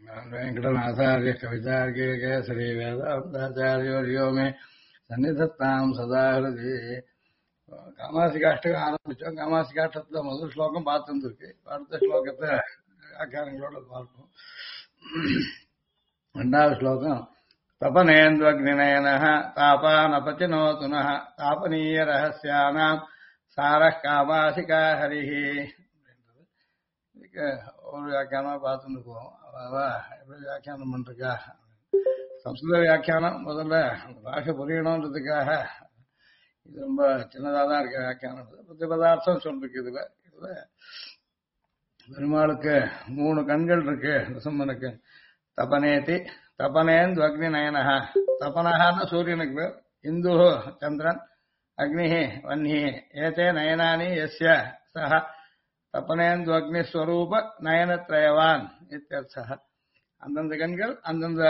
वेङ्कटनाथार्य कवितार्के केसरी वेदान्ताचार्योर्यो मे சன்னிதத்தாம் சதா ஹிருதி. காமாசிகாஷ்டகம் ஆரம்பிச்சோம். காமாசிகாஷ்டத்துல முதல் ஸ்லோகம் பார்த்துருக்கு. அடுத்த ஸ்லோகத்தை வியாக்கியானங்களோட பார்ப்போம். ரெண்டாவது ஸ்லோகம் தபனேन्द्वग्निनयन तापानपतिनोतुन तापनीय रहस्यानां सारः कामासिका हरिः. ஒரு வியாக்கியானமா பார்த்துட்டு போவோம். எப்படி வியாக்கியானம் பண்றா சம்ஸ்கிருத வியாக்கியானம் முதல்ல பாஷை புரியணுன்றதுக்காக இது ரொம்ப சின்னதாக தான் இருக்க வியாக்கியானம். பத்தி பதார்த்தம் சொல்லிருக்கு. இதுல பெருமாளுக்கு 3 கண்கள் இருக்கு. நரசிம்மனுக்கு தபனேதி தபனேந்து அக்னி நயனஹா. தபனஹான்னு சூரியனுக்கு பேர். இந்து சந்திரன், அக்னி வன்னி ஏதே நயனானி எஸ்ய சஹ தபனேந்து அக்னி ஸ்வரூப நயனத்ரயவான் இத்தியர்த்தः. அந்தந்த கண்கள் அந்தந்த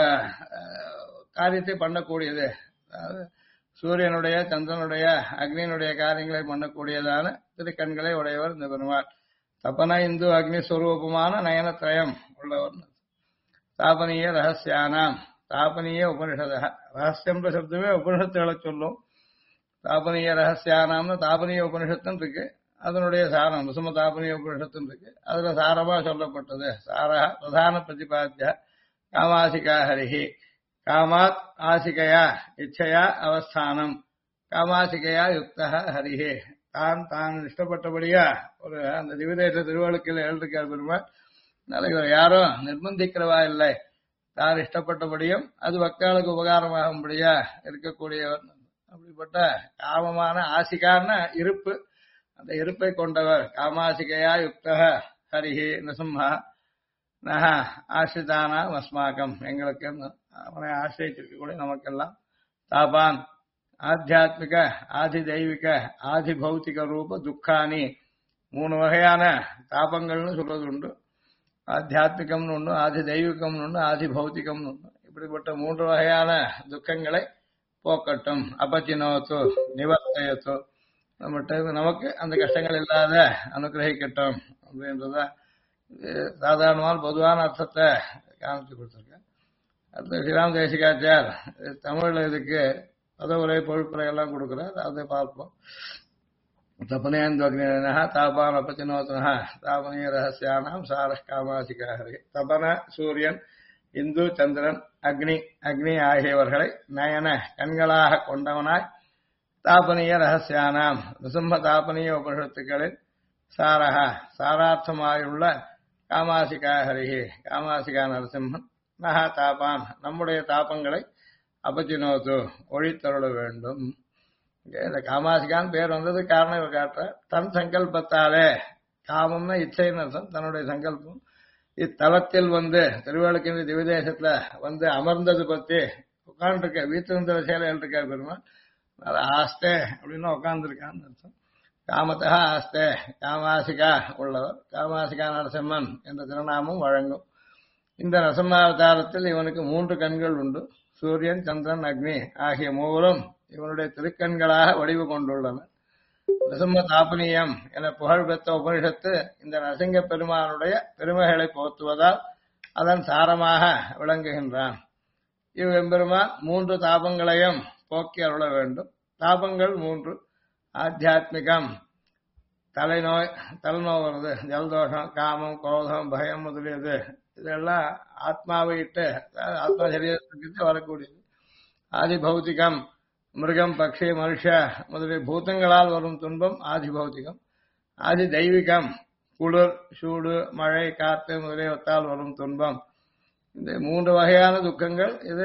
காரியத்தை பண்ணக்கூடியது. அதாவது சூரியனுடைய, சந்திரனுடைய, அக்னியினுடைய காரியங்களை பண்ணக்கூடியதான திருக்கண்களை உடையவர் இந்த பெருமாள். தபன இந்து அக்னி ஸ்வரூபமான நயனத்ரயம் உள்ளவர். தாபனீய ரகசியானாம். தாபனீய உபனிஷத. ரகசியம் சப்தமே உபனிஷத்துகளை சொல்லும். தாபனீய ரகசியானாம்னு தாபனீய உபனிஷத்துன்னு இருக்கு. அதனுடைய சாரம் நரசிம்ம தாபனீய உபனிஷத்துன்னு இருக்கு. அதுல சாரமா சொல்லப்பட்டது. சாரா பிரதான பிரதிபாத்திய காமாசிகா ஹரிஹி. காமாத் ஆசிகையா இச்சையா அவஸ்தானம் காமாசிகையா யுக்தா ஹரிஹே. தான் இஷ்டப்பட்டபடியா ஒரு அந்த திவிதேச திருவழுக்கில் எழுதிருக்கார் பெருமாள். இவர் யாரும் நிர்பந்திக்கிறவா இல்லை. தான் இஷ்டப்பட்டபடியும் அது வக்காலுக்கு உபகாரமாகும்படியா இருக்கக்கூடியவர். அப்படிப்பட்ட காமமான ஆசிகான இருப்பு, அந்த இருப்பை கொண்டவர். காமாசிகையா யுக்தா ஹரிஹி நரசிம்ஹா நஹ ஆசிரிதானாம் அஸ்மாக்கம். எங்களுக்கு அவனை ஆசிரியத்திற்கக்கூடிய நமக்கெல்லாம் தாபான் ஆத்தியாத்மிக ஆதி தெய்வீக ஆதி பௌத்திக ரூப துக்கானி 3 வகையான தாபங்கள்னு சொல்றது உண்டு. ஆத்தியாத்மிகம்னு ஒன்று, ஆதி தெய்வீகம்னு ஒன்று, ஆதி பௌத்திகம்னு ஒன்று. இப்படிப்பட்ட 3 வகையான துக்கங்களை போக்கட்டும். அபச்சினோத்து நிவர்த்தயத்து. நமக்கு அந்த கஷ்டங்கள் இல்லாத அனுகிரகிக்கட்டும் அப்படின்றத சாதாரணமான பொதுவான அர்த்தத்தை காமிச்சு கொடுத்துருக்கேன். அடுத்து ஸ்ரீராம் தேசிகாச்சார் தமிழ்ல இதுக்கு பதவுரை பொழுப்புரை எல்லாம் கொடுக்குறார். அதை பார்ப்போம். தபனேन्द्वग्निनयनः தாபான் அபச்சினோதனः தாபனீய ரகசியானாம் சாரः காமாசிகா ஹரிஹி. தபன சூரியன், இந்து சந்திரன், அக்னி ஆகியவர்களை நயன கண்களாக கொண்டவனாய் தாபனீய ரகசியானாம் நரசிம்ம தாபனீய உபனிஷத்துக்களில் சாரஹ சாரார்த்தமாயுள்ள காமாசிகா ஹரிஹி காமாசிகா நரசிம்மன் நஹ தாபான் நம்முடைய தாபங்களை அபச்சினோத்து ஒழித்தருள வேண்டும். இந்த காமாசிகான் பேர் வந்தது காரணம் இவர் காட்டுற. தன் சங்கல்பத்தாலே, காமம்னா இச்சைன்னு அர்த்தம், தன்னுடைய சங்கல்பம் இத்தலத்தில் திருவேலுக்கின்ற திவிதேசத்துல அமர்ந்தது பத்தி உட்காந்துருக்க. வீட்டிருந்த சேலையில் இருக்கார் பெருமாள். ஆஸ்தே அப்படின்னு உட்கார்ந்துருக்கான்னு அர்த்தம். காமத்தா ஆஸ்தே காமாசிகா உள்ளவர். காமாசிகா நரசிம்மன் என்ற திருநாமம் வழங்கும். இந்த நரசிம்மாவதாரத்தில் இவனுக்கு 3 கண்கள் உண்டு. சூரியன், சந்திரன், அக்னி ஆகிய 3 இவனுடைய திருக்கண்களாக வடிவு கொண்டுள்ளன. நரசிம்ம தாபனீயம் என புகழ்பெற்ற உபனிஷத்து இந்த நரசிங்க பெருமானுடைய பெருமைகளை போற்றுவதால் அதன் சாரமாக விளங்குகின்றான். இவ்வெம்பெருமான் 3 தாபங்களையும் போக்கி அருள வேண்டும். தாபங்கள் 3. ஆத்தியாத்மிகம் தலைநோய் வருது, ஜலதோஷம், காமம், குரோதம், பயம் முதலியது. இதெல்லாம் ஆத்மாவை இட்டு ஆத்மா சரீரத்துக்கு வரக்கூடியது. ஆதி பௌத்திகம் மிருகம், பக்ஷி, மனுஷ முதலிய பூதங்களால் வரும் துன்பம் ஆதி பௌத்திகம். ஆதி தெய்வீகம் குளிர், சூடு, மழை, காற்று முதலியவற்றால் வரும் துன்பம். இந்த 3 வகையான துக்கங்கள் இது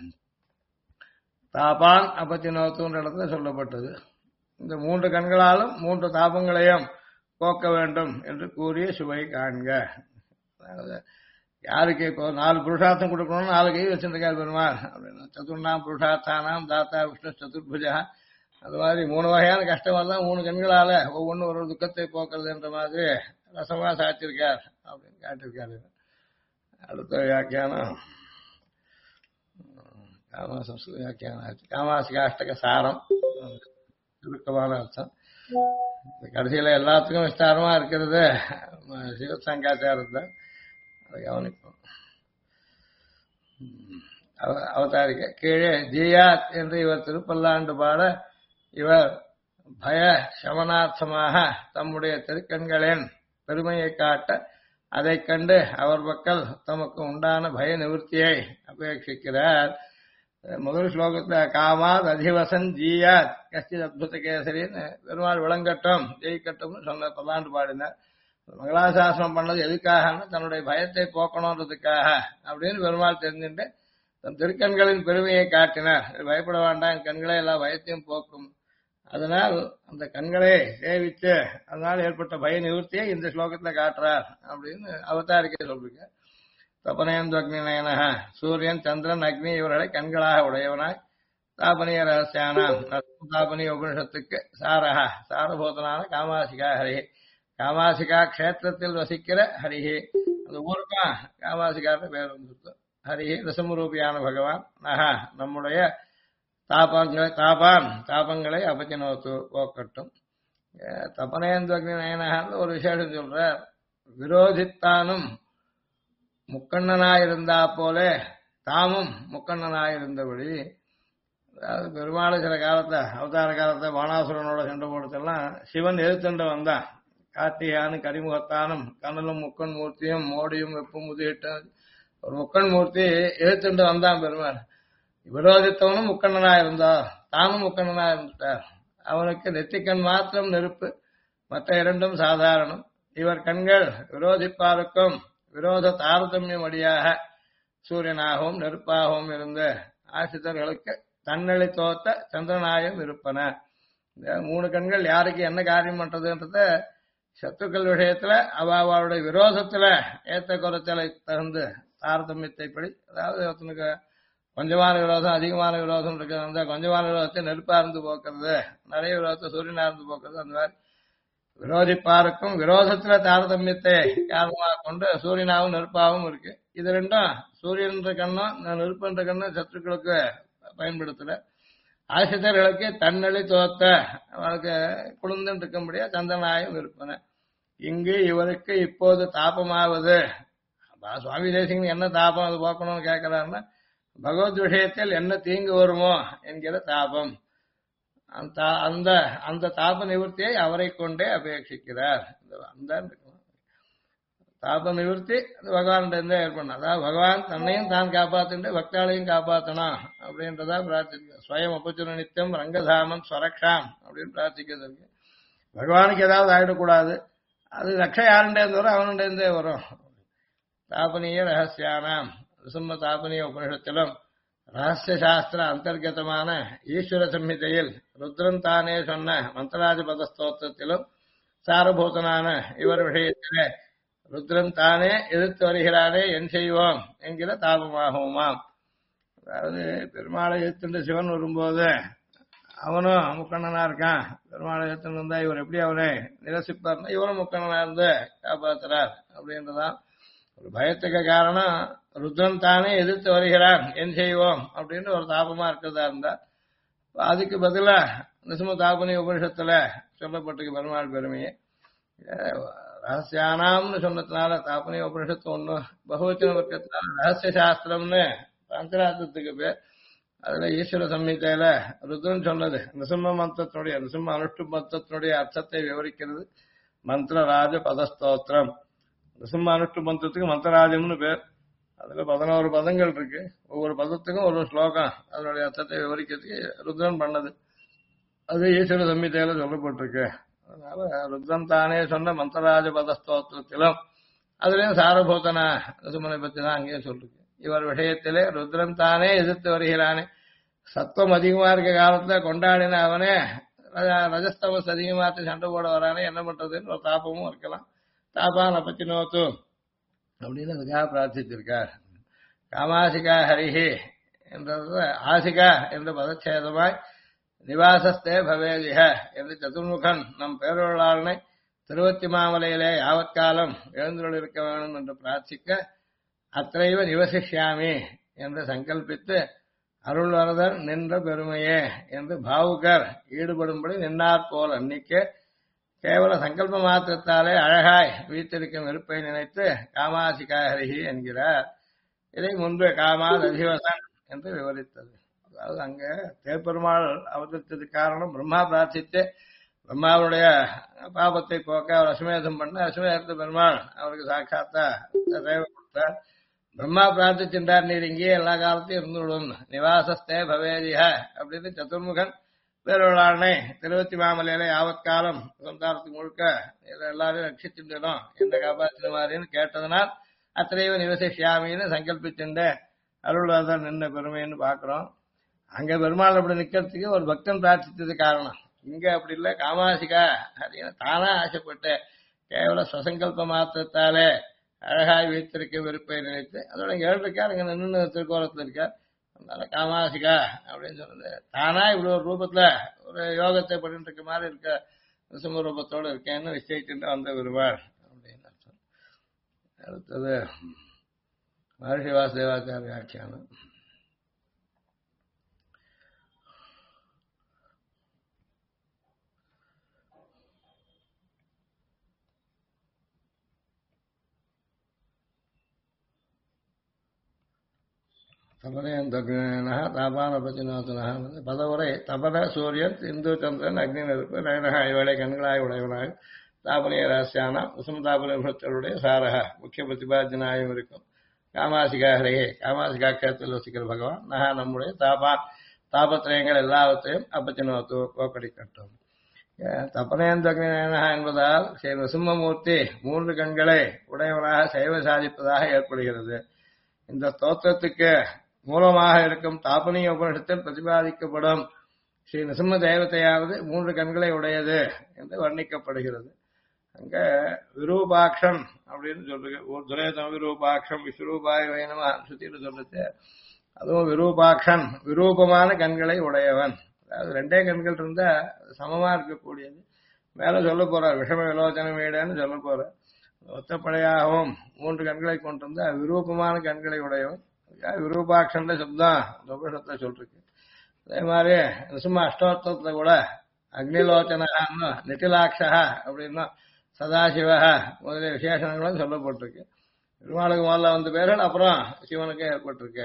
தாபான் அபத்தினோத்துன்ற இடத்துல சொல்லப்பட்டது. இந்த 3 கண்களாலும் 3 தாபங்களையும் போக்க வேண்டும் என்று கூறிய சுவை காண்க. யாருக்கு இப்போ 4 புருஷார்த்தம் கொடுக்கணும்னு 4 கை வச்சிருக்காரு பெருமாள் அப்படின்னா, சதுர்ணாம் புருஷார்த்தானாம் தாத்தா விஷ்ணு சதுர்புஜா. அது மாதிரி 3 வகையான கஷ்டமெல்லாம் 3 கண்களால ஒவ்வொன்றும் ஒரு துக்கத்தை போக்குறதுன்ற மாதிரி ரசமா சாச்சிருக்கார் அப்படின்னு காட்டிருக்காரு. அடுத்த வியாக்கியானம் காமசம்ஸ்கிருத வியாக்கியானம் ஆச்சு. காமாசிகாஷ்டக சாரம் சுருக்கமான அர்த்தம். கடைசியில எல்லாத்துக்கும் விஸ்தாரமா இருக்கிறது சிவசங்காச்சாரத்தை. அதை கவனிப்போம். அவதாரிக்க கீழே ஜியாத் என்று இவர் திருப்பல்லாண்டு பாட இவர் பய சமனார்த்தமாக தம்முடைய திருக்கண்களின் பெருமையை காட்ட அதைக் கண்டு அவர் பக்கல் தமக்கு உண்டான பய நிவர்த்தியை அபேட்சிக்கிறார். முதல் ஸ்லோகத்துல காமாத் அதிவசன் ஜீயாத் கஷ்டித் அத்புத கேசரின்னு பெருமாள் விளங்கட்டும் ஜெயிக்கட்டும்னு சொன்ன பல்லாண்டு பாடினார். மங்களாசாசனம் பண்ணது எதுக்காகன்னு தன்னுடைய பயத்தை போக்கணுன்றதுக்காக அப்படின்னு பெருமாள் தெரிஞ்சுட்டு தன் திருக்கண்களின் பெருமையை காட்டினார். பயப்பட வேண்டாம், என் கண்களே எல்லா பயத்தையும் போக்கும். அதனால் அந்த கண்களை சேவித்து அதனால் ஏற்பட்ட பய நிவர்த்தியை இந்த ஸ்லோகத்துல காட்டுறார் அப்படின்னு அவதாரிக்க சொல்றீங்க. தபனேந்து அக்னி நயனக சூரியன் சந்திரன் அக்னி இவர்களை கண்களாக உடையவனாய் தாபனிய ரகசியானாம் தாபனிய உபனிஷத்துக்கு சாரகா சாரபூதனான காமாசிகா ஹரிஹி காமாசிகா கஷேத்திரத்தில் வசிக்கிற ஹரிஹி அந்த ஊருக்கும் காமாசிகார பேர் வந்துருக்கு. ஹரிஹி ரசமரூபியான பகவான் நகா நம்முடைய தாபங்களை அபஜனோத்து போக்கட்டும். தபனேந்து அக்னி நயனகான்னு ஒரு விசேஷம் சொல்ற விரோதித்தானும் முக்கண்ணனாயிருந்தா போலே தாமும் முக்கண்ணனாயிருந்தபடி. அதாவது பெருமாள் சில காலத்தை அவதார காலத்தை பாணாசுரனோட சண்டை போடுறதெல்லாம் சிவன் எதிர்த்துண்டு வந்தான். கார்த்திகானு கரிமுகத்தானும் கண்ணலும் முக்கன் மூர்த்தியும் மோடியும் வெப்பும் முதியிட்ட ஒரு முக்கன் மூர்த்தி எதிர்த்துண்டு வந்தான் பெருமாள். விரோதித்தவனும் முக்கண்ணனா இருந்தா தானும் முக்கண்ணனா இருந்துட்டார். அவனுக்கு நெத்திக்கண் மாத்திரம் நெருப்பு, மற்ற இரண்டும் சாதாரணம். இவர் கண்கள் விரோதிப்பாருக்கும் விரோத தாரதமியம் வழியாக சூரியனாகவும் நெருப்பாகவும் இருந்த ஆசிரியர்களுக்கு தன்னழி தோத்த சந்திரனாயும் இருப்பன. இந்த மூணு கண்கள் யாருக்கு என்ன காரியம் பண்றதுன்றத சத்துக்கள் விஷயத்துல அவளுடைய விரோதத்துல ஏத்த குறைச்சலை தகுந்து தாரதமியத்தை படி, அதாவது ஒருத்தனுக்கு கொஞ்சமான விரோதம் அதிகமான விரோதம் இருக்கிறது, அந்த கொஞ்சமான விரோதத்தை நெருப்பா இருந்து போக்குறது, நிறைய விரோதத்தை சூரியனா இருந்து போக்குறது, அந்த மாதிரி விரோதிப்பாருக்கும் விரோதத்துல தாரதமியத்தை காரணமாக கொண்டு சூரியனாவும் நெருப்பாவும் இருக்கு. இது ரெண்டும் சூரியன் என்ற கண்ணும் நெருப்பு என்ற கண்ணும் சத்துருக்களுக்கு பயன்படுத்தல. ஆசிரியர்களுக்கு தன்னழி தோத்த அவளுக்கு குளிர்ந்து இருக்கும்படியா சந்திரனாயும் இருப்பன. இங்கு இவருக்கு இப்போது தாபமாவது சுவாமி தேசிகன் என்ன தாபம் அது போக்கணும்னு கேட்கிறாருன்னா பகவத் விஷயத்தில் என்ன தீங்கு வருமோ என்கிற தாபம். அந்த அந்த தாப நிவர்த்தியை அவரை கொண்டே அபேட்சிக்கிறார். அந்த தாப நிவர்த்தி பகவான் ஏற்படணும். அதாவது பகவான் தன்னையும் தான் காப்பாத்துட்டு பக்தாளையும் காப்பாற்றணும் அப்படின்றதா பிரார்த்திக்க. ஸ்வயம் அபச்சுர நித்தியம் ரங்கதாமன் ஸ்வரக்ஷாம் அப்படின்னு பிரார்த்திக்கிறது. பகவானுக்கு ஏதாவது ஆயிடக்கூடாது, அது ரக்ஷ யாருண்டே வரும், அவனுண்டே வரும். தாபனீய ரகசியானாம் ரிசும்ம தாபனீய உபனிஷத்திலும் ரகசிய சாஸ்திர அந்தர்கதமான ஈஸ்வர சம்ஹிதையில் ருத்ரன் தானே சொன்ன மந்திராஜ பதஸ்தோத்திரத்திலும் சாரபூதனான இவர் விஷயத்திலே ருத்ரன் தானே எதிர்த்து வருகிறானே என் செய்வோம் என்கிற தாபமாகுமாம். அதாவது பெருமாளை எதிர்த்து சிவன் வரும்போது அவனும் முக்கண்ணனா இருக்கான். பெருமாளை எதிர்த்து இருந்தா இவர் எப்படி அவனை நிரசிப்பார்னா இவரும் முக்கண்ணனா இருந்து காப்பாத்துறார் அப்படின்றதான் ஒரு பயத்துக்கு காரணம். ருத்ரன் தானே எதிர்த்து வருகிறான் என் செய்வோம் அப்படின்னு ஒரு தாபமா இருக்கிறதா இருந்தா அதுக்கு பதிலா நிசும தாபனி உபனிஷத்துல சொல்லப்பட்டிருக்கு பெருமாள் பெருமையை. ரகசியானாம்னு சொன்னதுனால தாபனி உபனிஷத்து ஒண்ணு பகவச்சன வர்க்கத்தினால ரகசிய சாஸ்திரம்னு அந்தராத்திரத்துக்கு பேர். அதுல ஈஸ்வர சம்ஹிதையில ருத்ரன் சொன்னது நிசும்ம மந்திரத்தினுடைய நிசும்ம அனுஷ்டு மந்திரத்தினுடைய அர்த்தத்தை விவரிக்கிறது மந்திரராஜ பதஸ்தோத்திரம். நிசும்ம அனுஷ்டு மந்திரத்துக்கு மந்திரராஜம்னு பேர். அதுல 11 பதங்கள் இருக்கு. ஒவ்வொரு பதத்துக்கும் ஒரு ஸ்லோகம் அதனுடைய அர்த்தத்தை விவரிக்கிறதுக்கு ருத்ரன் பண்ணது. அது ஈஸ்வர சம்ஹிதையில சொல்லப்பட்டிருக்கு. அதனால ருத்ரன் தானே சொன்ன மந்திரராஜ பதஸ்தோத்திரத்திலும் அதுலயும் சாரபூதனா நிசுமனை பத்தி தான் அங்கேயும் சொல்லிருக்கு. இவர் விஷயத்திலே ருத்ரன் தானே எதிர்த்து வருகிறானே. சத்துவம் அதிகமா இருக்க காலத்துல கொண்டாடின அவனே ரஜஸ்தமஸ் அதிகமாத்து சண்டை போட வரானே, என்ன பண்றதுன்னு ஒரு தாபமும் இருக்கலாம். தாபான் அப்பச்சி நோத்து அப்படின்னு அதுக்காக பிரார்த்திச்சிருக்கார். காமாசிகா ஹரிஹி என்றது ஆசிகா என்ற பதச்சேதமாய் நிவாசஸ்தே பவேதிஹ என்று சதுர்முகன் நம் பேரொருளாளனை திருவத்தி மாமலையிலே யாவத்காலம் எழுந்துள்ளிருக்க வேண்டும் என்று பிரார்த்திக்க அத்தைவ நிவசிஷ்யாமி என்று சங்கல்பித்து அருள்வரதர் நின்ற பெருமையே என்று பாவுகர் ஈடுபடும்படி நின்னார் போல் அன்னிக்கு கேவல சங்கல்ப மாத்திரத்தாலே அழகாய் வீட்டிருக்கும் வெறுப்பை நினைத்து காமாசிகா ஹரிஹி என்கிறார். இதை முன்பு காமாத் அதிவசன் என்று விவரித்தது. அதாவது அங்க தேப்பெருமாள் அவதரித்ததுக்கு காரணம் பிரம்மா பிரார்த்தித்து பிரம்மாவுடைய பாபத்தை போக்க அவர் அசுமேதம் பண்ண அசுமேதத்தை பெருமாள் அவருக்கு சாட்சாத்தா சேவை கொடுத்தார். பிரம்மா பிரார்த்திச்சின்றார், நீர் இங்கேயே எல்லா காலத்தையும் இருந்துவிடும் நிவாசஸ்தே பவேதிக அப்படின்னு சதுர்முகன் பேரொழானை திருவத்தி மாமலையில யாவத்காலம் சந்தாரத்துக்கு முழுக்க எல்லாரையும் ரட்சிச்சுட்டோம் எந்த காப்பாற்றின மாதிரின்னு கேட்டதனால் அத்தனையோ நிவசிஷியாமின்னு சங்கல்பிச்சுண்டு அருள்வாதம் நின்ன பெருமைன்னு பாக்குறோம். அங்க பெருமாள் அப்படி நிக்கிறதுக்கு ஒரு பக்தன் பிரார்த்தித்தது காரணம். இங்க அப்படி இல்லை, காமாசிகா அப்படின்னு தானா ஆசைப்பட்டு கேவல சுவசங்கல்ப மாத்திரத்தாலே அழகாய் வைத்திருக்க விருப்பை நினைத்து அதோட இங்க இருக்கார், இங்க நின்று திருக்கோலத்தில் இருக்கார். அதனால காமாசிகா அப்படின்னு சொன்னது தானா இப்படி ஒரு ரூபத்துல ஒரு யோகத்தை பண்ணிட்டு இருக்க மாதிரி இருக்க நிருசிம்ம ரூபத்தோடு இருக்கேன்னு நிச்சயிச்சுட்டு வந்த விருவாள் அப்படின்னு அர்த்தம். அடுத்தது மகர்ஷி வாசுதேவாச்சாரிய வியாக்கியானம். தபனேந்தக்னா தாபானபச்சினோத்தனா பதவுரை தபன சூரியன் இந்து சந்திரன் அக்னி நெருப்பு நயனக இவளை கண்களாய் உடையவனாய் தாபனிய ரகசியான உசம் தாபனர்களுடைய சாரக முக்கிய பிரதிபாத்தியனாயும் இருக்கும். காமாசிகா ஹரே காமாசிகா கேத்தில் வசிக்கிற பகவான் நகா நம்முடைய தாபத்திரயங்கள் எல்லாவற்றையும் அப்பச்சினோத்து போக்கடிக்கட்டும். தபனேந்தக்னா என்பதால் ஸ்ரீ நரசிம்மமூர்த்தி 3 கண்களை உடையவனாக சைவ சாதிப்பதாக ஏற்படுகிறது. இந்த ஸ்தோத்திரத்துக்கு மூலமாக இருக்கும் தாபனிய உபனிஷத்தில் பிரதிபாதிக்கப்படும் ஸ்ரீ நரசிம்ம தேவதையாவது 3 கண்களை உடையது என்று வர்ணிக்கப்படுகிறது. அங்க விரூபாட்சம் அப்படின்னு சொல்றது, ஒரு துரேதம் விரூபாட்சம் விஸ்வரூபாய வைனமா சுத்திட்டு சொல்றது. அதுவும் விரூபாட்சன் விரூபமான கண்களை உடையவன், அதாவது 2 கண்கள் இருந்தா சமமா இருக்கக்கூடியது. மேல சொல்ல போறார் விஷம விலோச்சன வீடன்னு சொல்ல போறார். ஒத்தப்படையாகவும் 3 கண்களை கொண்டிருந்த விரூபமான கண்களை உடையவன் விரூபாட்சன்ற சப்தம் உபனிஷத்தை சொல்லிருக்கு. அதே மாதிரி நிருசிம்ம அஷ்டோத்தரத்துல கூட அக்னிலோச்சனா நிட்டிலாட்சா அப்படின்னா சதாசிவ முதலிய விசேஷங்களும் சொல்லப்பட்டிருக்கு. பெருமாளுக்கு முதல்ல வந்த பேர்கள் அப்புறம் சிவனுக்கு ஏற்பட்டிருக்கு.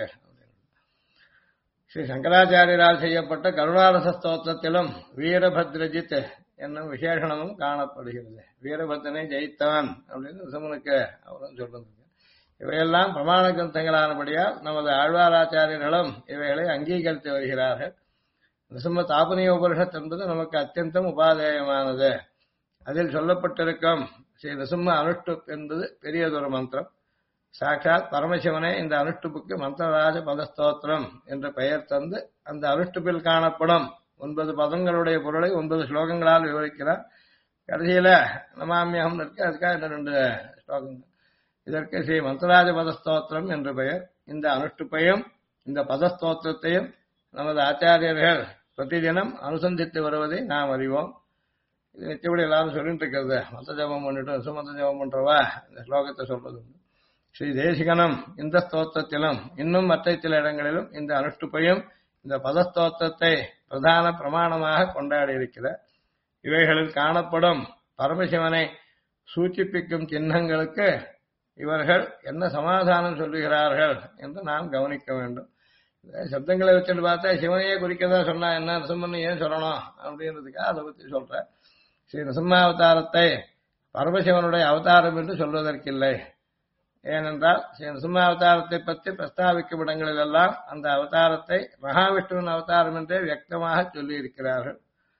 ஸ்ரீ சங்கராச்சாரியரால் செய்யப்பட்ட கருணாரச ஸ்தோத்திரத்திலும் வீரபத்ரஜித் என்னும் விசேஷனமும் காணப்படுகிறது. வீரபத்ரனை ஜெயித்தவன் அப்படின்னு நிருசிம்மனுக்கு அவரும் சொல்றது. இவையெல்லாம் பிரமாண கிரந்தங்களானபடியால் நமது ஆழ்வாராச்சாரியர்களும் இவைகளை அங்கீகரித்து வருகிறார்கள். நிருசிம்ம தாபனிய உபனிஷத் என்பது நமக்கு அத்தியந்தம் உபாதேயமானது. அதில் சொல்லப்பட்டிருக்கும் ஸ்ரீ நிருசிம்ம அனுஷ்டுப் என்பது பெரியதொரு மந்திரம். சாட்சாத் பரமசிவனே இந்த அனுஷ்டுப்புக்கு மந்திரராஜ பதஸ்தோத்திரம் என்ற பெயர் தந்து அந்த அனுஷ்டுப்பில் காணப்படும் 9 பதங்களுடைய பொருளை 9 ஸ்லோகங்களால் விவரிக்கிறார். கடைசியில நமாமியம் இருக்கு, அதுக்காக இந்த 2 ஸ்லோகங்கள். இதற்கு ஸ்ரீ மந்திரராஜ பதஸ்தோத்திரம் என்று பெயர். இந்த அனுஷ்டுப்பையும் இந்த பதஸ்தோத்திரத்தையும் நமது ஆச்சாரியர்கள் பிரதிதினம் அனுசந்தித்து வருவதை நாம் அறிவோம். இது நிச்சயப்படி எல்லாரும் சொல்லிட்டு இருக்கிறது. மந்திர ஜபம் பண்ணிட்டு சுமந்திர ஜபம் பண்றவா இந்த ஸ்லோகத்தை சொல்றது. ஸ்ரீ தேசிகனும் இந்த ஸ்தோத்திரத்திலும் இன்னும் மற்ற சில இடங்களிலும் இந்த அனுஷ்டுப்பையும் இந்த பதஸ்தோத்திரத்தை பிரதான பிரமாணமாக கொண்டாடி இருக்கிறார். இவைகளில் காணப்படும் பரமசிவனை சூச்சிப்பிக்கும் சின்னங்களுக்கு இவர்கள் என்ன சமாதானம் சொல்லுகிறார்கள் என்று நாம் கவனிக்க வேண்டும். சப்தங்களை வச்சுட்டு பார்த்தா சிவனையே குறிக்கதான் சொன்னா என்ன, நரசிம்மன் ஏன் சொல்லணும் அப்படின்றதுக்காக அதை பற்றி சொல்ற. ஸ்ரீ நரசிம்மாவதாரத்தை பரமசிவனுடைய அவதாரம் என்று சொல்வதற்கில்லை. ஏனென்றால் ஸ்ரீ நரசிம்மாவதாரத்தை பற்றி பிரஸ்தாபிக்கும் இடங்களிலெல்லாம் அந்த அவதாரத்தை மகாவிஷ்ணுவின் அவதாரம் என்றே வியக்தமாக சொல்லி இருக்கிறார்கள்.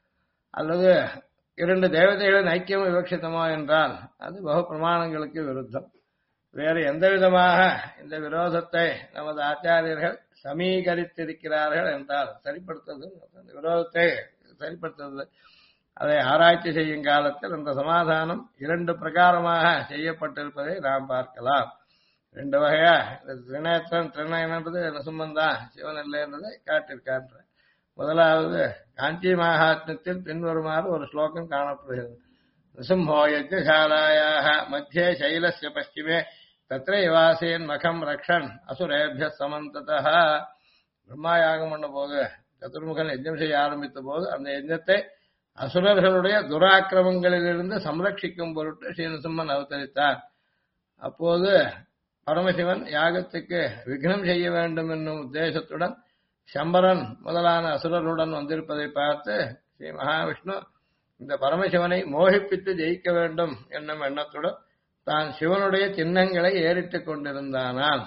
அல்லது 2 தேவதைகளின் ஐக்கியம் விவக்ஷிதமோ என்றால் அது பகு பிரமாணங்களுக்கு விருத்தம். வேறு எந்த விதமாக இந்த விரோதத்தை நமது ஆச்சாரியர்கள் சமீகரித்திருக்கிறார்கள் என்றால் சரிப்படுத்துவது, விரோதத்தை சரிப்படுத்துவது, அதை ஆராய்ச்சி செய்யும் காலத்தில் அந்த சமாதானம் 2 பிரகாரமாக செய்யப்பட்டிருப்பதை நாம் பார்க்கலாம். 2 வகையா திரிநயனன்றது நரசிம்மன் தான், சிவன் இல்லை என்பதை காட்டியிருக்கார். முதலாவது காஞ்சி மகாத்மியத்தில் பின்வருமாறு ஒரு ஸ்லோகம் காணப்படுகிறது. நரசிம்மோ யஜ்ஞசாலாயாஹ மத்தியே சைலஸ்ய பश्चिमे தத்ரைவாசேன் மகம் ரக்ஷன் அசுரேபிய சமந்ததः. பிரம்மா யாகம் பண்ண போது சதுர்முகன் யஜ்ஞம் செய்ய ஆரம்பித்த போது அந்த யஜ்ஞத்தை அசுரர்களுடைய துராக்கிரமங்களிலிருந்து சம்ரட்சிக்கும் பொருட்டு ஸ்ரீ நரசிம்மன் அவதரித்தார். அப்போது பரமசிவன் யாகத்துக்கு விக்னம் செய்ய வேண்டும் என்னும் உத்தேசத்துடன் சம்பரன் முதலான அசுரருடன் வந்திருப்பதை பார்த்து ஸ்ரீ மகாவிஷ்ணு இந்த பரமசிவனை மோகிப்பித்து ஜெயிக்க வேண்டும் என்னும் எண்ணத்துடன் தான் சிவனுடைய சின்னங்களை ஏறிட்டுக் கொண்டிருந்தானாம்.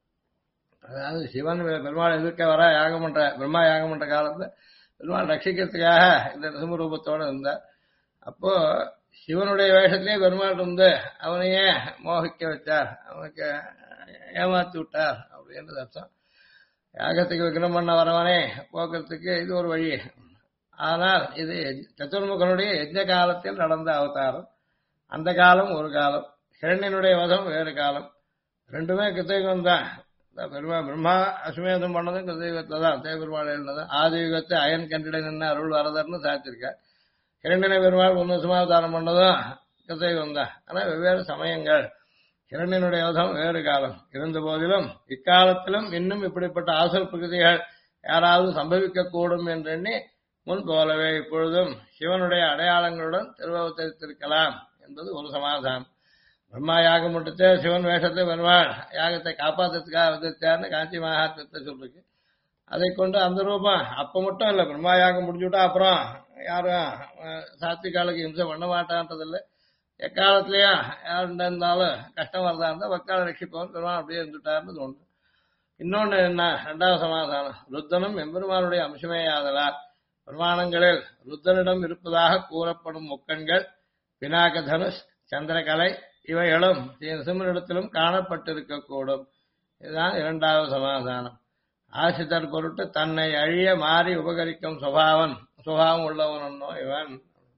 அதாவது சிவன் பெருமாள் எதிர்க்க வர யாகம் பண்ற பிரம்மா யாகம் பண்ற காலத்துல பெருமாள் ரட்சிக்கிறதுக்காக இந்த நிருசிம்ம ரூபத்தோட இருந்தார். அப்போ சிவனுடைய வேஷத்திலேயே பெருமாள் இருந்து அவனையே மோகிக்க வச்சார், அவனுக்கு ஏமாத்தி விட்டார் அப்படின்றது அர்த்தம். யாகத்துக்கு விக்னம் பண்ண வரவனே போக்குறதுக்கு இது ஒரு வழி. ஆனால் இது சதுர்முகனுடைய யஜ்ஞ காலத்தில் நடந்த அவதாரம். அந்த காலம் ஒரு காலம், ஹிரண்யனுடைய வதம் வேறு காலம். ரெண்டுமே கிருத்தயுகம் தான். பிரம்மா அசுமேதம் பண்ணதும் கிருத்தயுகத்தை தான், தேவபெருமாள் எழுந்ததான். ஆதி யுகத்தை அயன் கண்டிட நின்று அருள் வரதர்னு சாத்திருக்கார். ஹிரண்யனை பெருமாள் ஒன்று சுமாவதாரம் பண்ணதும் கிருத்தயுகம் தான். ஆனால் வெவ்வேறு சமயங்கள். ஹிரண்யனுடைய வதம் வேறு காலம் இருந்த போதிலும் இக்காலத்திலும் இன்னும் இப்படிப்பட்ட ஆசல் பிரகிருதிகள் யாராவது சம்பவிக்க கூடும் என்றெண்ணி முன் போலவே இப்பொழுதும் சிவனுடைய அடையாளங்களுடன் திருவவதரித்திருக்கலாம் என்பது ஒரு சமாதானம். பிரம்மா யாகம் முடித்து சிவன் வேஷத்தை பெருமாள் யாகத்தை காப்பாற்றுறதுக்காக அவதரித்தார்னு காஞ்சி மகாத்மத்தை சொல்லிருக்கு. அதை கொண்டு அந்த ரூபம் அப்ப மட்டும் இல்லை, பிரம்மா யாகம் முடிச்சுட்டா அப்புறம் யாரும் சாத்விகாலுக்கு இம்சை பண்ண மாட்டான்றதில்லை. எக்காலத்திலயும் யார் இருந்தாலும் கஷ்டம் வரதா இருந்தால் வக்கால ரட்சிப்பவன் பெருமாள் அப்படியே இருந்துட்டார்னு தோன்று. இன்னொன்று என்ன, இரண்டாவது சமாதானம், ருத்தனும் எம்பெருமானுடைய அம்சமே ஆதலால் பிரமாணங்களில் ருத்தனிடம் இருப்பதாக கூறப்படும் முக்கண்கள், பினாக தனுஷ், சந்திரகலை இவைகளும் சிம்மனிடத்திலும் காணப்பட்டிருக்கக்கூடும். இதுதான் இரண்டாவது சமாதானம். ஆசித்தர் பொருட்டு தன்னை அழிய மாறி உபகரிக்கும் சுபாவம் உள்ளவனோ இவன்.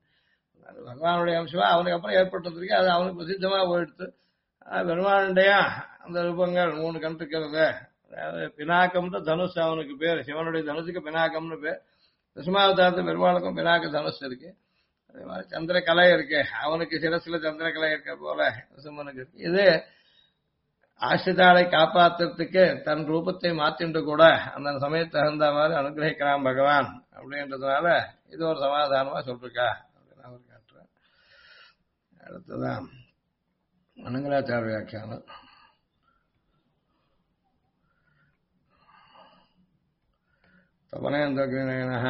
பகவானுடைய அம்சமா அவனுக்கு அப்புறம் ஏற்பட்டிருக்கு, அது அவனுக்கு பிரசித்தமா போயிடுத்து. பெருமானுடைய அந்த ரூபங்கள் 3 கண் இருக்கிறது. அதாவது பினாக்கம்னு தனுஷ் அவனுக்கு பேர், சிவனுடைய தனுஷுக்கு பினாக்கம்னு பேர். தசுமாவதாரத்து பெருமாளுக்கும் பினாக்க தனுஷ் இருக்கு. அதே மாதிரி சந்திரகலை இருக்கு, அவனுக்கு சிரசுல சந்திரகலை இருக்க போல சிம்மனுக்கு இருக்கு. இது ஆசிரிதாளை காப்பாத்துறதுக்கு தன் ரூபத்தை மாத்திட்டு கூட அந்த சமயத்தை தகுந்த மாதிரி அனுகிரகிக்கிறான் பகவான் அப்படின்றதுனால இது ஒரு சமாதானமா சொல்லிருக்கா அப்படின்னு அவர் காட்டுறார். அடுத்ததான் மனங்களாச்சார வியாக்கியானம். தபனேந்திரகிரிநயன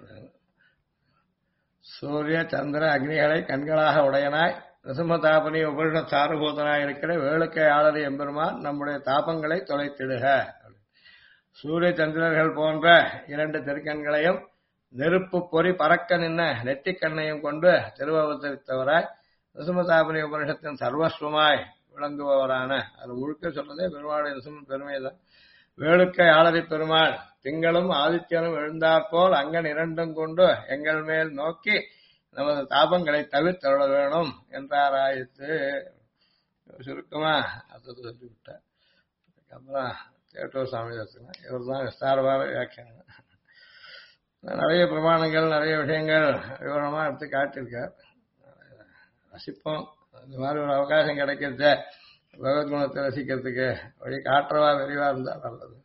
சூரிய சந்திர அக்னிகளை கண்களாக உடையனாய் நிருசிம்மதாபனி உபனிஷத் சாரபூதனாய் இருக்கிற வேளுக்கை ஆளறி எம்பெருமான் நம்முடைய தாபங்களை தொலைத்திடுக. சூரிய சந்திரர்கள் போன்ற 2 திருக்கண்களையும் நெருப்பு பொறி பறக்க நின்ன நெற்றிக்கண்ணையும் கொண்டு திருவவதரித்தவராய் நிருசிம்மதாபனி உபனிஷத்தின் சர்வஸ்வமாய் விளங்குபவரான, அது முழுக்க சொல்றதே பெருமாளுடைய நிருசிம்ம பெருமைதான். வேளுக்கை ஆளறி பெருமாள் திங்களும் ஆதித்யனும் எழுந்தாற்போல் அங்கன் 2 கொண்டு எங்கள் மேல் நோக்கி நமது தாபங்களை தவிர்த்தருள வேணும் என்றாராயிற்று. சுருக்கமா அர்த்தத்தை சொல்லிவிட்டார். அப்புறம் தேட்டூர் சாமி தத்துவம் இவர் தான் விஸ்தாரமான வியாக்கியானம். நிறைய பிரமாணங்கள் நிறைய விஷயங்கள் விவரமா எடுத்து காட்டியிருக்கார். ரசிப்போம். இந்த மாதிரி ஒரு அவகாசம் கிடைக்கிறத பகவத்குணத்தை ரசிக்கிறதுக்கு வழி காட்டுறவா விரிவா இருந்தா நல்லது.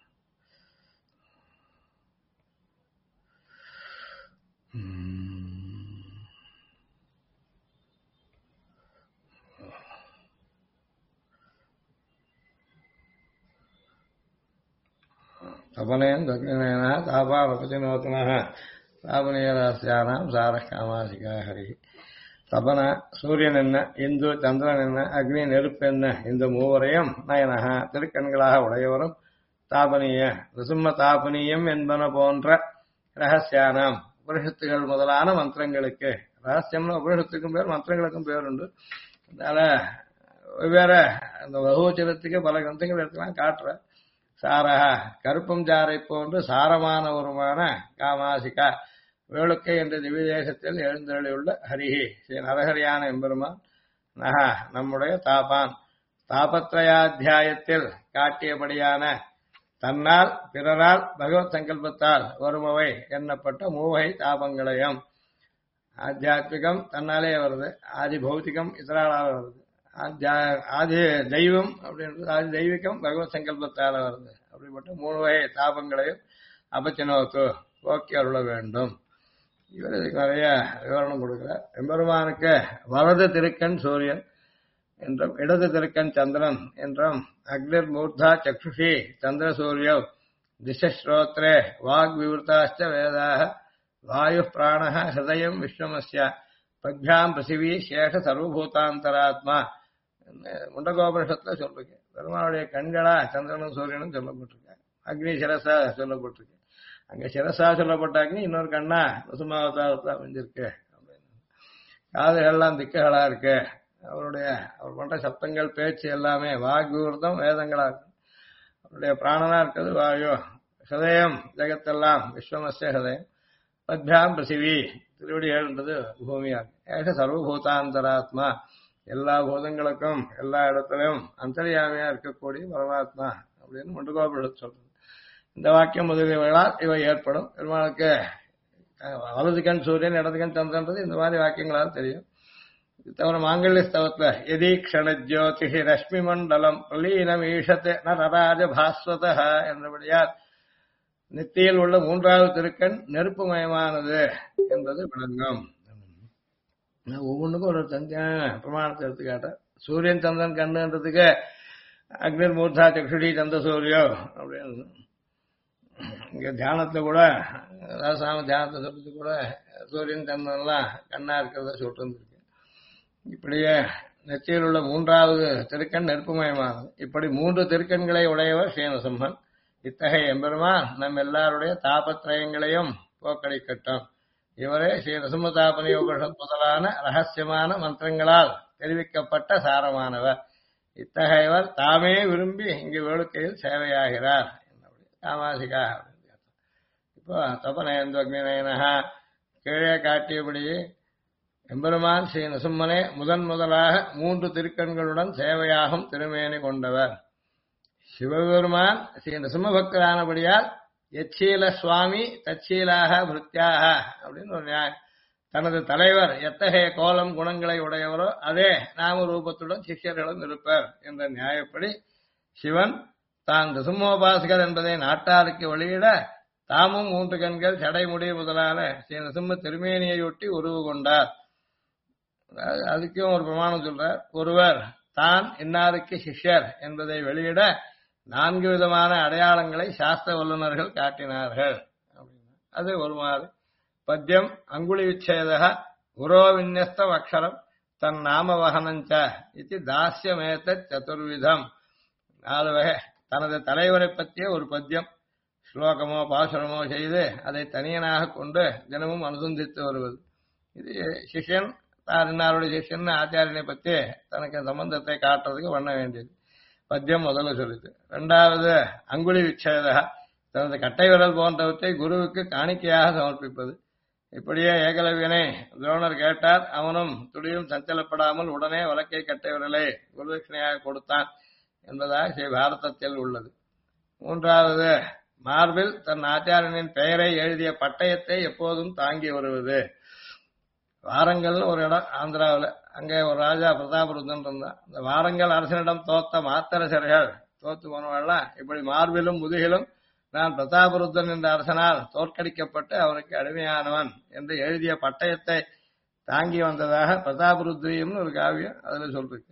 தபனேன் தக்னினேன தாபா வபதினோத்தனः தாபனீயராஸ்யானாம் சாரः காமாசிகா ஹரி. தபன சூரியன் என்ன, இந்து சந்திரன் என்ன, அக்னி நெருப்பு என்ன, இந்த மூவரையும் நயனக திருக்கண்களாக உடையவரும் தாபனீய நிருசிம்ம தாபனீயம் என்பன போன்ற ரகசியானாம் உபனிஷத்துகள் முதலான மந்திரங்களுக்கு, ரகசியம்னு உபனிஷத்துக்கும் பேர் மந்திரங்களுக்கும் பேர் உண்டு. அதனால வெவ்வேறு அந்த பகுவச்சனத்துக்கு பல கிரந்தங்கள் எடுத்துலாம் காட்டுற. சாரக கருப்பம் ஜாரை போன்று சாரமானவருமான காமாசிகா வேளுக்கை என்ற திவ்யதேசத்தில் எழுந்தருளியுள்ள ஹரிஹி ஸ்ரீ நரஹரியான எம்பெருமான் நக நம்முடைய தாபான் தாபத்ரயாத்தியாயத்தில் காட்டியபடியான தன்னால் பிறரால் பகவத் சங்கல்பத்தால் வருபவை எண்ணப்பட்ட மூவகை தாபங்களையும், ஆத்தியாத்மிகம் தன்னாலே வருது, ஆதி பௌத்திகம் இதரால் வருது, ஆதி தெய்வம் அப்படின்றது ஆதி தெய்வீகம் பகவத் சங்கல்பத்தால வருது. அப்படிப்பட்ட 3 வகை தாபங்களையும் அபச்சினோத்து போக்கி அருள வேண்டும். இவர் இதுக்கு நிறைய விவரணம் கொடுக்கிறார். எம்பெருமானுக்கு வலது திருக்கண் சூரியன், என்றும் இடது திருக்கண் சந்திரன் என்றும் அக்னிர் மூர்தா சக்ஷுஷி சந்திர சூரியோ திசஸ்ரோத்ரே வாக் விவருத்தாச்ச வேதாக வாயு பிராண ஹிருதயம் விஸ்வமஸ்ய பத்யாம் பிருத்திவி சேஷ சர்வபூதாந்தராத்மா முண்டகோபனிஷத்துல சொல்லிருக்கு. பெருமாளுடைய கண்களா சந்திரனும் சூரியனும் சொல்லப்பட்டிருக்கு. அக்னி சிரசா சொல்லப்பட்டிருக்கு. அங்க சிரசா சொல்லப்பட்ட அக்னி இன்னொரு கண்ணா குசுமாவதாரத்துல அமைஞ்சிருக்கு. காதுகள்லாம் திக்குகளா இருக்கு. அவர் பண்ற சப்தங்கள் பேச்சு எல்லாமே வாக்விவர்த்தம் வேதங்களா இருக்கு. அவருடைய பிராணனா இருக்கிறது வாயு. ஹிருதயம் ஜெகத்தெல்லாம் விஸ்வமஸ்ய ஹிருதயம். பத்யாம் பிருத்திவி திருவடி ஏழுன்றது பூமியா இருக்கு. ஏக சர்வபூதாந்தராத்மா எல்லா பூதங்களுக்கும் எல்லா இடத்திலும் அந்தர்யாமியா இருக்கக்கூடிய பரமாத்மா அப்படின்னு முண்டகோபனிஷத்து சொல்றது. இந்த வாக்கியம் முதலியவர்களால் இவை ஏற்படும். பெருமாளுக்கு வலது கண் சூரியன் இடது கண் சந்திரன்றது இந்த மாதிரி வாக்கியங்களால் தெரியும். இது தவிர மாங்கல்ய ஸ்தவத்துல எதி க்ஷண ஜோதிஷி ரஷ்மி மண்டலம் பிரலீனம் ஈஷத்து நரராஜ பாஸ்வத என்றபடியால் நெத்தியில் உள்ள மூன்றாவது திருக்கண் நெருப்புமயமானது என்பது விளங்கும். ஒவ்வொன்றுக்கும் ஒரு தனியான பிரமாணத்தை எடுத்துக்காட்ட சூரியன் சந்திரன் கண்ணுன்றதுக்கு அக்னிர் மூர்தா சக்ஷுடி சந்திர சூரியோ அப்படின்னு இங்க தியானத்துல கூட சாம தியானத்தை சொல்றது கூட சூரியன் சந்திரன்லாம் கண்ணா இருக்கிறத சொல்லிட்டு இப்படியே நெத்தியில் உள்ள மூன்றாவது திருக்கண் நெருப்புமயமானது. இப்படி மூன்று திருக்கண்களை உடையவர் ஸ்ரீநரசிம்மன். இத்தகைய எம்பெருமான் நம் எல்லாருடைய தாபத்திரயங்களையும் போக்கடிக்கட்டும். இவரே ஸ்ரீ நரசிம்ம தாபனியோபனிஷத் முதலான ரகசியமான மந்திரங்களால் தெரிவிக்கப்பட்ட சாரமானவர். இத்தகையவர் தாமே விரும்பி இங்கு வேளுக்கையில் சேவையாகிறார். காமாசிகா இப்போ தபநயந்து அக்னிநயனஹா கீழே காட்டியபடி எம்பெருமான் ஸ்ரீ நரசிம்மனே முதலாக மூன்று திருக்கண்களுடன் சேவையாகும் திருமேனி கொண்டவர். சிவபெருமான் ஸ்ரீ நரசிம்ம பக்தரானபடியால் எச்சீல சுவாமி தச்சீலாக பிருத்தியாக அப்படின்னு ஒரு நியாயம். தனது தலைவர் எத்தகைய கோலம் குணங்களை உடையவரோ அதே நாம ரூபத்துடன் சிஷ்யர்களும் இருப்பர் என்ற நியாயப்படி சிவன் தான் நரசிம்மோபாசகர் என்பதை நாட்டாருக்கு வெளியிட தாமும் மூன்று கண்கள் சடைமுடி முதலான ஸ்ரீ நரசிம்ம திருமேனியையொட்டி உருவு கொண்டார். அதுக்கும் ஒரு பிரமாணம் சொல்றார். ஒருவர் தான் இன்னாருக்கு சிஷ்யர் என்பதை வெளியிட 4 விதமான அடையாளங்களை சாஸ்திர வல்லுநர்கள் காட்டினார்கள். அது ஒரு மாதிரி பத்யம் அங்குளி விச்சேதக உரோ விநியஸ்தம் அக்ஷரம் தன் நாம வகனஞ்ச இது தாஸ்யமேத சதுர்விதம். 4 வகை. தனது தலைவரை பற்றிய ஒரு பத்தியம் ஸ்லோகமோ பாசுரமோ செய்து அதை தனியனாக கொண்டு தினமும் அனுசந்தித்து வருவது. இது சிஷ்யன் தான் இன்னாருடைய சிஷ்யன் ஆச்சாரியனை பற்றி தனக்கு சம்பந்தத்தை காட்டுறதுக்கு பண்ண வேண்டியது. பத்தியம் முதல்ல சொல்லுது. 2வது அங்குளி விச்சேதக தனது கட்டை விரல் போன்றவற்றை குருவுக்கு காணிக்கையாக சமர்ப்பிப்பது. இப்படியே ஏகலவியனை துரோணர் கேட்டார். அவனும் துளியும் சஞ்சலப்படாமல் உடனே வழக்கை கட்டை விரலை குருதட்சிணையாக கொடுத்தான் என்பதாக ஸ்ரீ பாரதத்தில் உள்ளது. 3வது மார்பில் தன் ஆச்சாரியனின் பெயரை எழுதிய பட்டயத்தை எப்போதும் தாங்கி வருவது. வாரங்கள்னு ஒரு இடம் ஆந்திராவில், அங்கே ஒரு ராஜா பிரதாபருத்தன் இருந்தான். அந்த வாரங்கள் அரசனிடம் தோத்த மாத்தரசர்கள் தோத்து போனவெல்லாம் இப்படி மார்பிலும் முதுகிலும் நான் பிரதாபருத்தன் என்ற அரசனால் தோற்கடிக்கப்பட்டு அவனுக்கு அடிமையானவன் என்று எழுதிய பட்டயத்தை தாங்கி வந்ததாக பிரதாபருத்ரியம்னு ஒரு காவியம் அதுல சொல்லிருக்கு.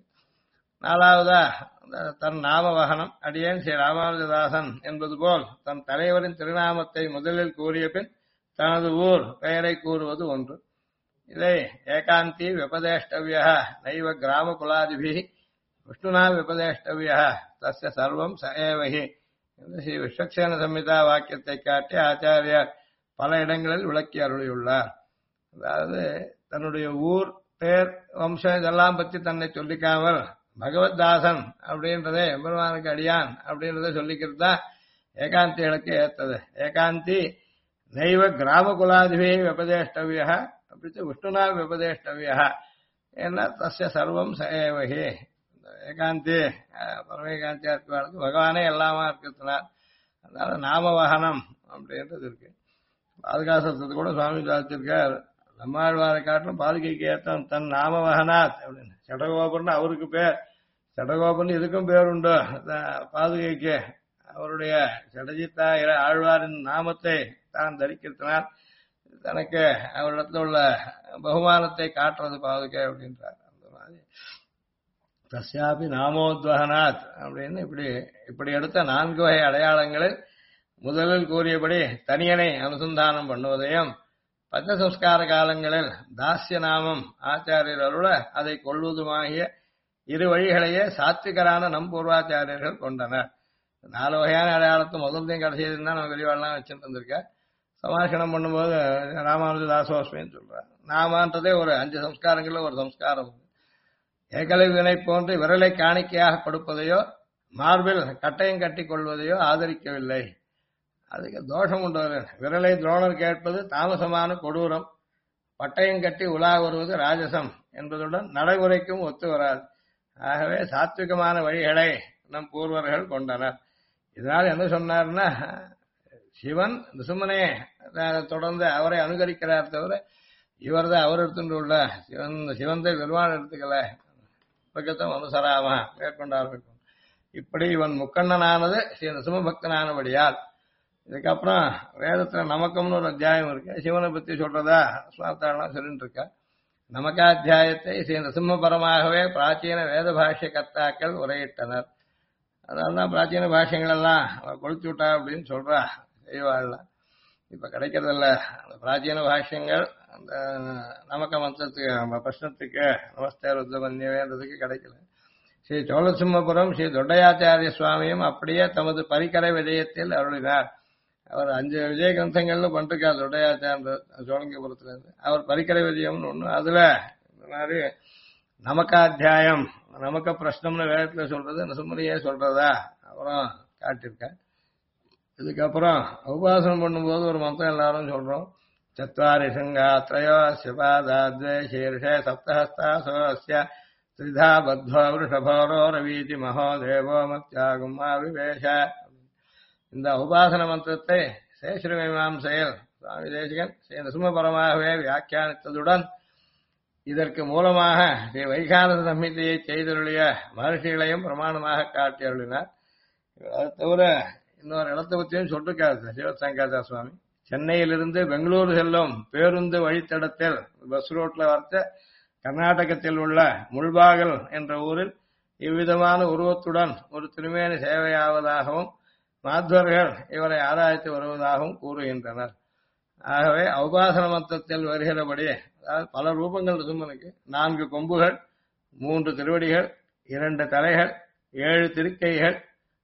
4வதா தன் நாம வகனம் அடியேன் ஸ்ரீ ராமானுஜதாசன் என்பது போல் தன் தலைவரின் திருநாமத்தை முதலில் கூறிய பின் தனது ஊர் பெயரை கூறுவது ஒன்று. இதை ஏகாந்தி விபதேஷ்டவிய நைவ கிராம குலாதிபி விஷ்ணுனா விபதேஷ்டவிய தஸ்ய சர்வம் சஏவகி என்று ஸ்ரீ விஸ்வக்சேன சம்ஹிதா வாக்கியத்தை காட்டி ஆச்சாரியார் பல இடங்களில் விளக்கி அருளியுள்ளார். அதாவது தன்னுடைய ஊர் பேர் வம்சம் இதெல்லாம் பற்றி தன்னை சொல்லிக்காமல் பகவத்தாசன் அப்படின்றதே எம்பெருமானுக்கு அடியான் அப்படின்றத சொல்லிக்கிறது தான் ஏகாந்திகளுக்கு ஏற்றது. ஏகாந்தி நைவ கிராம குலாதிபி விபதேஷ்டவிய அப்படி விஷ்ணுனா விபதேஷ்டவிய ஏன்னா தஸ்ய சர்வம் சஏவகி. ஏகாந்தி பரமேகாந்தியா இருக்கிறாருக்கு பகவானே எல்லாமா இருக்கிறதுனார். அதனால நாம வாகனம் அப்படின்றது இருக்கு. பாதுகாசத்தை கூட சுவாமி சாதிச்சிருக்கார். நம்மாழ்வாரை காட்டிலும் பாதுகைக்கு ஏற்றம் தன் நாம வகனாத் அப்படின்னு. சடகோபன் அவருக்கு பேர், சடகோபன் இதுக்கும் பேர் உண்டு பாதுகைக்கு. அவருடைய சடஜித்தா ஆழ்வாரின் நாமத்தை தான் தரிக்கிறதுனால் தனக்கு அவரிடத்துல உள்ள பகுமானத்தை காட்டுறது பாதுகை அப்படின்றார். அந்த மாதிரி தஸ்யாபி நாமோத்வகனாத் அப்படின்னு இப்படி எடுத்த 4 வகை அடையாளங்களில் முதலில் கூறியபடி தனியனை அனுசந்தானம் பண்ணுவதையும் பஞ்ச சம்ஸ்கார காலங்களில் தாஸ்ய நாமம் ஆச்சாரியர் அருள அதை கொள்வதுமாகிய இரு வழிகளையே சாத்விகரான நம் பூர்வாச்சாரியர்கள் கொண்டனர். 4 வகையான அடையாளத்தை முதல்தையும் கடைசியதுன்னு தான் நம்ம விரிவாலாம் வச்சுட்டு வந்திருக்க. சமாஷணம் பண்ணும்போது ராமானுஜ தாசோஸ்மின்னு சொல்றார். நாமன்றதே ஒரு 5 சம்ஸ்காரங்கள்ல ஒரு சம்ஸ்காரம். ஏகலைவினை போன்று விரலை காணிக்கையாக கொடுப்பதையோ மார்பில் கட்டையும் கட்டிக் கொள்வதையோ ஆதரிக்கவில்லை. அதுக்கு தோஷம் உண்டு. விரலை துரோணர் கேட்பது தாமசமான கொடூரம், பட்டயம் கட்டி உலா வருவது ராஜசம் என்பதுடன் நடைமுறைக்கும் ஒத்து வராது. ஆகவே சாத்விகமான வழிகளை நம் பூர்வர்கள் கொண்டனர். இதனால் என்ன சொன்னார்னா, சிவன் நிசுமனே தொடர்ந்து அவரை அனுகரிக்கிறார் தவிர இவர் தான் அவர் எடுத்துட்டு உள்ள சிவந்தை பெருமாள் எடுத்துக்கல, பக்கத்தம் அனுசராம மேற்கொண்டார்கள். இப்படி இவன் முக்கண்ணனானது ஸ்ரீ நிசும பக்தனானபடியால். இதுக்கப்புறம் வேதத்துல நமக்கம்னு ஒரு அத்தியாயம் இருக்கு, சிவனை பத்தி சொல்றதா சுவாத்தாலாம் சொல்லிட்டு இருக்க. நமக்காத்தியாயத்தை ஸ்ரீ நிருசிம்மபரமாகவே பிராச்சீன வேத பாஷ்ய கர்த்தாக்கள் உரையிட்டனர். அதனால்தான் பிராச்சீன பாஷ்யங்கள் எல்லாம் கொளுத்து விட்டா அப்படின்னு சொல்றா செய்வாள்லாம். இப்ப கிடைக்கிறதில்ல அந்த பிராச்சீன பாஷ்யங்கள். அந்த நமக்க மந்திரத்துக்கு நம்ம பிரஷ்னத்துக்கு நமஸ்தே ருத்ரமன்யவேன்றதுக்கு கிடைக்கல. ஸ்ரீ சோழசிம்மபுரம் ஸ்ரீ தொண்டையாச்சாரிய சுவாமியும் அப்படியே தமது பரிகரை விஜயத்தில் அருளினார். அவர் 5 விஜய கிரந்தங்கள்னு பண்ணிருக்கார் தொண்டையாச்சார சோழங்கபுரத்துல இருந்து. அவர் பரிகரை விஜயம்னு ஒண்ணு, அதுல இந்த மாதிரி நமக்காத்தியாயம் நமக்க பிரஷ்னம்னு வேதத்துல சொல்றது நசுமரியே சொல்றதா அப்புறம் காட்டியிருக்கார். இதுக்கப்புறம் உபாசனம் பண்ணும்போது ஒரு மந்திரம் எல்லாரும் சொல்றோம். சத்வாரி சிங்கா த்ரயோ சிபாதாத்வே சீர்ஷே சப்தஹஸ்தா சோஸ்ய திரிதா பத்வோ விருஷபோரோ ரவீதி மகோ தேவோ மத்யாகும் விவேஷ. இந்த உபாசன மந்திரத்தை சேஷரமீமாம்சையில் சுவாமி தேசிகன் ஸ்ரீ நரசிம்மபரமாகவே வியாக்கியானித்ததுடன் இதற்கு மூலமாக ஸ்ரீ வைகானச சம்ஹிதையை செய்தருளிய மகர்ஷிகளையும் பிரமாணமாக காட்டி அருளினார். அது தவிர இன்னொரு இடத்தை பற்றியும் சொல்லிருக்காரு சிவசங்கரா சுவாமி. சென்னையிலிருந்து பெங்களூரு செல்லும் பேருந்து வழித்தடத்தில் பஸ் ரோட்ல வரத்த கர்நாடகத்தில் உள்ள முள்பாகல் என்ற ஊரில் இவ்விதமான உருவத்துடன் ஒரு திருமேனி சேவையாவதாகவும் மாத்வர்கள் இவரை ஆராய்ச்சி வருவதாகவும் கூறுகின்றனர். ஆகவே உபாசன மந்திரத்தில் வருகிறபடி, அதாவது பல ரூபங்கள் நரசிம்மனுக்கு 4 கொம்புகள், 3 திருவடிகள், 2 தலைகள், 7 திருக்கைகள்,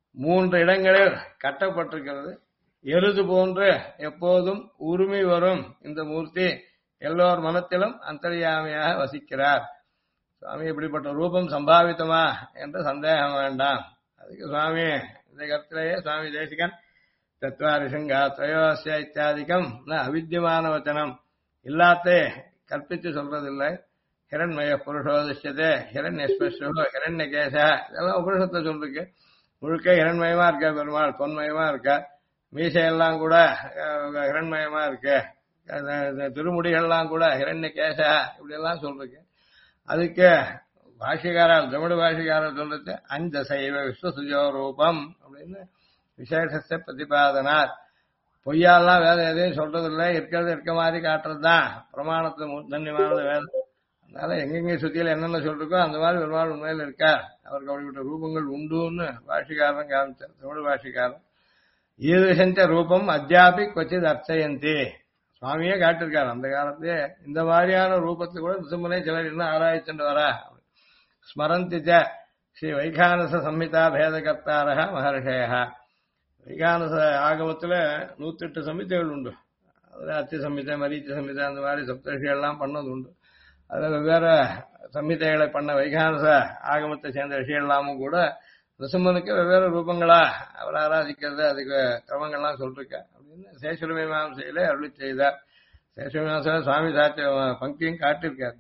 3 இடங்களில் கட்டப்பட்டிருக்கிறது. எருது போன்று எப்போதும் உரிமை வரும் இந்த மூர்த்தி எல்லோர் மனத்திலும் அந்தர்யாமியாக வசிக்கிறார். சுவாமி இப்படிப்பட்ட ரூபம் சம்பாவித்தமா என்ற சந்தேகம் வேண்டாம். அதுக்கு சுவாமி இந்த கருத்திலேயே சுவாமி தேசிகன் தத்வாரி சிங்கா திரயோசிய இத்தியாதிக்கம் அவித்தியமான வச்சனம் இல்லாத்தே கற்பித்து சொல்றதில்லை. ஹிரண்மய புருஷோதிஷ்யதே ஹிரண்யஸ்பர்ஷோ ஹிரண்யகேச இதெல்லாம் உபனிஷத்துல சொல்லிருக்கு. முழுக்க ஹிரண்மயமா இருக்க பெருமாள், பொன்மயமா இருக்க, மீசையெல்லாம் கூட ஹிரண்மயமா இருக்கு, திருமுடிகள்லாம் கூட ஹிரண்யகேச இப்படி எல்லாம் சொல்லிருக்கு. அதுக்கு பாஷிகாரால் தமிழ் பாஷிகாரர் சொல்றது அந்த சைவ விஸ்வசுஜோ ரூபம் அப்படின்னு விசேஷத்தை பிரதிபாதனார். பொய்யாலாம் வேதம் எதையும் சொல்றது இல்லை, இருக்கிறது இருக்க மாதிரி காட்டுறதுதான் பிரமாணத்தை தன்யமானது வேதம். அதனால எங்கெங்க சுத்தியில என்னென்ன சொல்லிருக்கோ அந்த மாதிரி பெருமாள் உண்மையில் இருக்கார். அவருக்கு அப்படிப்பட்ட ரூபங்கள் உண்டுன்னு பாஷிகாரன் காமிச்சார் தமிழ் பாஷிகாரன். ஈதுசஞ்ச ரூபம் அத்தியாபி கொச்சித் அர்ச்சயந்தி சுவாமியே காட்டிருக்காரு. அந்த காலத்திலே இந்த மாதிரியான ரூபத்தை கூட நிருசிம்மனை சிலர் இன்னும் ஆராய்ச்சிட்டு வரா. ஸ்மரந்தி ச ஸ்ரீ வைகானச சம்ஹிதா பேதகர்த்தாரக மகர்ஷய. வைகானச ஆகமத்துல 108 சம்ஹிதைகள் உண்டு. அதுல அத்தி சம்ஹிதை, மரீச்சி சம்ஹிதை, அந்த மாதிரி சப்தரிஷிகள்லாம் பண்ணது உண்டு. அதுல வெவ்வேறு சம்ஹிதைகளை பண்ண வைகானச ஆகமத்தை சேர்ந்த ரிஷிகள்லாமும் கூட நிருசிம்மனுக்கு வெவ்வேறு ரூபங்களா அவர் ஆராதிக்கிறது, அதுக்கு கிரமங்கள்லாம் சொல்லிருக்க அப்படின்னு சேஷரமீமாம்சையில அருளி செய்தார். சேஷரமீமாம்சையில சுவாமி சாத்திய பங்கியும் காட்டியிருக்காரு.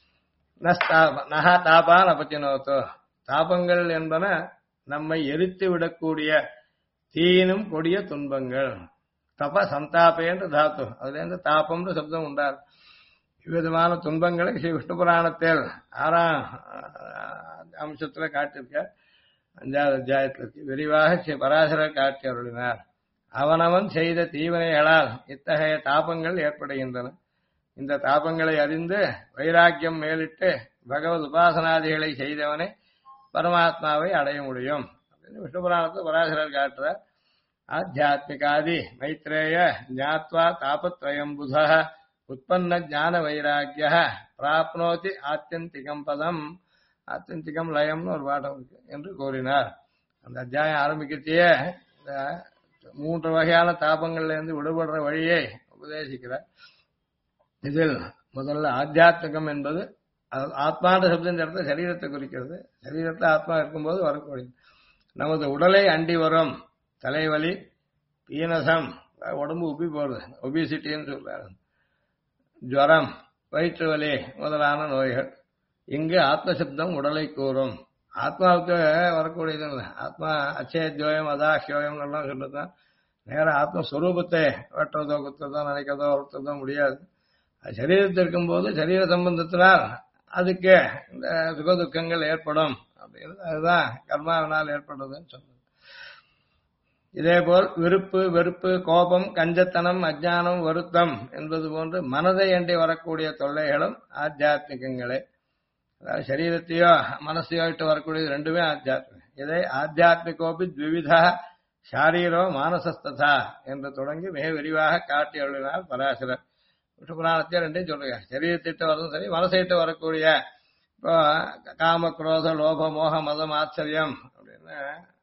நகா தாபான் அபத்தினோத்தோ தாபங்கள் என்பன நம்மை எரித்து விடக்கூடிய தீயினும் கொடிய துன்பங்கள். தப சந்தாபேன்ற தாத்து, அதுல இருந்து தாபம்ன்ற சப்தம் உண்டார். இவ்விதமான துன்பங்களை ஸ்ரீ விஷ்ணு புராணத்தில் 6ஆம் அம்சத்துல காட்டியிருக்க 5வது அத்தியாயத்திற்கு விரிவாக ஸ்ரீ பராசரர் காட்டி அருளினார். அவனவன் செய்த தீவினைகளால் இத்தகைய தாபங்கள் ஏற்படுகின்றன. இந்த தாபங்களை அறிந்து வைராக்கியம் மேலிட்டு பகவத் உபாசனாதிகளை செய்தவனே பரமாத்மாவை அடைய முடியும் அப்படின்னு விஷ்ணு புராணத்தை பராசரர் காட்டுறார். ஆத்தியாத்மிகாதி மைத்ரேய ஞாத்வா தாபத்ரயம் புத உற்பன்ன ஞான வைராக்கிய பிராப்னோதி ஆத்தியந்திகம் பதம். ஆத்தியந்திகம் லயம்னு ஒரு பாடம் இருக்கு என்று கூறினார். அந்த அத்தியாயம் ஆரம்பிக்கத்தையே இந்த 3 வகையான தாபங்கள்ல இருந்து விடுபடுற வழியை உபதேசிக்கிறார். இதில் முதல்ல ஆத்தியாத்மிகம் என்பது ஆத்மாண்ட சப்தம் இந்த இடத்துல சரீரத்தை குறிக்கிறது. சரீரத்தில் ஆத்மா இருக்கும்போது வரக்கூடிய நமது உடலை அண்டி வரும் தலைவலி, பீனசம், உடம்பு உப்பி போறது, ஒபிசிட்டின்னு சொல்றாரு, ஜுவரம், வயிற்று வலி முதலான நோய்கள். இங்கு ஆத்மசப்தம் உடலை கூறும். ஆத்மாவுக்கு வரக்கூடியது ஆத்மா அச்சேத்யோயம் அதாஹ்யோயம் எல்லாம் சொல்றதுதான். நேர ஆத்மஸ்வரூபத்தை வெட்டுறதோ குத்துறதோ நினைக்கிறதோ வளர்த்ததோ முடியாது. அது சரீரத்தில் இருக்கும்போது சரீர சம்பந்தத்தினால் அதுக்கு இந்த சுகதுக்கங்கள் ஏற்படும் அப்படிங்கிறது அதுதான் கர்மாவினால் ஏற்படுறதுன்னு சொல்றது. இதேபோல் விருப்பு, வெறுப்பு, கோபம், கஞ்சத்தனம், அஜ்ஞானம், வருத்தம் என்பது போன்று மனதை அண்டி வரக்கூடிய தொல்லைகளும் ஆத்தியாத்மிகங்களே. அதாவது சரீரத்தையோ மனசையோ இட்டு வரக்கூடியது ரெண்டுமே ஆத்தியாத்மிகம். இதை ஆத்தியாத்மிகோபி த்விவிதா ஷாரீரோ மானசஸ்ததா என்று தொடங்கி மிக விரிவாக காட்டி அருளினார் பராசரர். விஷ்ணு புராணத்தையும் ரெண்டையும் சொல்றீங்க. சரீரத்திட்டு வரதும் சரி, மனசைட்டு வரக்கூடிய இப்போ காம, குரோத, லோப, மோக, மதம், ஆச்சரியம் அப்படின்னு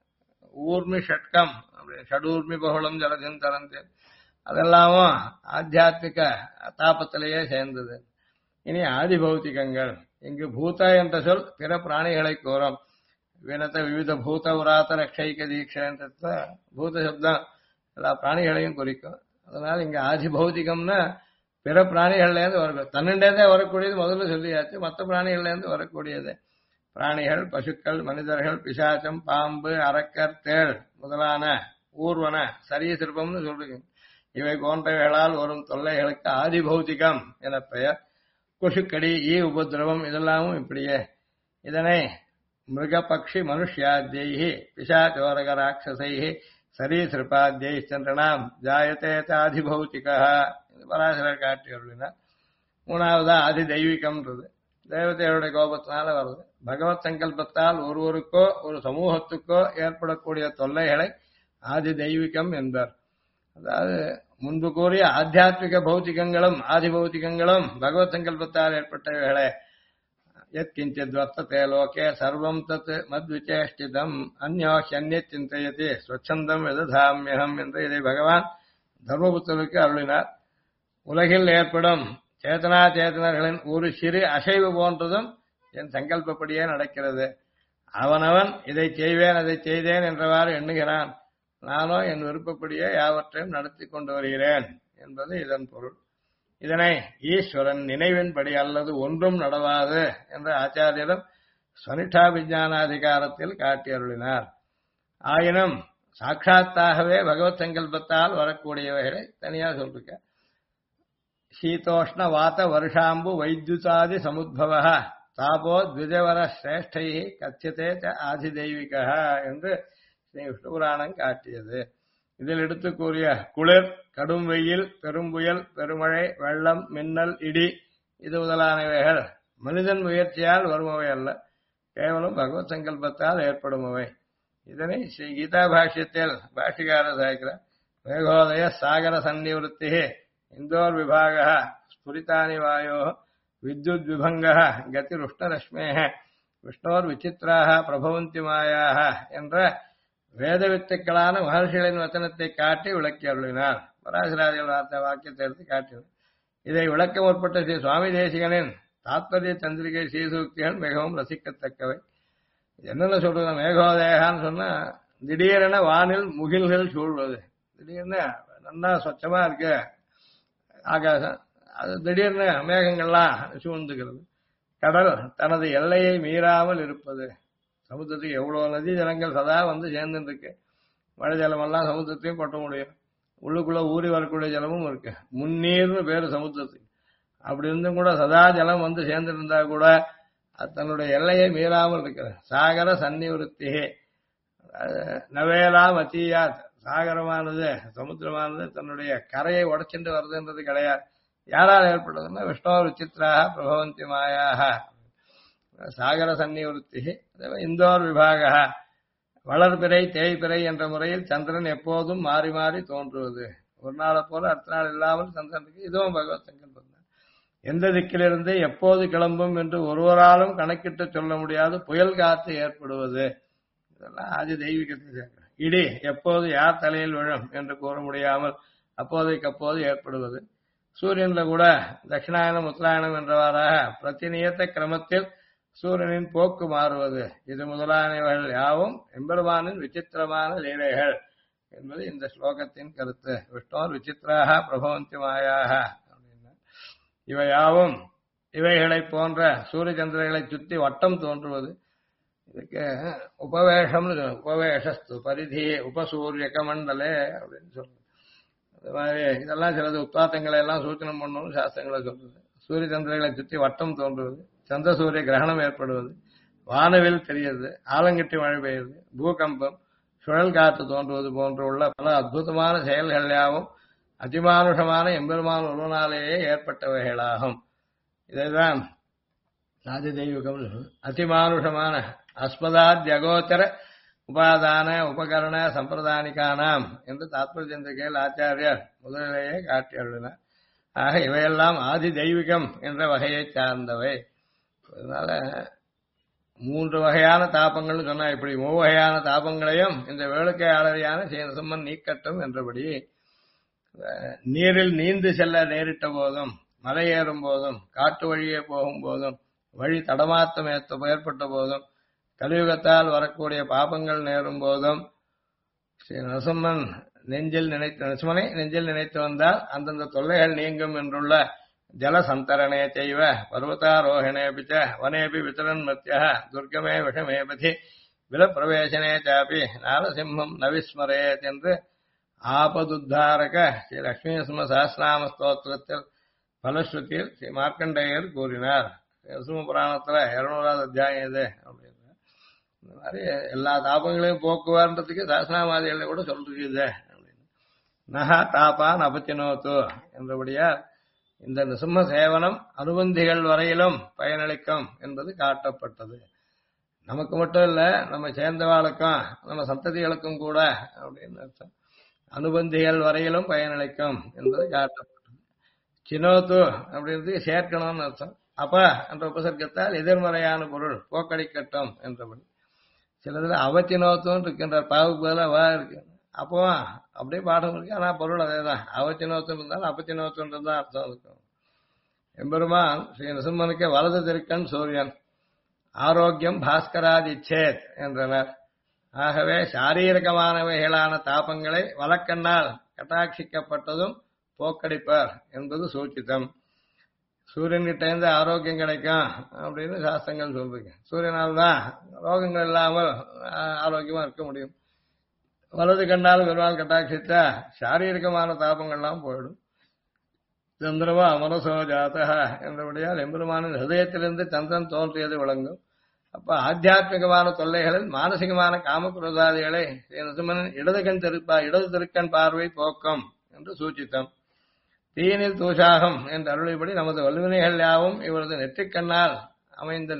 ஊர்மி ஷட்கம் அப்படின்னு ஷடூர்மி பகுளம் ஜலதின் தரந்து அதெல்லாமும் ஆத்தியாத்மிக தாபத்திலேயே சேர்ந்தது. இனி ஆதி பௌத்திகங்கள். இங்கு பூத என்ற சொல் பிற பிராணிகளை கூறும். வினத விவித பூத உராத ரக்ஷைக தீட்சை பூத சப்தம் எல்லா பிராணிகளையும் குறிக்கும். அதனால இங்க ஆதி பௌத்திகம்னா பிற பிராணிகள்ல இருந்து வர தன்னின்றே வரக்கூடியது முதல்ல சொல்லியாச்சு. மற்ற பிராணிகள்ல இருந்து வரக்கூடியது பிராணிகள், பசுக்கள், மனிதர்கள், பிசாச்சம், பாம்பு, அரக்கர், தேள் முதலான ஊர்வன சரீசிற்பம்னு சொல்றீங்க. இவை போன்றவைகளால் வரும் தொல்லைகளுக்கு ஆதி பௌத்திகம் என பெயர். கொசுக்கடி, ஈ உபதிரவம் இதெல்லாமும் இப்படியே. இதனை மிருக பக்ஷி மனுஷ்யாத்யைஹி பிசாச்சோரக ராட்சசைஹி சரீசிருப்பாத்யை சந்திரனாம் ஜாயத்தே ஆதிபௌத்திகா பராசரர் காட்டி அருளினார். மூணாவதா ஆதி தெய்வீகம்ன்றது தேவதைகளுடைய கோபத்தினால வருது. பகவத் சங்கல்பத்தால் ஒருவருக்கோ ஒரு சமூகத்துக்கோ ஏற்படக்கூடிய தொல்லைகளை ஆதி தெய்வீகம் என்பர். அதாவது முன்பு கூறிய ஆத்தியாத்மிக பௌத்திகங்களும் ஆதி பௌத்திகங்களும் பகவத் சங்கல்பத்தால் ஏற்பட்டவைகளே. யத்கிஞ்சித் வர்த்ததே லோகே சர்வம் தத் மத்விசேஷ்டிதம் அந்யோ ஹ்யன்யத் சிந்தயதி ஸ்வச்சந்தம் எததாம்யகம் என்று இதை பகவான் தர்மபுத்தருக்கு அருளினார். உலகில் ஏற்படும் சேதனா சேதனர்களின் ஒரு சிறு அசைவு போன்றதும் என் சங்கல்பப்படியே நடக்கிறது. அவனவன் இதை செய்வேன் அதை செய்தேன் என்றவாறு எண்ணுகிறான். நானோ என் விருப்பப்படியே யாவற்றையும் நடத்தி கொண்டு வருகிறேன் என்பது இதன் பொருள். இதனை ஈஸ்வரன் நினைவின்படி அல்லது ஒன்றும் நடவாது என்ற ஆச்சாரியரும் ஸ்வனிஷ்டா விஞ்ஞானாதிகாரத்தில் காட்டி அருளினார். ஆயினும் சாட்சாத்தாகவே பகவத் சங்கல்பத்தால் வரக்கூடியவைகளை தனியா சொல்லிருக்க. சீதோஷ்ண வாத வருஷாம்பு வைத்யுதாதி சமுத்பவ தாபோ த்விஜவர சிரேஷ்டை கத்தியதே ஆதி தெய்வீக என்று ஸ்ரீ விஷ்ணு புராணம் காட்டியது. இதில் எடுத்து கூறிய குளிர், கடும் வெயில், பெரும்புயல், பெருமழை, வெள்ளம், மின்னல், இடி இது முதலானவைகள் மனிதன் முயற்சியால் வருபவை அல்ல, கேவலம் பகவத் சங்கல்பத்தால் ஏற்படுமவை. இதனை ஸ்ரீ கீதா பாஷ்யத்தில் பாஷ்யகாரர் சாய்க்கிறார். மேகோதய சாகர சன்னிவருத்தி இந்தோர் விபாக ஸ்புரிதானி வாயோ வித்யுத் விபங்க கதிருஷ்ணரஷ்மே விஷ்ணோர் விசித்ராக பிரபவந்தி மாயாக என்ற வேத வித்துக்களான மகர்ஷிகளின் வசனத்தை காட்டி விளக்கி அருளினார். பராசராதிகள் வார்த்தை வாக்கியத்தை எடுத்து காட்டினார். இதை விளக்க முற்பட்ட ஸ்ரீ சுவாமி தேசிகனின் தாத்பரிய சந்திரிகை ஸ்ரீசூக்திகள் மிகவும் ரசிக்கத்தக்கவை. என்னென்ன சொல்றது? மேகோதயான்னு சொன்னா திடீரென வானில் முகில்கள் சூழ்வது, திடீர்னு நல்லா சொச்சமா இருக்கு ஆகாசம், அது திடீர்னு மேகங்கள்லாம் சூழ்ந்துகிறது. கடல் தனது எல்லையை மீறாமல் இருப்பது. சமுத்திரத்துக்கு எவ்வளவு நதி ஜலங்கள் சதா வந்து சேர்ந்துட்டு இருக்கு. மழை ஜலமெல்லாம் சமுத்திரத்தையும் கொட்ட முடியும். உள்ளுக்குள்ள ஊறி வரக்கூடிய ஜலமும் இருக்கு. முன்னீர்னு பேரு சமுத்திரத்துக்கு. அப்படி இருந்தும் கூட சதா ஜலம் வந்து சேர்ந்துட்டு இருந்தா கூட அது தன்னுடைய எல்லையை மீறாமல் இருக்கிறது. சாகர சன்னிவருத்தி நவேலா மத்தியாத். சாகரமானது சமுத்திரமானது தன்னுடைய கரையை உடைச்சிட்டு வருதுன்றது கிடையாது. யாரால் ஏற்பட்டதுன்னா விஷ்ணு விசித்ராக பிரபவந்தி மாயாக. சாகர சன்னிவருத்தி இந்தோர் விபாக வளர்பிறை தேய்பிறை என்ற முறையில் சந்திரன் எப்போதும் மாறி மாறி தோன்றுவது. ஒரு நாளை போல அடுத்த நாள் இல்லாமல் சந்திரனுக்கு இதுவும் பகவத் சங்கல்பம் தான். எந்த திக்கிலிருந்து எப்போது கிளம்பும் என்று ஒருவராலும் கணக்கிட்டு சொல்ல முடியாது புயல் காத்து ஏற்படுவது. இதெல்லாம் ஆதி தெய்வீகத்தை சேர்க்கிறேன். இடி எப்போது யார் தலையில் விழும் என்று கூற முடியாமல் அப்போதைக்கு அப்போது ஏற்படுவது. சூரியன்ல கூட தட்சிணாயனம் உத்தராயணம் என்றவாறாக பிரதிநியத்த கிரமத்தில் சூரியனின் போக்கு மாறுவது. இது முதலானவைகள் யாவும் எம்பெருமானின் விசித்திரமான லீலைகள் என்பது இந்த ஸ்லோகத்தின் கருத்து. விஷ்ணோர் விசித்திராக பிரபவந்தி மாயாக அப்படின்னா இவையாவும் இவைகளை போன்ற சூரிய சந்திரர்களை சுற்றி வட்டம் தோன்றுவது. இதுக்கு உபவேஷம் உபவேஷஸ்து பரிதி உபசூரியக மண்டலே அப்படின்னு சொல்றது. அது மாதிரி இதெல்லாம் சிலது உத்தாத்தங்களை எல்லாம் சூச்சனம் பண்ணணும் சாஸ்திரங்களை சொல்றது. சூரிய சந்திரர்களை சுற்றி வட்டம் தோன்றுவது, சந்திர சூரிய கிரகணம் ஏற்படுவது, வானவில் தெரியுது, ஆலங்கட்டி மழை பெய்யுது, பூகம்பம், சுழல் காற்று தோன்றுவது போன்ற பல அற்புதமான செயல்கள் யாவும் அதிமானுஷமான எம்பெருமான் ஒருவனாலேயே ஏற்பட்டவைகளாகும். இதைதான் ஆதி தெய்வீகம் அதிமானுஷமான அஸ்மதாத்யகோச்சர உபாதான உபகரண சம்பிரதானிகானாம் என்று தாத்பரிய சந்திரிகையில் ஆச்சாரியர் முதலிலேயே காட்டியுள்ளனர். ஆக இவையெல்லாம் ஆதி தெய்வீகம் என்ற வகையை சார்ந்தவை. அதனால 3 வகையான தாபங்கள்னு சொன்னா இப்படி 3 வகையான தாபங்களையும் இந்த வேளுக்கை ஆளறியான சீனசம்மன் நீக்கட்டும் என்றபடி நீரில் நீந்து செல்ல நேரிட்ட போதும், மலை ஏறும் போதும், காட்டு வழியே போகும் போதும், வழி தடமாத்தம் ஏற்பட்ட போதும், கலியுகத்தால் வரக்கூடிய பாபங்கள் நேரும் போதும் நரசிம்மன் நரசிம்மனை நெஞ்சில் நினைத்து வந்தால் அந்தந்த தொல்லைகள் நீங்கும் என்றுள்ள ஜல சந்தரணே செய்வ பர்வதாரோஹணே பிச்ச வனேபி விதரன் மத்திய துர்கமே விஷமே பதி விலப்பிரவேசனே சாப்பி நாரசிம்மம் நவிஸ்மரேத் என்று ஆபதுத்தாரக ஸ்ரீ லட்சுமிநரசிம்ம சஹஸ்ரநாம ஸ்தோத்திரத்தில் பலஸ்ருதியில் ஸ்ரீ மார்க்கண்டேயர் கூறினார். நரசிம்ம புராணத்துல 200வது அத்தியாயம் இது அப்படின்னு. இந்த மாதிரி எல்லா தாபங்களையும் போக்குவார்ன்றதுக்கு சாஸ்திரநாமாதிகளை கூட சொல்லிருக்குது அப்படின்னு. நகா தாபான் அபத்தினோத்து என்றபடியால் இந்த நிருசிம்ம சேவனம் அனுபந்திகள் வரையிலும் பயனளிக்கும் என்பது காட்டப்பட்டது. நமக்கு மட்டும் இல்ல, நம்ம சேர்ந்தவாளுக்கும் நம்ம சந்ததிகளுக்கும் கூட அப்படின்னு அர்த்தம். அனுபந்திகள் வரையிலும் பயனளிக்கும் என்பது காட்டப்பட்டது. சினோத்து அப்படின்றது சேர்க்கணும்னு அர்த்தம். அப்ப என்ற உபசர்க்கத்தால் எதிர்மறையான பொருள் போக்கடிக்கட்டும் என்றபடி. சிலதுல அவச்சினோத்தும் இருக்கின்ற பாவுக்கு பதிலாக வா இருக்கு. அப்போ அப்படியே பாடம் இருக்கு, ஆனா பொருள் அதேதான். அவச்சினோத்தும் இருந்தாலும் அப்பச்சினோத்துன்றது தான் அர்த்தம் இருக்கும். எம்பெருமான் ஸ்ரீ நரசிம்மனுக்கு வலது திருக்கண் சூரியன், ஆரோக்கியம் பாஸ்கராதிச்சேத் என்றனர். ஆகவே சாரீரகமானவைகளான தாபங்களை வலக்கண்ணால் கட்டாட்சிக்கப்பட்டதும் போக்கடிப்பார் என்பது சூச்சிதம். சூரியன் கிட்ட இருந்து ஆரோக்கியம் கிடைக்கும் அப்படின்னு சாஸ்திரங்கள் சொல்றீங்க. சூரியனால் தான் ரோகங்கள் இல்லாமல் ஆரோக்கியமா இருக்க முடியும். வலது கண்ணால் பெருமாள் கட்டாட்சித்தா சாரீரிகமான தாபங்கள்லாம் போயிடும். சந்திரமா அமரசோ ஜாதக என்றபடியால் எம்பெருமானின் ஹிருதயத்திலிருந்து சந்திரன் தோன்றியது விளங்கும். அப்ப ஆத்தியாத்மிகமான தொல்லைகளில் மானசிகமான காமக்ரோதாதிகளை நரசிம்மனின் இடது திருக்கண் பார்வை போக்கம் என்று சூச்சித்தம். தீயினில் தூஷாகம் என்ற அருளிபடி நமது வல்வினைகள் யாவும் இவரது நெற்றிக்கண்ணால் அமைந்த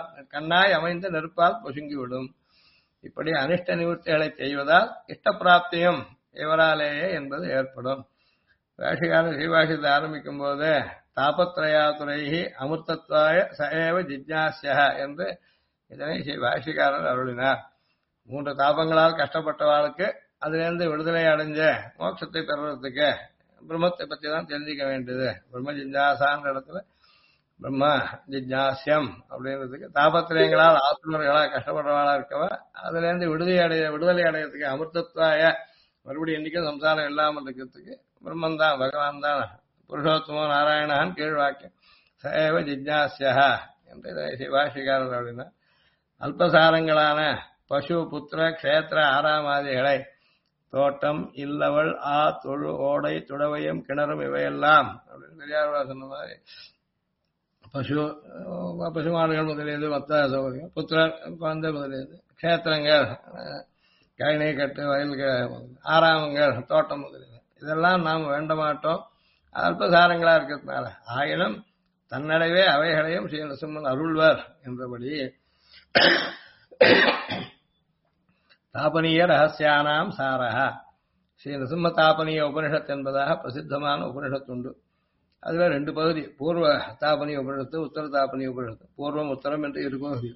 நெருப்பால் பொசுங்கிவிடும். இப்படி அனிஷ்ட நிவர்த்திகளை செய்வதால் இஷ்டப்பிராப்தியும் இவராலேயே என்பது ஏற்படும். பாஷிகாரர் ஸ்ரீபாஷியத்தை ஆரம்பிக்கும் போது தாபத்ரயாதுரைகி அமிர்தத்வாய சஏவ ஜிஜ்ஞாஸ்ய என்று இதனை ஸ்ரீ பாஷிகாரர் அருளினார். 3 தாபங்களால் கஷ்டப்பட்டவாளுக்கு அதிலிருந்து விடுதலை அடைஞ்ச மோட்சத்தை பெறுவதற்கு பிரம்மத்தை பற்றி தான் தெரிஞ்சுக்க வேண்டியது. பிரம்ம ஜிஜ்ஞாசான்ற இடத்துல பிரம்ம ஜிஜ்ஞாசியம் அப்படின்றதுக்கு தாபத்திரயங்களால் ஆத்மர்களா கஷ்டப்படுறவாளா இருக்கவ அதுல இருந்து விடுதலை அடைகிறதுக்கு அமிர்தத்வாய மறுபடியும் என்னைக்கும் சம்சாரம் இல்லாமல் இருக்கிறதுக்கு பிரம்மன் தான், பகவான் தான், புருஷோத்தமோ நாராயணான் கீழ் வாக்கியம் சஏவ ஜிஜ்ஞாசியா என்று பாஷிகாரர் அப்படின்னா அல்பசாரங்களான பசு புத்திர கஷேத்திர ஆராமாதிகளை தோட்டம் இல்லவள் தொழு ஓடை துடவையும் கிணறும் இவையெல்லாம் அப்படின்னு பெரியார் சொன்ன மாதிரி பசுமாடுகள் முதலியது மத்த சௌகரியம், புத்திரர் குழந்தை முதலியது, கஷேத்திரங்கள் கழனி கட்டு வயல்கள், ஆராமங்கள் தோட்டம் முதலியது இதெல்லாம் நாம் வேண்ட மாட்டோம் அல்பசாரங்களா இருக்கிறதுனால. ஆயினும் தன்னடவே அவைகளையும் ஸ்ரீ நரசிம்மன் அருள்வர் என்றபடி தாபனீய ரகசியானாம் சாரஹா ஸ்ரீ நரசிம்ம தாபனீய உபனிஷத் என்பதாக பிரசித்தமான உபனிஷத் உண்டு. அதுல 2 பகுதி, பூர்வ தாபனீய உபனிஷத்து, உத்தர தாபனீய உபனிஷத்து. பூர்வம் உத்தரம் என்று 2 பகுதி.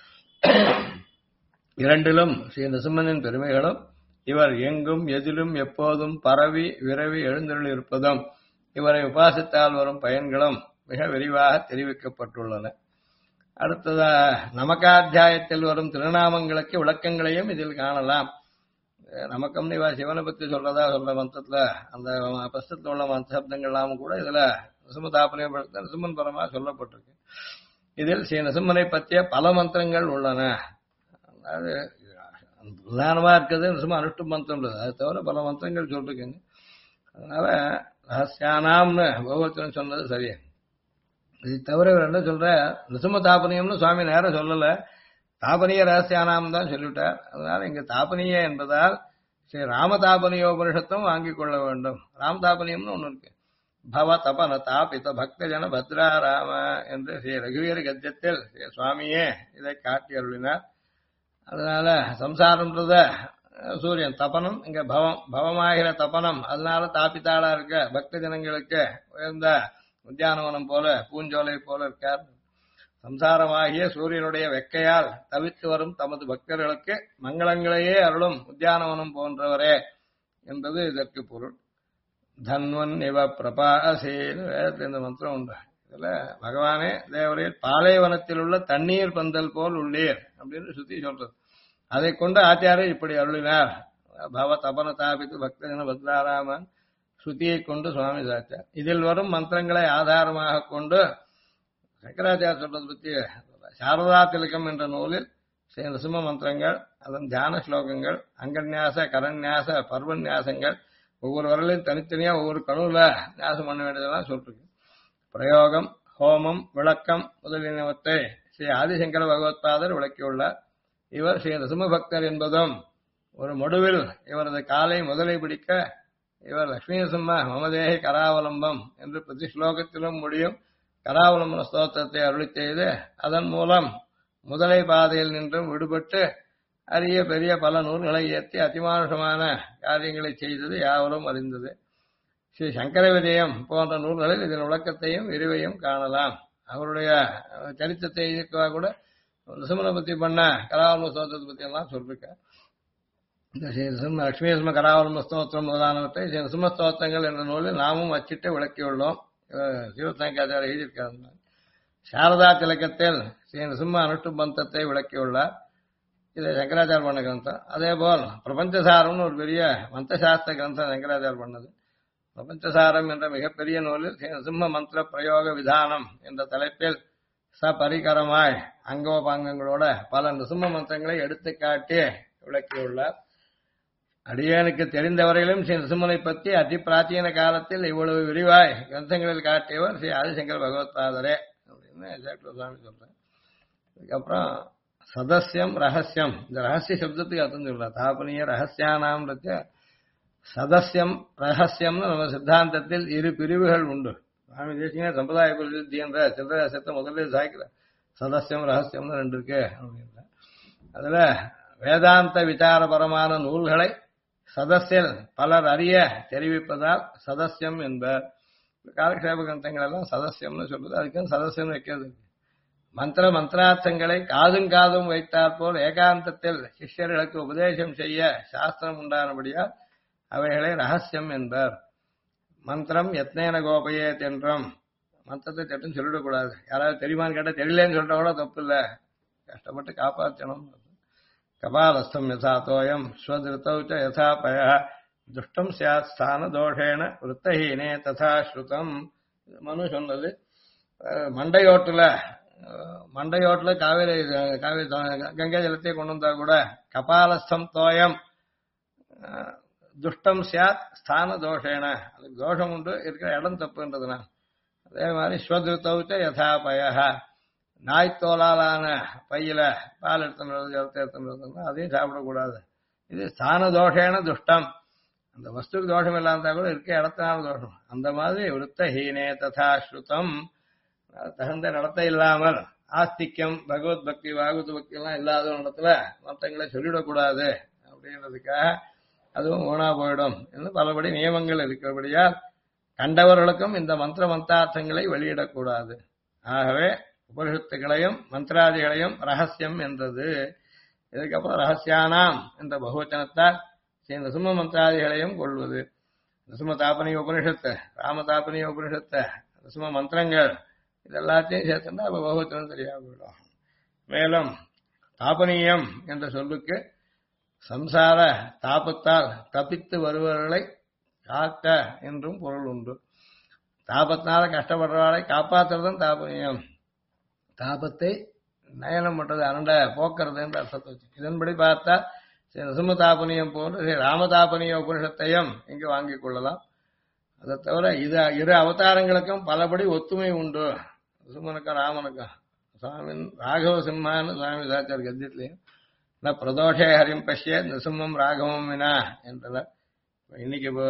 இரண்டிலும் ஸ்ரீ நரசிம்மனின் பெருமைகளும் இவர் எங்கும் எதிலும் எப்போதும் பரவி விரவி எழுந்தருள் இருப்பதும் இவரை உபாசித்தால் வரும் பயன்களும் மிக விரிவாக தெரிவிக்கப்பட்டுள்ளன. அடுத்ததா நமக்காத்தியாயத்தில் வரும் திருநாமங்களுக்கு விளக்கங்களையும் இதில் காணலாம். நமக்கம் இவ சிவனை பத்தி சொல்ற மந்திரத்துல அந்த பஸ்தத்துல உள்ள மந்திர சப்தங்கள்லாம் கூட இதுல நரசிம்மதாபனே நரசிம்மன் பரமா சொல்லப்பட்டிருக்கு. இதில் ஸ்ரீ நரசிம்மனை பற்றிய பல மந்திரங்கள் உள்ளன. அதாவது பிரதானமா இருக்கிறது நரசிம்ம அனுஷ்டு மந்திரம், அது தவிர பல மந்திரங்கள் சொல்லிருக்குங்க. அதனால ரகசியானாம்னு பகவத்கன் சொன்னது சரியா. இது தவிர இவர் என்ன சொல்ற, நரசிம்ம தாபனியம்னு சுவாமி நேரம் சொல்லல, தாபனீய ரகசியானாம் தான் சொல்லிவிட்டார். அதனால இங்க தாபனீய என்பதால் ஸ்ரீ ராமதாபனியோபனிஷத்தும் வாங்கிக் கொள்ள வேண்டும். ராமதாபனியம்னு ஒண்ணு இருக்கு. பவ தபன தாபித பக்தஜன பத்ராராம என்று ஸ்ரீ ரகுவீர கத்தியத்தில் சுவாமியே இதை காட்டி அருளினார். அதனால சம்சாரம்ன்றத சூரியன் தபனம், இங்க பவம், பவமாகிற தபனம், அதனால தாப்பித்தாளா இருக்க பக்த ஜனங்களுக்கு உயர்ந்த உத்தியானவனம் போல பூஞ்சோலை போல இருக்கார். சம்சாரமாகிய சூரியனுடைய வெக்கையால் தவித்து வரும் தமது பக்தர்களுக்கு மங்களங்களையே அருளும் உத்தியானவனம் போன்றவரே என்பது இதற்கு பொருள். தன்வன் இவ பிரபாசேன்னு வேதத்தில் இந்த மந்திரம் உண்டு. இதுல பகவானே தேவரே பாலைவனத்தில் உள்ள தண்ணீர் பந்தல் போல் உள்ளீர் அப்படின்னு சுத்தி சொல்றது. அதை கொண்டு ஆச்சாரியர் இப்படி அருளினார். பவ தபன தாபித்து பக்தஜன பத்ராராமன் ஸ்ருதியை கொண்டு சுவாமி சாச்சார். இதில் வரும் மந்திரங்களை ஆதாரமாக கொண்டு சங்கராச்சாரிய சொல்றது பத்தி சாரதா திலகம் என்ற நூலில் ஸ்ரீ நரசிம்ம மந்திரங்கள், அதன் தியான ஸ்லோகங்கள், அங்கன்யாச கரன்யாச பர்வன்யாசங்கள், ஒவ்வொரு வரலையும் தனித்தனியா ஒவ்வொரு கணுல நியாசம் பண்ண வேண்டியதெல்லாம் சொல்லிருக்கு. பிரயோகம், ஹோமம், விளக்கம் முதலியனவற்றை ஸ்ரீ ஆதிசங்கர பகவத்பாதர் விளக்கியுள்ளார். இவர் ஸ்ரீ நரசிம்ம பக்தர் என்பதும் ஒரு மடுவில் இவரது காலை முதலை பிடிக்க இவர் லட்சுமி நரசிம்ம மமதேகி கராவலம்பம் என்று பிரதி ஸ்லோகத்திலும் முடியும் கராவலம்பன ஸ்தோத்திரத்தை அருளி செய்து அதன் மூலம் முதலை பாதையில் நின்றும் விடுபட்டு அரிய பெரிய பல நூல்களை ஏற்றி அதிமானுஷமான காரியங்களை செய்தது யாவரும் அறிந்தது. ஸ்ரீ சங்கர விஜயம் போன்ற நூல்களில் இதன் விளக்கத்தையும் விரிவையும் காணலாம். அவருடைய சரித்திரத்தை கூட நரசிம்மனை பத்தி பண்ண கராவலம்ப ஸ்தோத்திரத்தை பத்தி எல்லாம் சொல்லிருக்க. இந்த ஸ்ரீ நரசிம்ம லட்சுமி நரசிம்ம கராவலம்ப ஸ்தோத்திரம் முதலானவற்றை ஸ்ரீ நரசிம்ம ஸ்தோத்திரங்கள் என்ற நூலில் நாமும் அச்சிட்டு விளக்கியுள்ளோம். சிவசங்கராச்சாரியர் எழுதியிருக்காங்க. சாரதா திலகத்தில் ஸ்ரீ நரசிம்ம அனுஷ்டு பந்தத்தை விளக்கியுள்ளார். இது சங்கராச்சாரிய பண்ண கிரந்தம். அதே போல் பிரபஞ்சசாரம்னு ஒரு பெரிய மந்திரசாஸ்திர கிரந்தம் சங்கராச்சாரிய பண்ணது. பிரபஞ்சசாரம் என்ற மிகப்பெரிய நூலில் ஸ்ரீ நரசிம்ம மந்திர பிரயோக விதானம் என்ற தலைப்பில் சபரிகரமாய் அங்கோபாங்கங்களோட பல நரசிம்ம மந்திரங்களை எடுத்து காட்டி விளக்கியுள்ளார். அடியனுக்கு தெரிந்தவரையிலும் ஸ்ரீ நரசிம்மனை பற்றி அதி பிராச்சீன காலத்தில் இவ்வளவு விரிவாய் கிரந்தங்களில் காட்டியவர் ஸ்ரீ ஆதிசங்கர பகவத்பாதரே அப்படின்னு சுவாமி சொல்றேன். அதுக்கப்புறம் சதஸ்யம் ரகசியம், இந்த ரகசிய சப்தத்துக்கு அர்த்தம் சொல்றார். தாபனீய ரகசியானாம் சதஸ்யம் ரகசியம்னு நம்ம சித்தாந்தத்தில் 2 பிரிவுகள் உண்டு. சுவாமி தேசிகன் சம்பிரதாய பிரசித்தி என்ற சிந்தனை முதல்ல சாய்க்கிறார். சதஸ்யம் ரகசியம்னு 2 இருக்கு அப்படின்ற. அதுல வேதாந்த விசாரபரமான நூல்களை சதஸ்யல் பலர் அறிய தெரிவிப்பதால் சதஸ்யம் என்பர். காலக்ஷேப கிரந்தங்கள் எல்லாம் சதஸ்யம்னு சொல்றது. அதுக்கு சதஸ்யம் வைக்கிறது. மந்திரார்த்தங்களை காதும் வைத்தாற் போல் ஏகாந்தத்தில் சிஷ்யர்களுக்கு உபதேசம் செய்ய சாஸ்திரம் உண்டானபடியால் அவைகளை ரகசியம் என்பர். மந்திரம் எத்னேன கோபயேத் என்றும் மந்திரத்தை சட்டம் சொல்லிடக்கூடாது. யாராவது தெரியுமான்னு கேட்டால் தெரியலேன்னு சொல்லிட்ட கூட தப்பு இல்லை, கஷ்டப்பட்டு காப்பாற்றணும். கபாலஸ்தம் யசா தோயம் ஸ்வதிருத்தௌ ச யசா பய துஷ்டம் சியாத் ஸ்தான தோஷேன விருத்தஹீனே ததா ஸ்ருதம். மனு சொன்னது. மண்டையோட்டுல காவேரி கங்கை ஜலத்தை கொண்டு வந்தா கூட கபாலஸ்தம் தோயம் துஷ்டம் சியாத் ஸ்தான தோஷேன, அதுக்கு தோஷம் உண்டு, இருக்கிற இடம் தப்புன்றதுனா. அதே மாதிரி ஸ்வதிருத்தௌ ச யசா பய, நாய்த்தோலாலான பையில பால் எடுத்துன்னு அதையும் சாப்பிடக்கூடாது. இது ஸ்தான தோஷேன துஷ்டம். அந்த வஸ்துக்கு தோஷம் இல்லாம கூட இருக்க இடத்தினால தோஷம். அந்த மாதிரி விருத்தஹீனே ததா ஸ்ருதம். தகுந்த நடத்தை இல்லாமல் ஆஸ்திக்கம் பகவத் பக்தி பாகவத பக்தி எல்லாம் இல்லாத இடத்துல மற்றங்களை சொல்லிடக்கூடாது அப்படின்றதுக்காக அதுவும் ஓனா போயிடும் என்று பலபடி நியமங்கள் இருக்கிறபடியால் கண்டவர்களுக்கும் இந்த மந்திரார்த்தங்களை வெளியிடக்கூடாது. ஆகவே உபனிஷத்துகளையும் மந்திராதிகளையும் ரகசியம் என்றது. இதுக்கப்புறம் ரகசியானாம் என்ற பகுவச்சனத்தால் ஸ்ரீ நரசிம்ம மந்திராதிகளையும் கொள்வது. நரசிம்ம தாபனிய உபனிஷத்து, ராமதாபனிய உபனிஷத்து, நரசிம்ம மந்திரங்கள் இதெல்லாத்தையும் சேர்த்துட்டா அப்ப பகுவச்சனம் சரியாக போயிடும். மேலும் தாபனீயம் என்ற சொல்லுக்கு சம்சார தாபத்தால் தப்பித்து வருபவர்களை காக்க என்றும் பொருள் உண்டு. தாபத்தினால கஷ்டப்படுறவர்களை காப்பாற்றுறதும் தாபனீயம். தாபத்தை நயனம் பண்றது அரண்ட போக்குறது என்ற அர்த்தத்தை வச்சு இதன்படி பார்த்தா நரசிம்ம தாபனியம் போன்று ராமதாபனிய உபனிஷத்தையும் இங்கு வாங்கிக் கொள்ளலாம். அதை தவிர இது இரு அவதாரங்களுக்கும் பலபடி ஒத்துமை உண்டு. நரசிம்மனுக்கும் ராமனுக்கும் சுவாமி ராகவ சிம்மான்னு சுவாமி சாச்சார் கத்தியத்திலையும் பிரதோஷே ஹரிம் பஷ்ய நரசிம்மம் ராகவம் வினா என்றனர். இன்னைக்கு இப்போ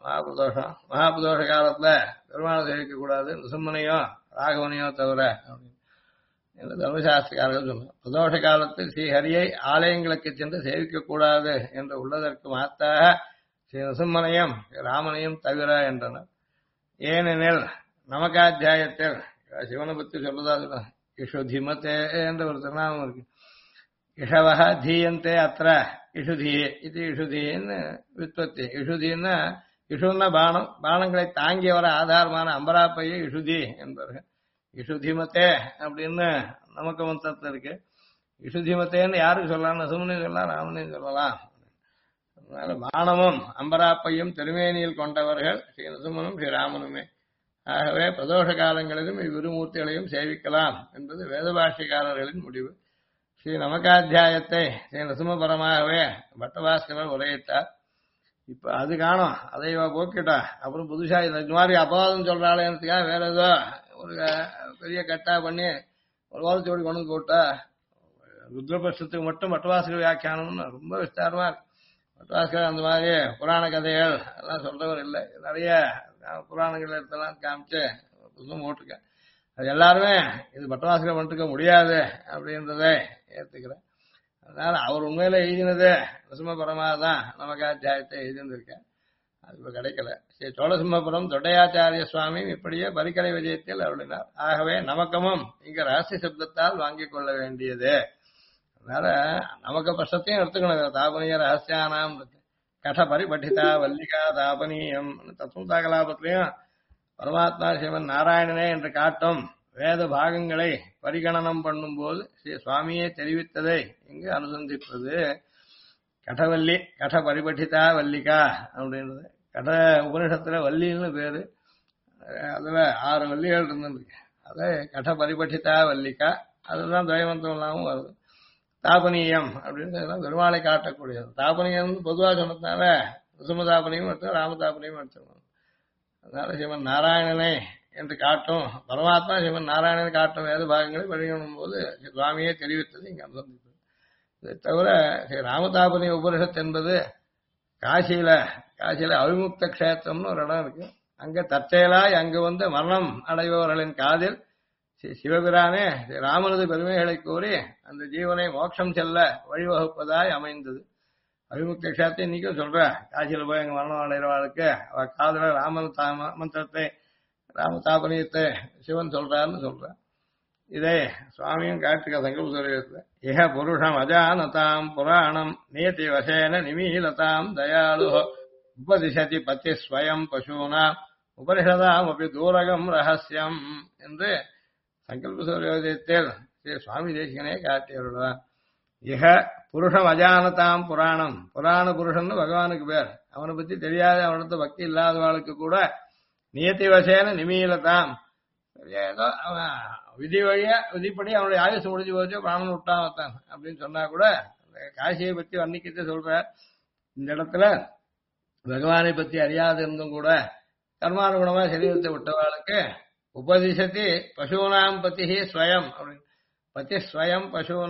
மகாபிரதோஷ காலத்துல பெருமாளை சேவிக்க கூடாது, நரசிம்மனையோ ராகவனையோ தவிர என்று தர்மசாஸ்திரக்காரர்கள் சொன்னார். பிரதோஷ காலத்தில் ஸ்ரீஹரியை ஆலயங்களுக்கு சென்று சேவிக்க கூடாது என்று உள்ளதற்கு மாத்தாக ஸ்ரீ நரசிம்மனையும் ராமனையும் தவிர என்றனர். ஏனெனில் நமக்காத்தியாயத்தில் சிவனை பற்றி சொல்றதா இஷுதிமத்தே என்ற ஒரு திருநாமம் இருக்கு. இஷவக தீயந்தே அத்த இஷுதி இது இஷுதின்னு வித்வத்தி. இஷுதின்னா இஷுன்னா பானம், பானங்களை தாங்கி வர ஆதாரமான அம்பராப்பையை இஷுதி என்பார்கள். இஷுதிமத்தே அப்படின்னு நமக்கு மந்திரத்தில் இருக்கு. இஷுதிமத்தேன்னு யாருக்கு சொல்லலாம்? நரசிம்மனையும் சொல்லலாம், ராமனையும் சொல்லலாம். அதனால பானமும் அம்பராப்பையும் திருமேனியில் கொண்டவர்கள் ஸ்ரீ நரசிம்மனும் ஸ்ரீராமனுமே. ஆகவே பிரதோஷ காலங்களிலும் இவ்விருமூர்த்திகளையும் சேவிக்கலாம் என்பது வேதபாஷ்யக்காரர்களின் முடிவு. ஸ்ரீ நமக்காத்தியாயத்தை ஸ்ரீ நரசிம்மபரமாகவே பட்டபாஸ்கரர் உரையிட்டார். இப்ப அது காணும், அதை போக்கிட்டா. அப்புறம் புதுசா இந்த மாதிரி அபவாதம் சொல்றாளேன்றதுக்காக வேற ஏதோ ஒரு பெரிய கட்டா பண்ணி ஒரு ஓரத்தோடு கொண்டு போட்டா. ருத்ரபட்சத்துக்கு மட்டும் பட்டபாஸ்கர் வியாக்கியானம்னு ரொம்ப விஸ்தாரமா இருக்கு. பட்டபாஸ்கர் அந்த மாதிரி புராண கதைகள் எல்லாம் சொல்றவர் இல்லை. நிறைய புராணங்கள் எடுத்தெல்லாம் காமிச்சு புதுசும் போட்டிருக்கேன். அது எல்லாருமே இது பட்டபாஸ்கர் பண்ணிருக்க முடியாது அப்படின்றதை ஏற்றுக்கிறேன். அதனால அவர் உண்மையில எழுதினது நரசிம்மபுரமாக தான் நமக்கு அத்தியாயத்தை எழுதியிருந்திருக்கேன். அது இப்ப கிடைக்கல. ஸ்ரீ சோழசிம்மபுரம் தொட்டையாச்சாரிய சுவாமி இப்படியே பரிக்கலை விஜயத்தில் அருளினார். ஆகவே நமக்கமும் இங்க ரகசிய சப்தத்தால் வாங்கிக் கொள்ள வேண்டியது. அதனால நமக்கு பட்சத்தையும் எடுத்துக்கணும். தாபனிய ரகசியானாம் கட பரிபட்டிதா வல்லிகா தாபனியம் தத்துவ கலாபத்திலையும் பரமாத்மா சிவன் நாராயணனே என்று காட்டும் வேத பாகங்களை பரிகணனம் பண்ணும் போது ஸ்ரீ சுவாமியை தெரிவித்ததை இங்கு அனுசந்திப்பது. கடவல்லி கட பரிபட்டிதா வல்லிகா அப்படின்றது கட உபனிஷத்துல வல்லின்னு பேரு. அதுல 6 வல்லிகள் இருந்திருக்கு. அதை கட பரிபட்டிதா வல்லிகா அதுதான் துவயமந்திரம் இல்லாமல் வருது. தாபனீயம் அப்படின்னு பெருமாளை காட்டக்கூடியது. தாபனீயம் பொதுவாக சொன்னதுனால நரசிம்மதாபனியும் எடுத்து ராமதாபனியும் எடுத்துக்கணும். அதனால சிவன் நாராயணனை என்று காட்டும் பரமாத்மா சிவன் நாராயணனை காட்டும் வேத பாகங்களை பரிகணும் போது சுவாமியை தெரிவித்தது இங்கு அனுசந்திப்பது. இதை தவிர ராமதாபனி உபனிஷத் என்பது காசியில அவிமுக்த கஷேத்திரம்னு ஒரு இடம் இருக்கு. அங்க தற்செயலாய் அங்கு வந்து மரணம் அடைபவர்களின் காதில் சிவபிரானே ராமனது பெருமைகளை கூறி அந்த ஜீவனை மோட்சம் செல்ல வழிவகுப்பதாய் அமைந்தது. அவிமுக்த கஷேத்திரம் இன்னைக்கும் சொல்ற காசியில போய் எங்க மரணம் அடைகிறவாளுக்கு அவ காதல ராமன் மந்திரத்தை ராமதாபனியத்தை சிவன் சொல்றாருன்னு சொல்ற. இதே சுவாமியும் காட்டுக்க சங்கல்ப சூரியத்துல இஹ புருஷம் அஜானதாம் புராணம் நியதி வசேன நிமீலதாம் தயாளு உபதிசதி பத்தி ஸ்வயம் பசூனாம் உபனிஷதாம் அப்படி தூரகம் ரகசியம் என்று சங்கல்ப சூரியோதயத்தில் ஸ்ரீ சுவாமி தேசிகனே காட்டியருள்ளார். இஹ புருஷம் அஜானதாம் புராணம். புராண புருஷன் பகவானுக்கு பேர். அவனை பத்தி தெரியாத அவனத்து பக்தி இல்லாதவாளுக்கு கூட நியத்தி வசேன நிமீலதாம் ஏதோ அவன் விதிப்படி அவனுடைய ஆயுசு முடிஞ்சு போச்சு பிராணன் விட்டான் வத்தான் அப்படின்னு சொன்னா கூட காசியை பத்தி வர்ணிக்கிட்டு சொல்ற. இந்த இடத்துல பகவானை பத்தி அறியாது இருந்தும் கூட கர்மானுகுணமா சரீரத்தை விட்டவாளுக்கு உபதிசதி பசூனாம் பதி ஸ்வயம் அப்படின்னு பதி ஸ்வயம்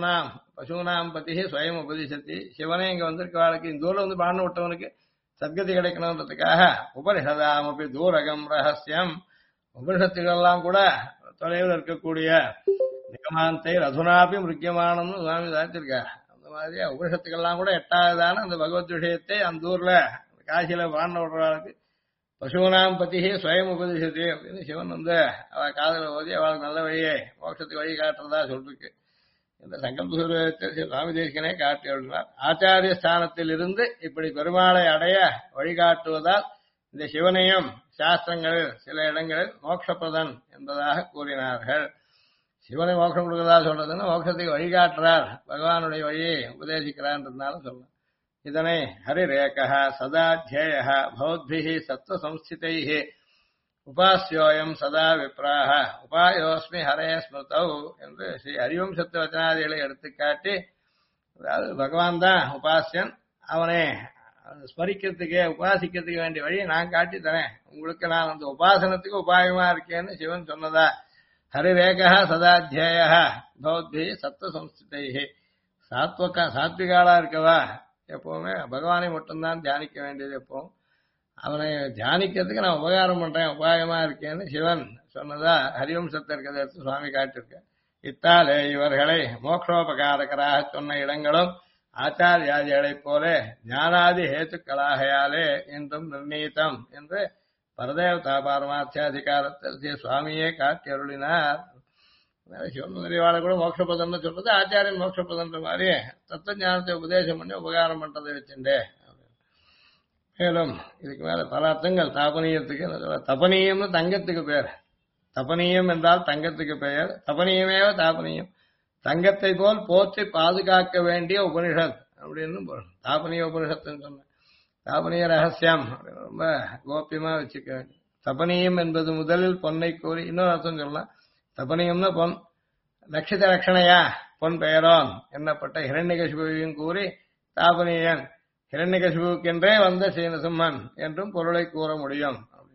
பசூனாம் பதி ஸ்வயம் உபதிசதி. சிவனே இங்க வந்திருக்கவாளுக்கு இந்த ஊர்ல வந்து பிராணம் விட்டவனுக்கு சத்கதி கிடைக்கணும்ன்றதுக்காக உபனிஷதாம் அப்படி தூரகம் ரகசியம் உபனிஷத்துகள் எல்லாம் கூட தொலைவில் இருக்கக்கூடிய நிகமாந்தை ரதுனாபி முக்கியமானம்னு சுவாமி சாத்திருக்கார். அந்த மாதிரியா உபனிஷத்துக்கெல்லாம் கூட எட்டாவதான அந்த பகவத் விஷயத்தை அந்த ஊர்ல காசியில பாண்ட விடுறவாளுக்கு பசுவனாம் பத்தியே சுயம் உபதேசத்தை அப்படின்னு சிவன் அவ காதல ஓதி அவளுக்கு நல்ல வழியை மோட்சத்துக்கு வழி காட்டுறதா சொல்லிருக்கு. இந்த சங்கல்ப சூரியத்தை சுவாமி தேசிகனே காட்டி எழுதினார். ஆச்சாரிய ஸ்தானத்தில் இருந்து இப்படி பெருமாளை அடைய வழிகாட்டுவதால் இந்த சிவனையும் சாஸ்திரங்களில் சில இடங்களில் மோட்சப்பிரதன் என்பதாக கூறினார்கள். சிவனை மோட்சம் கொடுக்கிறதா சொல்றதுன்னா மோட்சத்துக்கு வழிகாட்டுறார், பகவானுடைய வழியை உபதேசிக்கிறான்றதுனால சொல்லலாம். இதனை ஹரிரேகா சதாத்தியேய பௌத்பிஹி சத்வசம்ஸ்திதைஹி உபாஸ்யோயம் சதா விப்ராஹ உபாயோஸ்மி ஹரே ஸ்மிருதௌ என்று ஸ்ரீ ஹரிவம்சத்து வச்சனாதிகளை எடுத்துக்காட்டி, அதாவது பகவான் தான் உபாசியன், அவனை ஸ்மரிக்கிறதுக்கு உபாசிக்கிறதுக்கு வேண்டிய வழியை நான் காட்டி தரேன், உங்களுக்கு நான் அந்த உபாசனத்துக்கு உபாயமா இருக்கேன்னு சிவன் சொன்னதா. ஹரிரேகா சதாத்தியேய பௌத்தி சத்வ சம்ஸ்திதைஹி சாத்விகாலா இருக்கவா எப்பவுமே பகவானை மட்டும்தான் தியானிக்க வேண்டியது. எப்பவும் அவனை தியானிக்கிறதுக்கு நான் உபகாரம் பண்றேன், உபாயமா இருக்கேன்னு சிவன் சொன்னதா ஹரிவம்சத்தை இருக்கிறத எடுத்து சுவாமி காட்டியிருக்க. இத்தாலே இவர்களை மோக்ஷோபகாரகராக சொன்ன இடங்களும் ஆச்சாரியாதிகளைப் போல ஞானாதி ஹேத்துக்களாகையாலே என்றும் நிர்ணயித்தம் என்று பரதேவதா பாரமார்த்தியாதிகாரத்தை சுவாமியே காட்டி அருளினார். சிவன் முதலிவாளை கூட மோட்சப்பதம்னு சொல்றது ஆச்சாரியன் மோட்சப்பதன்ற மாதிரி தத்துவ ஞானத்தை உபதேசம் பண்ணி உபகாரம் பண்றதை வச்சுட்டே. மேலும் இதுக்கு மேல பல அர்த்தங்கள் தாபனீயத்துக்கு. தபனீயம்னு தங்கத்துக்கு பேர். தபனீயம் என்றால் தங்கத்துக்கு பெயர். தபனீயமேவ தாபனீயம், தங்கத்தை போல் போற்றி பாதுகாக்க வேண்டிய உபனிஷத் அப்படின்னு தாபனீய உபனிஷத்துன்னு சொன்ன. தாபனீய ரகசியம் ரொம்ப கோப்பியமா வச்சுக்க வேண்டும். தபனீயம் என்பது முதலில் பொன்னை கூறி இன்னொரு அர்த்தம் சொல்லலாம். தபனீயம்னா பொன். லட்சித ரட்சணையா பொன் பெயரோன் என்னப்பட்ட ஹிரண்யகசிபுவையும் கூறி தாபனீயன் ஹிரண்யகசிபுவுக்கென்றே வந்த சீனசிம்மன் என்றும் பொருளை கூற முடியும்.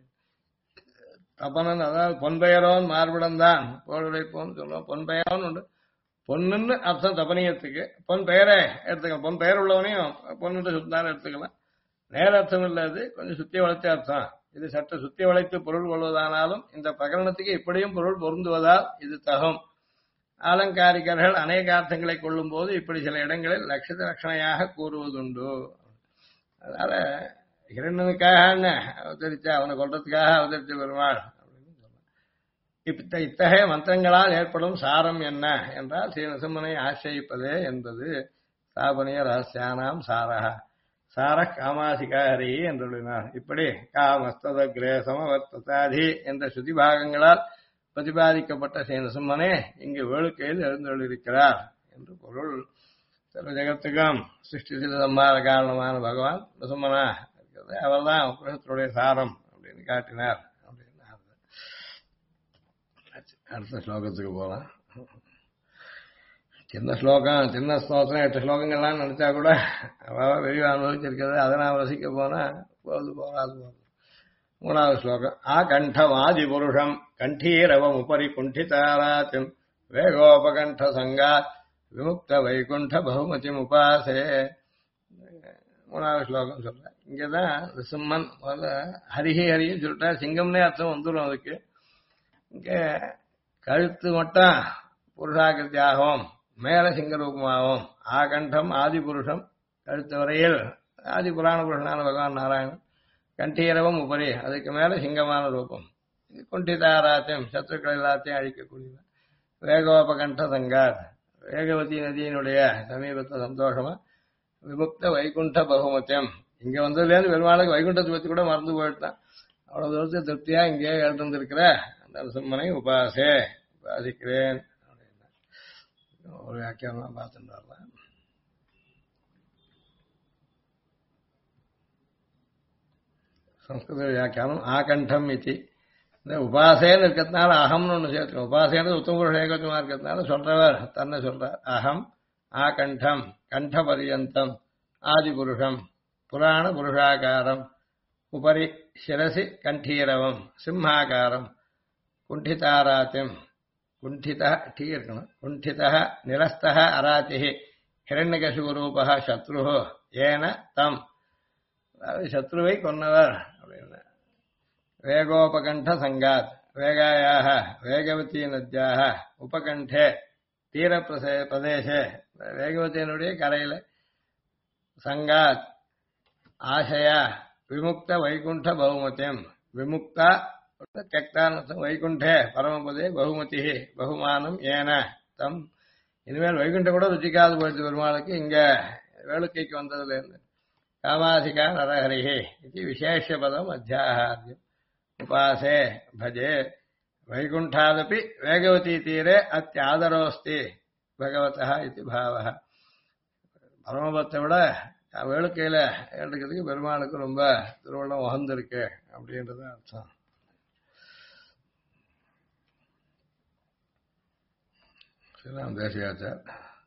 தபனன் அதாவது பொன் பெயரோன் மார்பிடம்தான் பொருளைப்போன்னு சொல்லுவோம். பொன் பெயரோன் உண்டு. பொண்ணுன்னு அர்த்தம் தபனீயத்துக்கு. பொன் பெயரை எடுத்துக்கலாம். பொன் பெயர் உள்ளவனையும் பொண்ணு சுத்தாலும் எடுத்துக்கலாம். நேர அர்த்தம் இல்லாது கொஞ்சம் சுத்தி வளைத்த அர்த்தம். இது சற்று சுத்தி வளைத்து பொருள் கொள்வதானாலும் இந்த பிரகரணத்துக்கு இப்படியும் பொருள் பொருந்துவதால் இது தகும். ஆலங்காரிகர்கள் அநேக அர்த்தங்களை கொள்ளும் போது இப்படி சில இடங்களில் லட்சித லட்சணையாக கூறுவதுண்டு. அதனால இரண்டனுக்காக அவதரிச்ச அவனை கொள்றதுக்காக அவதரிச்ச பெருமாள் அப்படின்னு சொல்லலாம். இத்தகைய மந்திரங்களால் ஏற்படும் சாரம் என்ன என்றால் ஸ்ரீநரசிம்மனை ஆசிரியிப்பதே என்பது ஸ்தாபனிய ரகசியானாம் சாரஹ சார காமாசிகாரி என்றுள்ளார். இப்படி காமஸ்ததக்ரே சமவர்த்தாதி என்ற ஸ்ருதி பாகங்களால் பிரதிபாதிக்கப்பட்ட ஸ்ரீநரசிம்மனே இங்கு வேளுக்கையில் எழுந்தொள்ளிருக்கிறார் என்று பொருள். சர்வ ஜெகத்துக்கும் சிருஷ்டி சம்மார காரணமான பகவான் நரசிம்மனா இருக்கிறது. அவர்தான் உபனிஷத்துடைய சாரம் அப்படின்னு காட்டினார் அப்படின்னு. அடுத்த ஸ்லோகத்துக்கு போலாம். சின்ன ஸ்லோகம் சின்ன ஸ்லோகம் 8 ஸ்லோகங்கள்லாம் நினைச்சா கூட அவ்வளவா வெளியே அனுபவிச்சிருக்கிறது. அதை நான் ரசிக்க போனா போது போகாது போகுது. 3வது ஸ்லோகம். ஆகண்டவாதி புருஷம் கண்டீரவம் உபரி குண்டிதாராத்திம் வேகோபகண்ட சங்காத் விமுக்த வைகுண்ட பகுமதிம் உபாசே. 3வது ஸ்லோகம் சொல்ற. இங்கதான் சிம்மன் ஹரிஹி ஹரின்னு சொல்லிட்டா சிங்கம்னே அர்த்தம் வந்துடும் அதுக்கு. இங்க கழுத்து மட்டும் புருஷாகிருத்தியாகவும் மேல சிங்கரூபமாகவும் ஆகண்டம் ஆதி புருஷம் கழுத்து வரையில் ஆதி புராண புருஷனான பகவான் நாராயணன். கண்டீரவம் உபரி அதுக்கு மேல சிங்கமான ரூபம். குண்டிதாராத்தியம் சத்துக்கள் எல்லாத்தையும் அழிக்கக்கூடியது. வேகோபகண்ட சங்காத் வேகவதி நதியினுடைய சமீபத்தை சந்தோஷமா விமுக்த வைகுண்ட பகுமத்தியம். இங்க வந்ததுலேருந்து பெருமாளுக்கு வைகுண்டத்தை பத்தி கூட மறந்து போயிட்டான். அவ்வளவு தூரத்தை திருப்தியா இங்கே எழுந்திருக்கிற அந்த நரசிம்மனை உபாசிக்கிறேன் அப்படின்னா ஒரு வியாக்கியானம் பார்த்துட்டு வரலாம். சம்ஸ்கிருத வியாக்கியானம் ஆகண்டம் இது. இந்த உபாசேன்னு இருக்கிறதுனால அகம்னு ஒன்று சேர்த்துக்கணும். உபாசேன்றது உத்தமபுருஷ ஏகத்துவமா இருக்கிறதுனால சொல்றவர் தன்னை சொல்றார். அகம் ஆகண்டம் கண்ட பரியந்தம் ஆதிபுருஷம் புராண புருஷாகாரம் உபரி சிரசி கண்டீரவம் சிம்ஹாகாரம் குண்டிதாராத்தியம் குண்டித டீ இருக்கணும். குண்டித நிரஸ்த அராத்தி ஹிரண்யகசிபுரூப சத்ரு ஏன தம் அதாவது சத்ருவை கொன்னவர் அப்படின்னு. வேகோபகண்ட சங்காத் வேகாயாக வேகவதி நத்யாக உபகண்டே தீர பிரதேசே வேகவதியினுடைய கரையில சங்காத் ஆசயா விமுக்த வைகுண்ட பகுமதியம் விமுக்தா தியக்தான் வைகுண்டே பரமபதே பகுமதி பகுமானம் ஏன தம் இனிமேல் வைகுண்டம் கூட ருச்சிக்காது போயிடுச்சு பெருமாளுக்கு இங்க வேளுக்கைக்கு வந்ததுல இருந்து காமாசிகா நரஹரிஹி இது விசேஷ பதம் அத்தியாகாரியம் உபாசே பஜே வைகுண்டாதபி வேகவதி தீரே அத்தியாதரோஸ்தி பகவதா இது பாவः பரமபத்தை விட வேளுக்கையில ஏற்றுக்கிறதுக்கு பெருமாளுக்கு ரொம்ப திருவள்ளம் உகந்திருக்கு அப்படின்றது அர்த்தம். தேசியாச்சார்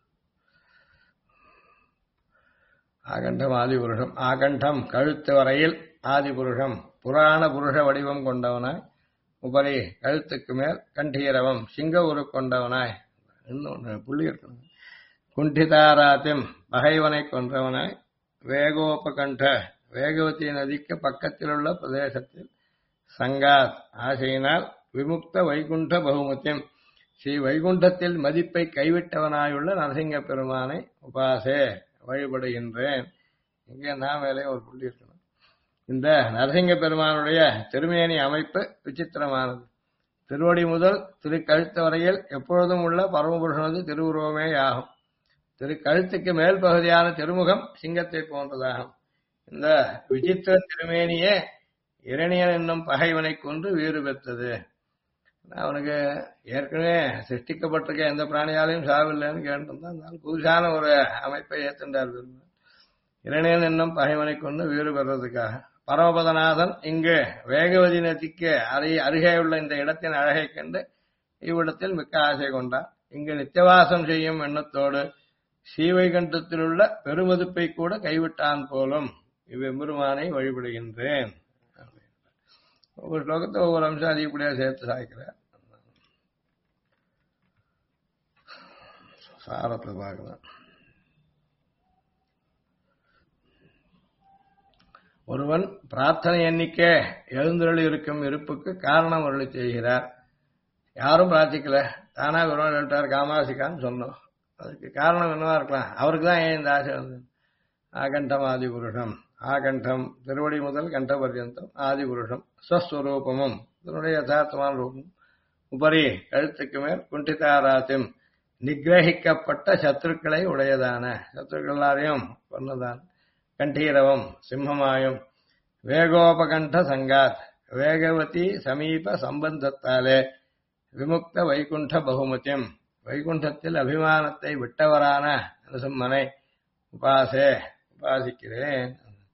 ஆகண்டம் ஆதிபுருஷம் ஆகண்டம் கழுத்து வரையில் ஆதிபுருஷம் புராண புருஷ வடிவம் கொண்டவனாய் உபரி கழுத்துக்கு மேல் கண்டீரவம் சிங்க உரு கொண்டவனாய் இன்னொன்று புள்ளி இருக்கணும் குண்டிதாராத்தியம் பகைவனை கொன்றவனாய் வேகோபகண்ட வேகவதி நதிக்கு பக்கத்தில் உள்ள பிரதேசத்தில் சங்காத் ஆசையினால் விமுக்த வைகுண்ட பகுமத்தியம் ஸ்ரீ வைகுண்டத்தில் மதிப்பை கைவிட்டவனாயுள்ள நரசிங்க பெருமானை உபாசே வழிபடுகின்றேன். இங்கே நான் மேலே ஒரு புள்ளி இருக்கணும். இந்த நரசிங்க பெருமானுடைய திருமேனி அமைப்பு விசித்திரமானது. திருவடி முதல் திருக்கழுத்து வரையில் எப்பொழுதும் உள்ள பரமபுருஷனது திருவுருவமே ஆகும். திருக்கழுத்துக்கு மேல் பகுதியான திருமுகம் சிங்கத்தை போன்றதாகும். இந்த விசித்திர திருமேனியே இரணியன் என்னும் பகைவனை கொன்று வீறு பெற்றது. அவனுக்கு ஏற்கனவே சிருஷ்டிக்கப்பட்டிருக்க எந்த பிராணியாலையும் சாவில்லைன்னு கேட்டிருந்தான். புதுசான ஒரு அமைப்பை ஏற்றுண்டார். இரணியன் என்னும் பகைவனை கொண்டு வீறு பெறுவதற்காக பரமபதநாதன் இங்கு வேகவதி நதிக்கு அருகே உள்ள இந்த இடத்தின் அழகை கண்டு இவ்விடத்தில் மிக்க ஆசை கொண்டார். இங்கு நித்தியவாசம் செய்யும் எண்ணத்தோடு ஸ்ரீவைகுண்டத்தில் உள்ள பெருமதிப்பை கூட கைவிட்டான் போலும் இவ்வெம்பெருமானை வழிபடுகின்றேன். ஒவ்வொரு ஸ்லோகத்தை ஒவ்வொரு அம்சம் அதிகப்படியாக சேர்த்து சாய்க்கிறார். சாரத்தை பார்க்கலாம். ஒருவன் பிரார்த்தனை எண்ணிக்கை எழுந்தருளி இருக்கும் இருப்புக்கு காரணம் அருளி செய்கிறார். யாரும் பிரார்த்திக்கல, தானா ஒருவன் எழுட்டார் காமாசிக்கான்னு சொன்னோம். அதுக்கு காரணம் என்னவா இருக்கலாம்? அவருக்கு தான் ஏன் இந்த ஆசை வந்தது? ஆகண்டம் ஆதிபுருஷம் ஆகண்டம் திருவடி முதல் கண்ட பர்யந்தம் ஆதிபுருஷம் ஸ்வஸ்வரூபமும் இதனுடைய யதார்த்தமான ரூபம் உபரி கழுத்துக்கு மேல் குண்டிதாராத்தியம் நிகிரகிக்கப்பட்ட சத்துருக்களை உடையதான சத்துருக்கள் எல்லாரையும் கொன்னதான் கண்டீரவம் சிம்மமாயும் வேகோபகண்ட சங்காத் வேகவதி சமீப சம்பந்தத்தாலே விமுக்த வைகுண்ட பகுமத்தியம் வைகுண்டத்தில் அபிமானத்தை விட்டவரான நரசிம்மனை உபாசிக்கிறேன்.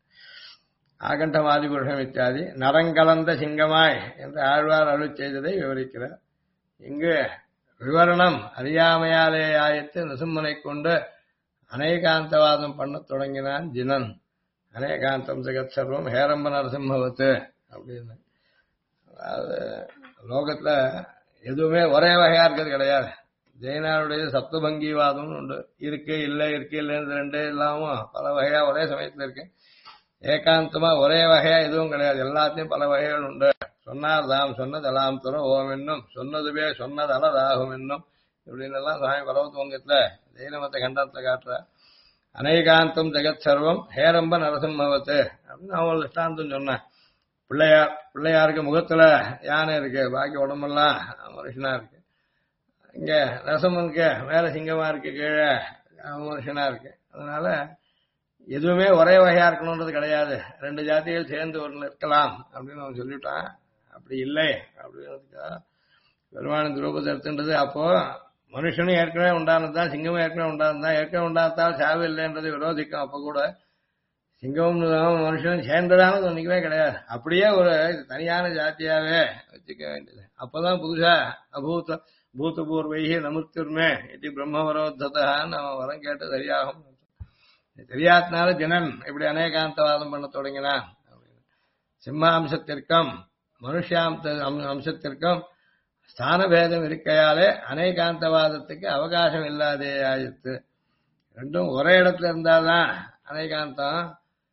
ஆகண்டம் ஆதிபுருஷம் இத்தியாதி நரங்கலந்த சிங்கமாய் என்று ஆழ்வார் அருள் செய்ததை விவரிக்கிறார். இங்கு விவரணம் அறியாமையாலே ஆயத்து நரசிம்மனை கொண்டு அநேகாந்தவாதம் பண்ணத் தொடங்கினான் ஜினன். அநேகாந்தம் ஜெகத் சர்வம் ஹேரம்ப நரசிம்மவத்து அப்படின்னு. அதாவது லோகத்துல எதுவுமே ஒரே வகையா இருக்கிறது கிடையாது. ஜெயினாருடைய சப்தபங்கிவாதம் உண்டு. இருக்கு இல்லை இருக்கு இல்லைன்னு ரெண்டு இல்லாமல் பல வகையா ஒரே சமயத்துல இருக்கு. ஏகாந்தமா ஒரே வகையா எதுவும் கிடையாது. எல்லாத்தையும் பல வகைகள் உண்டு. சொன்னார் தாம் சொன்னதெல்லாம் துறம் ஓம் என்னும் சொன்னதுவே சொன்னதலதாகும் என்னும் இப்படின்னு எல்லாம் சுவாமி பரவத்வங்கத்துல ஜெயினமத்தை கண்டனத்தை காட்டுற. அநேகாந்தம் ஜெகத் சர்வம் ஹேரம்ப நரசிம்மவத்து அப்படின்னு அவன் திஷ்டாந்தம் சொன்னேன். பிள்ளையாருக்கு முகத்துல யானை இருக்கு, பாக்கி உடம்பெல்லாம் மனுஷனா இருக்கு. இங்க நரசிம்மனுக்கு மேல சிங்கமா இருக்கு, கீழே மனுஷனா இருக்கு. அதனால எதுவுமே ஒரே வகையா இருக்கணும்ன்றது கிடையாது. ரெண்டு ஜாதிகள் சேர்ந்து ஒரு இருக்கலாம் அப்படின்னு அவன் சொல்லிவிட்டான். அப்படி இல்லை அப்படின்னு பெருமானின் ரூபத்தை எடுத்துன்றது. அப்போ மனுஷனும் ஏற்கனவே உண்டானதுதான், சிங்கமும் ஏற்கனவே உண்டானதுதான். ஏற்கனவே உண்டானதால் சாவு இல்லைன்றதை விரோதிக்கும். அப்ப கூட சிங்கமும் மனுஷனும் சேர்ந்ததானது ஒன்றுக்கவே கிடையாது. அப்படியே ஒரு தனியான ஜாத்தியாவே வச்சுக்க வேண்டியது. அப்பதான் புதுசா பூதபூர்வைகி நமுத்திர்மே இது பிரம்மவரோத்ததான்னு அவன் வரம் கேட்டு சரியாகும். தெரியாதனால ஜனன் இப்படி அநேகாந்தவாதம் பண்ண தொடங்கினான். சிம்ம அம்சத்திற்கும் அம்சத்திற்கும் ஸ்தான பேதம் இருக்கையாலே அநேகாந்தவாதத்துக்கு அவகாசம் இல்லாதே ஆயிடுத்து. ரெண்டும் ஒரே இடத்துல இருந்தாதான் அநேகாந்தம்.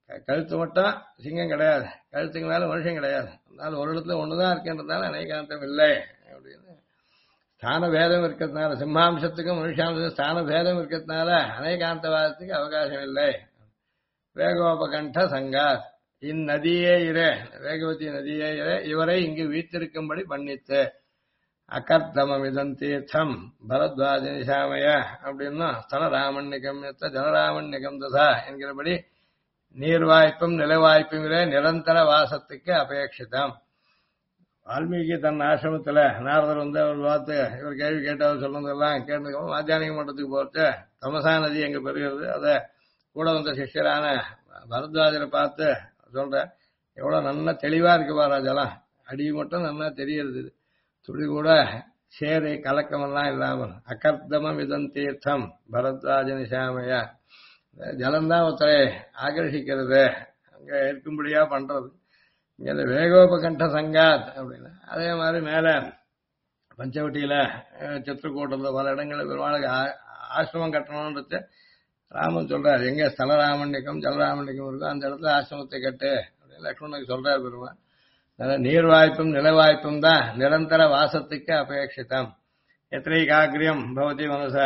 கழுத்து மட்டும் சிங்கம் கிடையாது, கழுத்துக்கு மேல மனுஷன் கிடையாது. அதனால ஒரு இடத்துல ஒண்ணுதான் இருக்கின்றதுனால அநேகாந்தம் இல்லை அப்படின்னு ஸ்தான பேதம் இருக்கிறதுனால, சிம்மாம்சத்துக்கும் மனுஷாம்சத்துக்கும் ஸ்தான பேதம் இருக்கிறதுனால அநேகாந்தவாதத்துக்கு அவகாசம் இல்லை. வேகோபகண்ட சங்காத் இந்நதியே இரு, வேகவதி நதியே இரு இவரை இங்கு வீத்திருக்கும்படி பண்ணித்து. அகர்த்தமிதம் தீர்த்தம் பரத்வாஜ நிசாமய அப்படின்னா ஸ்தனராமண்யகம் ஜனராமண்யகம் தசா என்கிறபடி நீர்வாய்ப்பும் நிலவாய்ப்பும் நிரந்தர வாசத்துக்கு அபேட்சிதம். வால்மீகி தன் ஆசிரமத்துல நாரதர் வந்து அவர் பார்த்து இவர் கேள்வி கேட்டவர் சொன்னதெல்லாம் கேட்டதுக்கு மாத்தியானிக மட்டத்துக்கு போட்டு தமசா நதி எங்க பெறுகிறது, அதை கூட வந்த சிஷ்யரான பரத்வாஜரை பார்த்து சொல்ற எவ்வளவு நல்லா தெளிவா இருக்கு பாராஜெல்லாம், அடி மட்டும் நல்லா தெரியறது, துளி கூட சேரு கலக்கமெல்லாம் இல்லாமல். அகர்தமம் இதன் தீர்த்தம் பரத்வாஜ நிசாமையா, ஜலம்தான் ஒருத்தரை ஆகர்ஷிக்கிறது, அங்க இருக்கும்படியா பண்றது. இங்க இந்த வேகோபகண்ட சங்காத் அப்படின்னா அதே மாதிரி மேல பஞ்சவட்டியில சித்திரக்கூட்டத்தில் பல இடங்களில் பெருமாளுக்கு ஆசிரமம் கட்டணும்ன்றது ராமன் சொல்றாரு. எங்க ஸ்தலராமண்யக்கம் ஜலராமண்யக்கம் இருக்கோ அந்த இடத்துல ஆசிரமத்தை கட்டு அப்படின்னு லக்ஷ்மணனுக்கு சொல்றாரு பெருமாள். நீர்வாய்ப்பும் நிலவாய்ப்பும் தான் நிரந்தர வாசத்துக்கு அபேட்சிதம். எத்திரைகாகிரியம் பவதி மனசா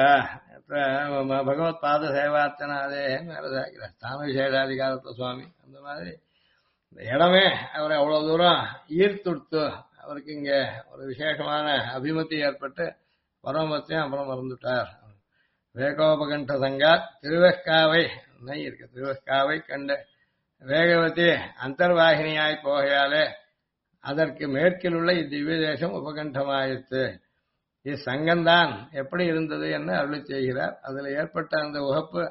பகவத் பாத சேவார்த்தனாதே ஸ்தான விசேஷாதிகாரத்த சுவாமி. அந்த மாதிரி இந்த இடமே அவரை அவ்வளவு தூரம் ஈர்த்துடுத்து அவருக்கு இங்க ஒரு விசேஷமான அபிமதி ஏற்பட்டு பரமத்தையும் அப்புறம் மறந்துட்டார். வேகோபகண்ட சங்கா திருவெக்காவை நெய் இருக்கு, திருவெக்காவை கண்டு வேகவதி அந்தர்வாகினியாய் போகையாலே அதற்கு மேற்கில் உள்ள இத்திவ்ய தேசம் உபகண்டமாயிற்று. இச்சங்கம்தான் எப்படி இருந்தது என்று அருளி செய்கிறார். அதுல ஏற்பட்ட அந்த உகப்பு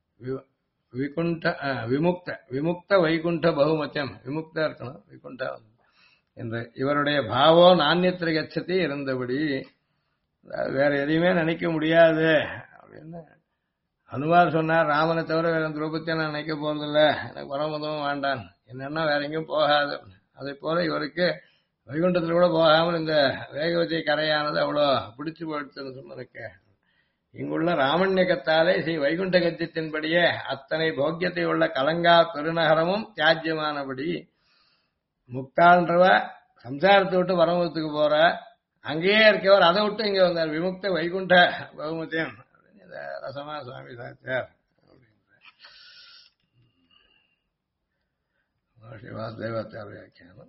விகுண்ட விமுக்த விமுக்த வைகுண்ட பகுமத்தியம், விமுக்தா இருக்கணும் விகுண்டா என்று இவருடைய பாவோ நானியத்திர கச்சதி இருந்தபடி வேற எதையுமே நினைக்க முடியாது அப்படின்னு அனுமார் சொன்னார். ராமனை தவிர வேற திரௌபதியை நான் நினைக்க போறதில்ல, எனக்கு பரமதமும் வேண்டான், என்னன்னா வேற எங்கேயும் போகாது. அதே போல இவருக்கு வைகுண்டத்தில் கூட போகாமல் இந்த வேகவதி கரையானது அவ்வளோ பிடிச்சு போயிடுச்சுன்னு சொன்னதுக்கு இங்குள்ள ராமண்யகத்தாலே ஸ்ரீ வைகுண்ட கத்தியத்தின்படியே அத்தனை போக்கியத்தை உள்ள கலங்கா பெருநகரமும் தியாஜ்யமானபடி முக்தான்றவ சம்சாரத்தை விட்டு பரமத்துக்கு போற அங்கேயே இருக்கவர் அதை விட்டு இங்க வந்தார். விமுக்த வைகுண்ட பகுமத்தியம் ரசமா சுவாமி சாச்சார் வாசுதேவாச்சார வியாக்கியானம்.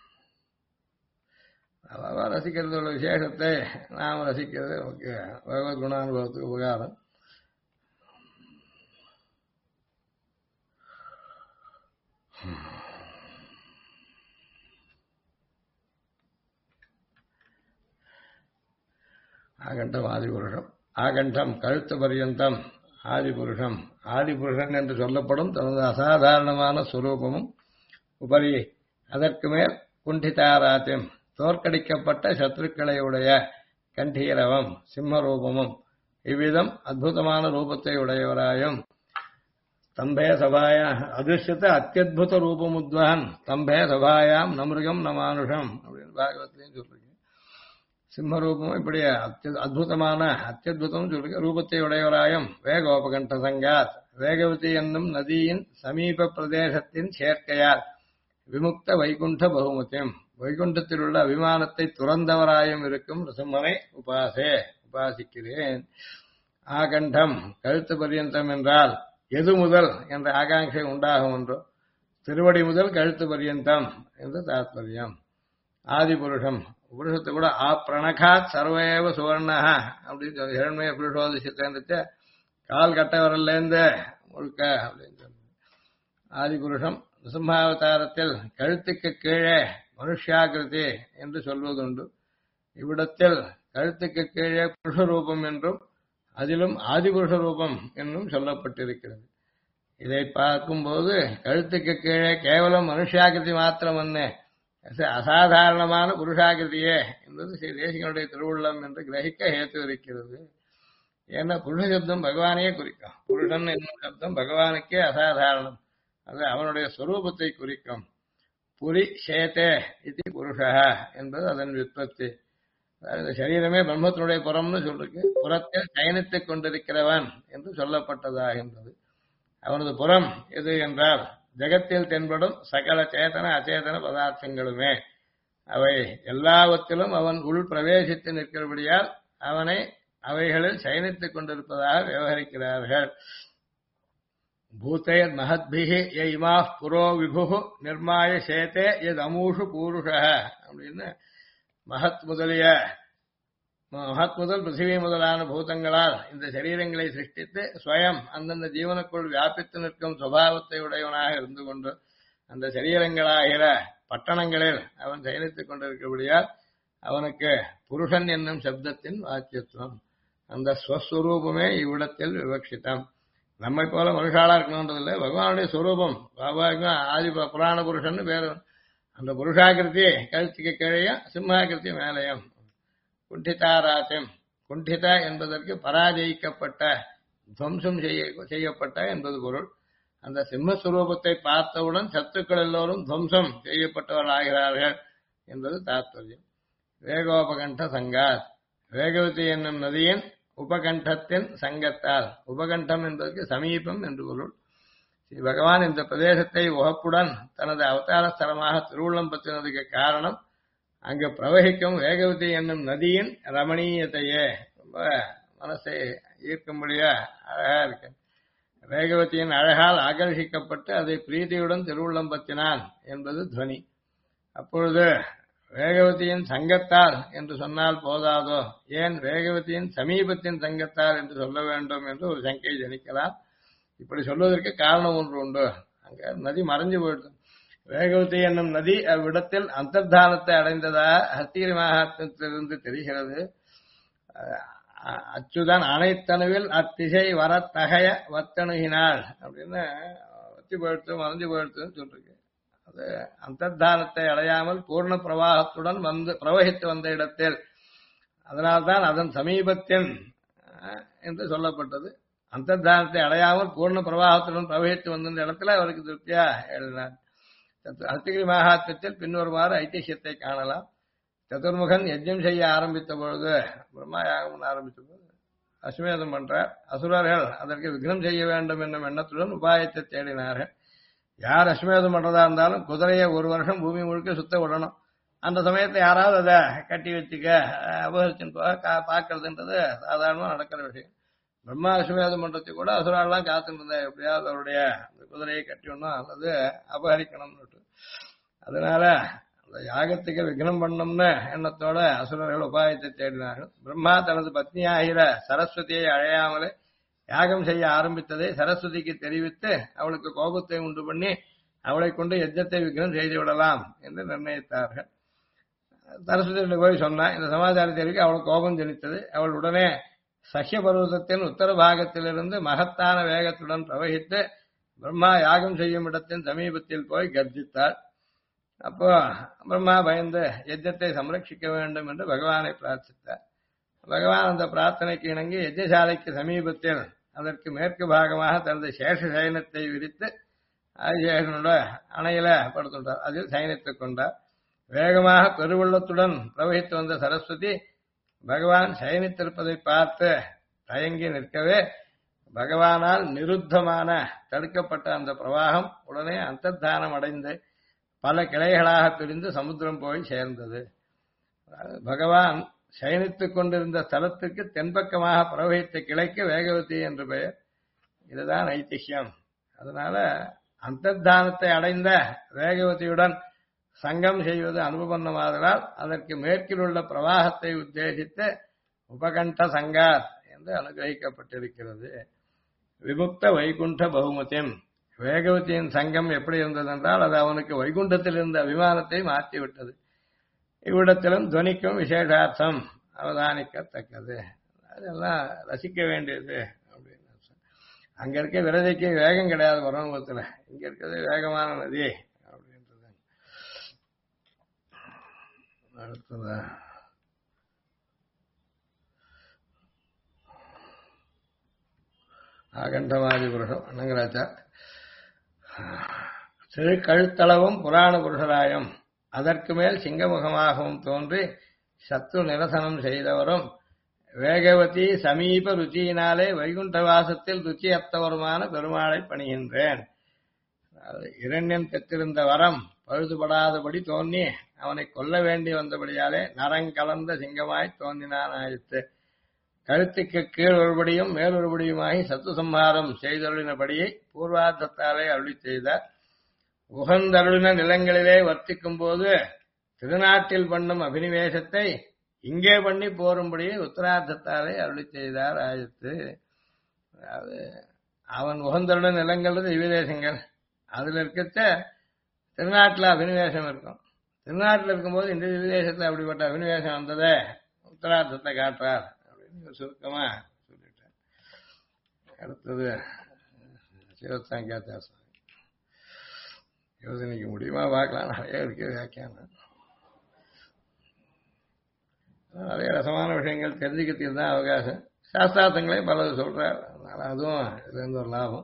அவ ரசிக்கிறது உள்ள விசேஷத்தை நாம் ரசிக்கிறது நமக்கு பகவத் குணானுபவத்துக்கு உபகாரம். ஆகண்டம் ஆதிபுருஷம். ஆகண்டம் கழுத்து பர்யந்தம் ஆதிபுருஷம். ஆதிபுருஷன் என்று சொல்லப்படும் தனது அசாதாரணமான ஸ்வரூபமும் உபரி அதற்கு மேல் குண்டிதாராத்தியம் தோற்கடிக்கப்பட்ட சத்ருக்களை உடைய கண்டீரவம் சிம்மரூபமும் இவ்விதம் அற்புதமான ரூபத்தை உடையவராயும் தம்பே சபாயா அதிர்ஷ்யத்த அத்தியுத ரூபமுத்வகன் தம்பே சபாயாம் நமிருகம் நமானுஷம் அப்படின்னு பாகவத்திலையும் சொல்றீங்க. சிம்மரூபம் இப்படி அற்புதமான அத்தியுதம் சொல்றீங்க. ரூபத்தை உடையவராயும் வேகோபகண்ட சங்காத் வேகவதி என்னும் நதியின் சமீப பிரதேசத்தின் சேர்க்கையால் விமுக்த வைகுண்ட பகுமத்தியம் வைகுண்டத்தில் உள்ள அபிமானத்தை துறந்தவராயும் இருக்கும் ரிசம்மனை உபாசிக்கிறேன். ஆகண்டம் கழுத்து பர்யந்தம் என்றால் எது முதல் என்ற ஆகாங்கை உண்டாகும் என்றோ திருவடி முதல் கழுத்து பர்யந்தம் என்று தாத்பரியம். ஆதிபுருஷம் புருஷத்தை கூட பிரணகாத் சர்வேவ சுவர்ணா அப்படின்னு சொல்லி இரண்மைய புருஷோதிஷத்தை கால் கட்ட வரலேருந்து முழுக்க அப்படின்னு சொல்லி ஆதிபுருஷம் நிருசிம்மாவதாரத்தில் கழுத்துக்கு கீழே மனுஷாகிருதி என்று சொல்வதுண்டு. இவ்விடத்தில் கழுத்துக்கு கீழே புருஷரூபம் என்றும் அதிலும் ஆதிபுருஷ ரூபம் என்றும் சொல்லப்பட்டிருக்கிறது. இதை பார்க்கும்போது கழுத்துக்கு கீழே கேவலம் மனுஷாகிருதி மாத்திரம் என்ன அசாதாரணமான புருஷாகிருதியே என்பது ஸ்ரீ தேசிகனுடைய திருவுள்ளம் என்று கிரகிக்க ஹேத்து இருக்கிறது. ஏன்னா புருஷ சப்தம் பகவானையே குறிக்கும். புருஷன் என்னும் சப்தம் பகவானுக்கே அசாதாரணம், அது அவனுடைய ஸ்வரூபத்தை குறிக்கும். புரி சேத்தே இது புருஷா என்பது அதன் விற்பத்தி. இந்த சரீரமே பிரம்மத்தினுடைய புறம்னு சொல்லிருக்கு. புறத்தில் சயனித்துக் கொண்டிருக்கிறவன் என்று சொல்லப்பட்டதாகின்றது. அவனது புறம் எது என்றால் ஜகத்தில் தென்படும் சகல சேதன அச்சேதன பதார்த்தங்களுமே அவை எல்லாவற்றிலும் அவன் உள் பிரவேசித்து நிற்கிறபடியால் அவனை அவைகளில் சயனித்துக் கொண்டிருப்பதாக விவகரிக்கிறார்கள். பூத்தைர் மகத்பிகி இமா புரோ விபு நிர்மாய சேத்தே எது அமூஷு பூருஷ அப்படின்னு மகத் முதல் பிருத்திவி முதலான பூதங்களால் இந்த சரீரங்களை சிருஷ்டித்து ஸ்வயம் அந்தந்த ஜீவனுக்குள் வியாபித்து நிற்கும் சுபாவத்தை உடையவனாக இருந்து கொண்டு அந்த சரீரங்களாகிற பட்டணங்களில் அவன் சயனித்துக் கொண்டிருக்கபடியால் அவனுக்கு புருஷன் என்னும் சப்தத்தின் வாக்கியத்துவம். அந்த ஸ்வஸ்வரூபமே இவ்விடத்தில் விவக்ஷிதம். நம்மை போல மனுஷாலா இருக்கணும்ன்றதில்லை, பகவானுடைய ஸ்வரூபம். ஆதி புராண புருஷன் பேரு. அந்த புருஷாகிருதி கழுத்துக்கு கீழையும் சிம்மாகிருதி மேலையும். குண்டிதாராத்தியம், குண்டிதா என்பதற்கு பராஜயிக்கப்பட்ட, துவம்சம் செய்யப்பட்ட என்பது பொருள். அந்த சிம்மஸ்வரூபத்தை பார்த்தவுடன் சத்துக்கள் எல்லோரும் துவம்சம் செய்யப்பட்டவர்களாகிறார்கள் என்பது தாத்பரியம். வேகோபகண்ட சங்காத், வேகவதி என்னும் நதியின் உபகண்டத்தின் சங்கத்தால், உபகண்டம் என்பதற்கு சமீபம் என்று பொருள். ஸ்ரீ பகவான் இந்த பிரதேசத்தை உகப்புடன் தனது அவதார ஸ்தலமாக திருவுள்ளம்பத்தினதுக்கு காரணம் அங்கு பிரவகிக்கும் வேகவதி என்னும் நதியின் ரமணீயத்தையே. ரொம்ப மனசை ஈர்க்கும்படியா அழகா இருக்கு. வேகவதியின் அழகால் ஆகர்ஷிக்கப்பட்டு அதை பிரீதியுடன் திருவுள்ளம்பத்தினான் என்பது துவனி. அப்பொழுது வேகவதியின் சங்கத்தால் என்று சொன்னால் போதாதோ, ஏன் வேகவதியின் சமீபத்தின் சங்கத்தால் என்று சொல்ல வேண்டும் என்று ஒரு சங்கை ஜனிக்கலாம். இப்படி சொல்வதற்கு காரணம் ஒன்று உண்டு. அங்க நதி மறைஞ்சு போயிடுது. வேகவதி என்னும் நதி அவ்விடத்தில் அந்தர்தானத்தை அடைந்ததா ஹஸ்திகிரி மகாத்மியத்திலிருந்து தெரிகிறது. அச்சுதன் அனைத்தனுவில் அத்திசை வரத்தகைய வத்தணுகினாள் அப்படின்னு வத்தி போயிடுத்து மறைஞ்சு போயிடுத்துன்னு சொல்லிருக்கு. அது அந்தர்தானத்தை அடையாமல் பூர்ண பிரவாகத்துடன் வந்து பிரவகித்து வந்த இடத்தில், அதனால்தான் அதன் சமீபத்தின் என்று சொல்லப்பட்டது. அந்தர்தானத்தை அடையாமல் பூர்ண பிரவாகத்துடன் பிரவகித்து வந்த இடத்துல அவருக்கு திருப்தியா எழுதினார். ஹஸ்திகிரி மகாத்மியத்தில் பின்வருமாறு ஐதிஹ்யத்தை காணலாம். சதுர்முகன் யஜ்ஞம் செய்ய ஆரம்பித்த பொழுது, பிரம்மா யாகம் ஆரம்பித்த போது அஸ்வமேதம் பண்றார். அசுரர்கள் அதற்கு விக்னம் செய்ய வேண்டும் என்னும் எண்ணத்துடன் உபாயத்தை தேடினார்கள். யார் அஸ்வமேதம் பண்றதா இருந்தாலும் குதிரையை ஒரு வருஷம் பூமி முழுக்க சுத்த விடணும். அந்த சமயத்தை யாராவது அதை கட்டி வச்சுக்க அபகரிச்சுன்னு பார்க்கறதுன்றது சாதாரணமாக நடக்கிற விஷயம். பிரம்மா அஸ்வமேதம் பண்றதுக்கு கூட அசுராலாம் காத்துட்டு இருந்தா எப்படியாவது அவருடைய குதிரையை கட்டி விடணும் அல்லது அபகரிக்கணும்னு. அதனால அந்த யாகத்துக்கு விக்னம் பண்ணணும்னு எண்ணத்தோட அசுரர்கள் உபாயத்தை தேடினார்கள். பிரம்மா தனது பத்னியாகிற சரஸ்வதியை அழையாமலே யாகம் செய்ய ஆரம்பித்ததை சரஸ்வதிக்கு தெரிவித்து அவளுக்கு கோபத்தை உண்டு பண்ணி அவளை கொண்டு யஜ்ஞத்தை விக்னம் செய்து விடலாம் என்று நிர்ணயித்தார்கள். சரஸ்வதி போய் சொன்னா இந்த சமாச்சாரம் தெரிவிக்க அவளுக்கு கோபம் ஜனித்தது. அவள் உடனே சஹ்ய பர்வதத்தின் உத்தர பாகத்திலிருந்து மகத்தான வேகத்துடன் பிரவகித்து பிரம்மா யாகம் செய்யும் இடத்தின் சமீபத்தில் போய் கர்ஜித்தாள். அப்போ பிரம்மா பயந்து யஜ்ஞத்தை சம்ரட்சிக்க வேண்டும் என்று பகவானை பிரார்த்தித்தார். பகவான் அந்த பிரார்த்தனைக்கு இணங்கி யஜ்ஞசாலைக்கு சமீபத்தில் அதற்கு மேற்கு பாகமாக தனது சேஷ சயனத்தை விரித்து ஆதிசேஷனோட அணையில படுத்துட்டார். அதில் சயனித்துக் கொண்டார். வேகமாக பெருவெள்ளத்துடன் பிரவகித்து வந்த சரஸ்வதி பகவான் சயனித்திருப்பதை பார்த்து தயங்கி நிற்கவே பகவானால் நிருத்தமான தடுக்கப்பட்ட அந்த பிரவாகம் உடனே அந்தர்தானம் அடைந்து பல கிளைகளாக பிரிந்து சமுத்திரம் போய் சேர்ந்தது. பகவான் சயனித்துக் கொண்டிருந்த ஸ்தலத்துக்கு தென்பக்கமாக பிரவகித்த கிளைக்கு வேகவதி என்று பெயர். இதுதான் ஐதிஹ்யம். அதனால அந்தர்தானத்தை அடைந்த வேகவதியுடன் சங்கம் செய்வது அனுபவமாதலால் அதற்கு மேற்கில் உள்ள பிரவாகத்தை உத்தேசித்து உபகண்ட சங்கார் என்று அனுகிரகிக்கப்பட்டிருக்கிறது. விமுக்த வைகுண்ட பகுமதியம். வேகவதியின் சங்கம் எப்படி இருந்தது என்றால் அது அவனுக்கு வைகுண்டத்தில் இருந்த அபிமானத்தை மாற்றிவிட்டது. இவ்விடத்திலும் துவனிக்கும் விசேஷார்த்தம் அவதானிக்கத்தக்கது. அதெல்லாம் ரசிக்க வேண்டியது அப்படின்னு. அங்க இருக்க விரதைக்கு வேகம் கிடையாது பரமபுரத்துல, இங்க இருக்கிறது வேகமான நதி அப்படின்றது. அடுத்ததா ஆகண்டமாதி புருஷம் அண்ணங்கராச்சா. திருக்கழுத்தளவும் புராண புருஷராயம் அதற்கு மேல் சிங்கமுகமாகவும் தோன்றி சத்ரு நிரசனம் செய்தவரும் வேகவதி சமீப ருச்சியினாலே வைகுண்டவாசத்தில் ருச்சியத்தவருமான பெருமாளை பணிகின்றேன். இரண்யன் பெற்றிருந்த வரம் பழுதுபடாதபடி தோன்றி அவனை கொல்ல வேண்டி வந்தபடியாலே நரங்கலந்த சிங்கமாய் தோன்றினான் ஆயிற்று. கழுத்துக்கு கீழ் ஒருபடியும் மேலொருபடியுமாகி சத்து சம்ஹாரம் செய்தருளினபடியை பூர்வார்த்தத்தாலே அருளி செய்தார். உகந்தருளின நிலங்களிலே வர்த்திக்கும் போது திருநாட்டில் பண்ணும் அபினிவேசத்தை இங்கே பண்ணி போரும்படியே உத்தரார்த்தத்தாலே அருளி செய்தார் ஆயிற்று. அதாவது அவன் உகந்தருளின நிலங்கள் திவ்யதேசங்கள், அதுல இருக்கச்ச திருநாட்டில் அபினிவேசம் இருக்கும். திருநாட்டில் இருக்கும்போது இந்த திவ்யதேசத்துல அப்படிப்பட்ட அபினிவேசம் வந்ததே உத்தரார்த்தத்தை காட்டுறார் அப்படின்னு சுருக்கமா சொல்லிட்டார். அடுத்தது சிவசாங்கியாச்சார சுவாமி யோசனைக்கு முடியுமா பார்க்கலாம். நிறைய இருக்கு வியாக்கியானம், நிறைய ரசமான விஷயங்கள் தெரிஞ்சுக்கிறதுக்கு தான் அவகாசம். சாஸ்திரார்த்தங்களே பலது சொல்றார், அதனால அதுவும் இதுல இருந்து ஒரு லாபம்.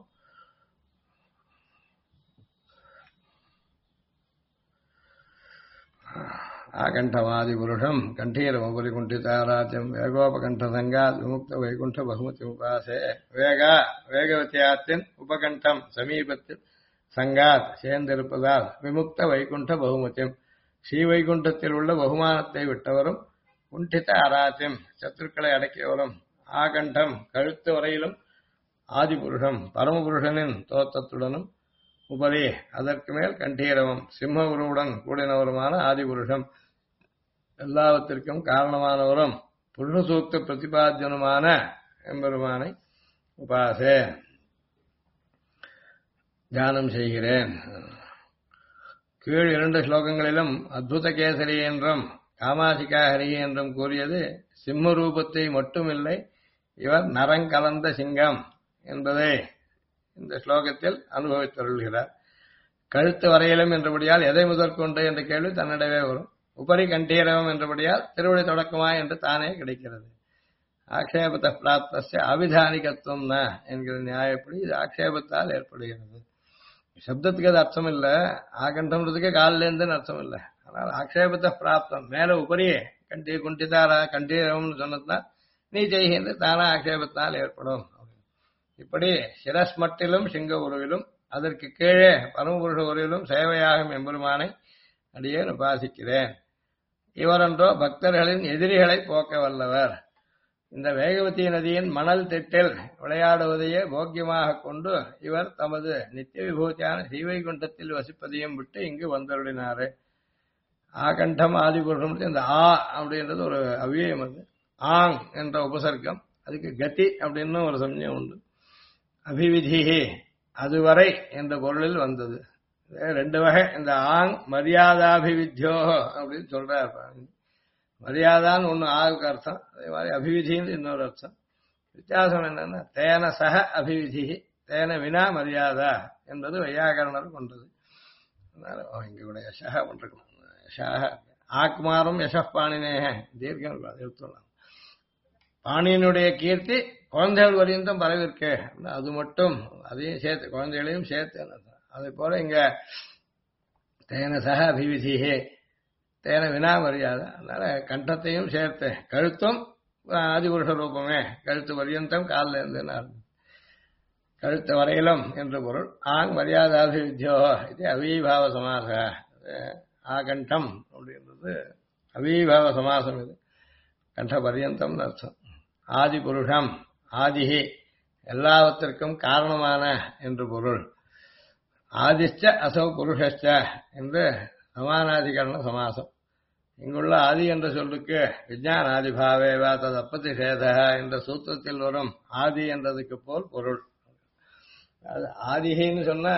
ஆகண்டமாதி புருஷம் கண்டீரமுபரி குண்டிதாராஜ்யம் வேகோபகண்ட சங்காத் விமுக்த வைகுண்ட பகுமதி உபாசே. வேகவத்தியாத்தின் உபகண்டம் சமீபத்தில் சங்காத் சேர்ந்திருப்பதால் விமுக்த வைகுண்ட பகுமத்தியம் ஸ்ரீவைகுண்டத்தில் உள்ள பகுமானத்தை விட்டவரும் குண்டித அராஜ்யம் சத்துருக்களை அடக்கியவரும் ஆகண்டம் கழுத்து வரையிலும் ஆதிபுருஷம் பரமபுருஷனின் தோற்றத்துடனும் உபரி அதற்கு மேல் கண்டீரவம் சிம்ம உருவுடன் கூடினவருமான ஆதிபுருஷம் எல்லாவற்றிற்கும் காரணமானவரும் புருஷ சூக்த பிரதிபாத்தியனுமான எம்பெருமானை உபாசே தியானம் செய்கிறேன். கீழ் 2 ஸ்லோகங்களிலும் அத்புத கேசரி என்றும் காமாசிகா ஹரி என்றும் கூறியது சிம்ம ரூபத்தை மட்டுமில்லை, இவர் நரங்கலந்த சிங்கம் என்பதை இந்த ஸ்லோகத்தில் அனுபவித்தருள்கிறார். கழுத்து வரையிலும் என்றபடியால் எதை முதற்கொண்டு என்ற கேள்வி தன்னிடவே வரும். உபரி கண்டீரவம் என்றபடியால் திருவடி தொடக்கமா என்று தானே கிடைக்கிறது. ஆக்ஷேபத்தை பிராப்தஸ்ய அவிதானிகத்துவம் ந என்கிற நியாயப்படி இது ஆக்ஷேபத்தால் ஏற்படுகிறது. சப்தத்துக்கு அது அர்த்தம் இல்ல, ஆகண்டம்ன்றதுக்கு காலிலேருந்துன்னு அர்த்தம் இல்லை. ஆனால் ஆக்ஷேபத்தை பிராப்தம் மேல உபரியே குண்டிதாரா கண்டீரவம்னு சொன்னதுதான் நீ செய்கின்ற தானா ஆக்ஷேபத்தால் ஏற்படும். இப்படி சிரஸ் மட்டிலும் சிங்க உருவிலும் அதற்கு கீழே பரமபுருஷ உருவிலும் சேவையாகும் எம்பெருமானை அடியேன் உபாசிக்கிறேன். இவரன்றோ பக்தர்களின் எதிரிகளை போக்க வல்லவர். இந்த வேகவதி நதியின் மணல் திட்டில் விளையாடுவதையே போக்கியமாக கொண்டு இவர் தமது நித்திய விபூதியான ஸ்ரீவைகுண்டத்தில் வசிப்பதையும் விட்டு இங்கு வந்தருளினாரு. ஆகண்டம் ஆதிபுருஷம் இந்த ஆ அப்படின்றது ஒரு அவ்வியம். அது ஆங் என்ற உபசர்க்கம், அதுக்கு கதி அப்படின்னு ஒரு சமயம் உண்டு. அபிவிதி அதுவரை என்ற பொருளில் வந்தது. 2 வகை. இந்த ஆங் மரியாதாபிவித்யோ அப்படின்னு சொல்றார். மரியாதான்னு ஒண்ணு ஆகுக்கு அர்த்தம், அதே மாதிரி அபிவிதின்னு இன்னொரு அர்த்தம். வித்தியாசம் என்னன்னா தேன சக அபிவிதி தேன வினா மரியாதா என்பது வையாகரணர் கொண்டது. அதனால இங்க கூட யசக பண்றோம். ஆக்குமாரும் யசப் பாணினேக தீர்க்கம் எடுத்துடலாம். பாணியினுடைய கீர்த்தி குழந்தைகள் வரையும் பரவிருக்கு, அது மட்டும் அதையும் சேர்த்து குழந்தைகளையும் சேர்த்து. அதே போல இங்க தேன சக அபிவிதிஹே தேன வினா மரியாதை, அதனால கண்டத்தையும் சேர்த்து கழுத்தும் ஆதிபுருஷ ரூபமே கழுத்து பரியந்தம் காலில் இருந்து கழுத்து வரையிலும் என்று பொருள். ஆங் மரியாதாபிவித்யோ இது அவிபாவ சமாச. ஆகண்டம் அப்படின்றது அவிபாவ சமாசம். இது கண்ட பரியந்தம் அர்த்தம். ஆதிபுருஷம் ஆதிஹி எல்லாவற்றிற்கும் காரணமான என்று பொருள். ஆதிஷ்ட அசௌ புருஷஸ்ட என்று சமானாதிகரண சமாசம். இங்குள்ள ஆதி என்ற சொல்லுக்கு விஞ்ஞான ஆதிபாவேவா தது அப்பதிஷேத என்ற சூத்திரத்தில் வரும் ஆதி என்றதுக்கு போல் பொருள். அது ஆதிகின்னு சொன்னா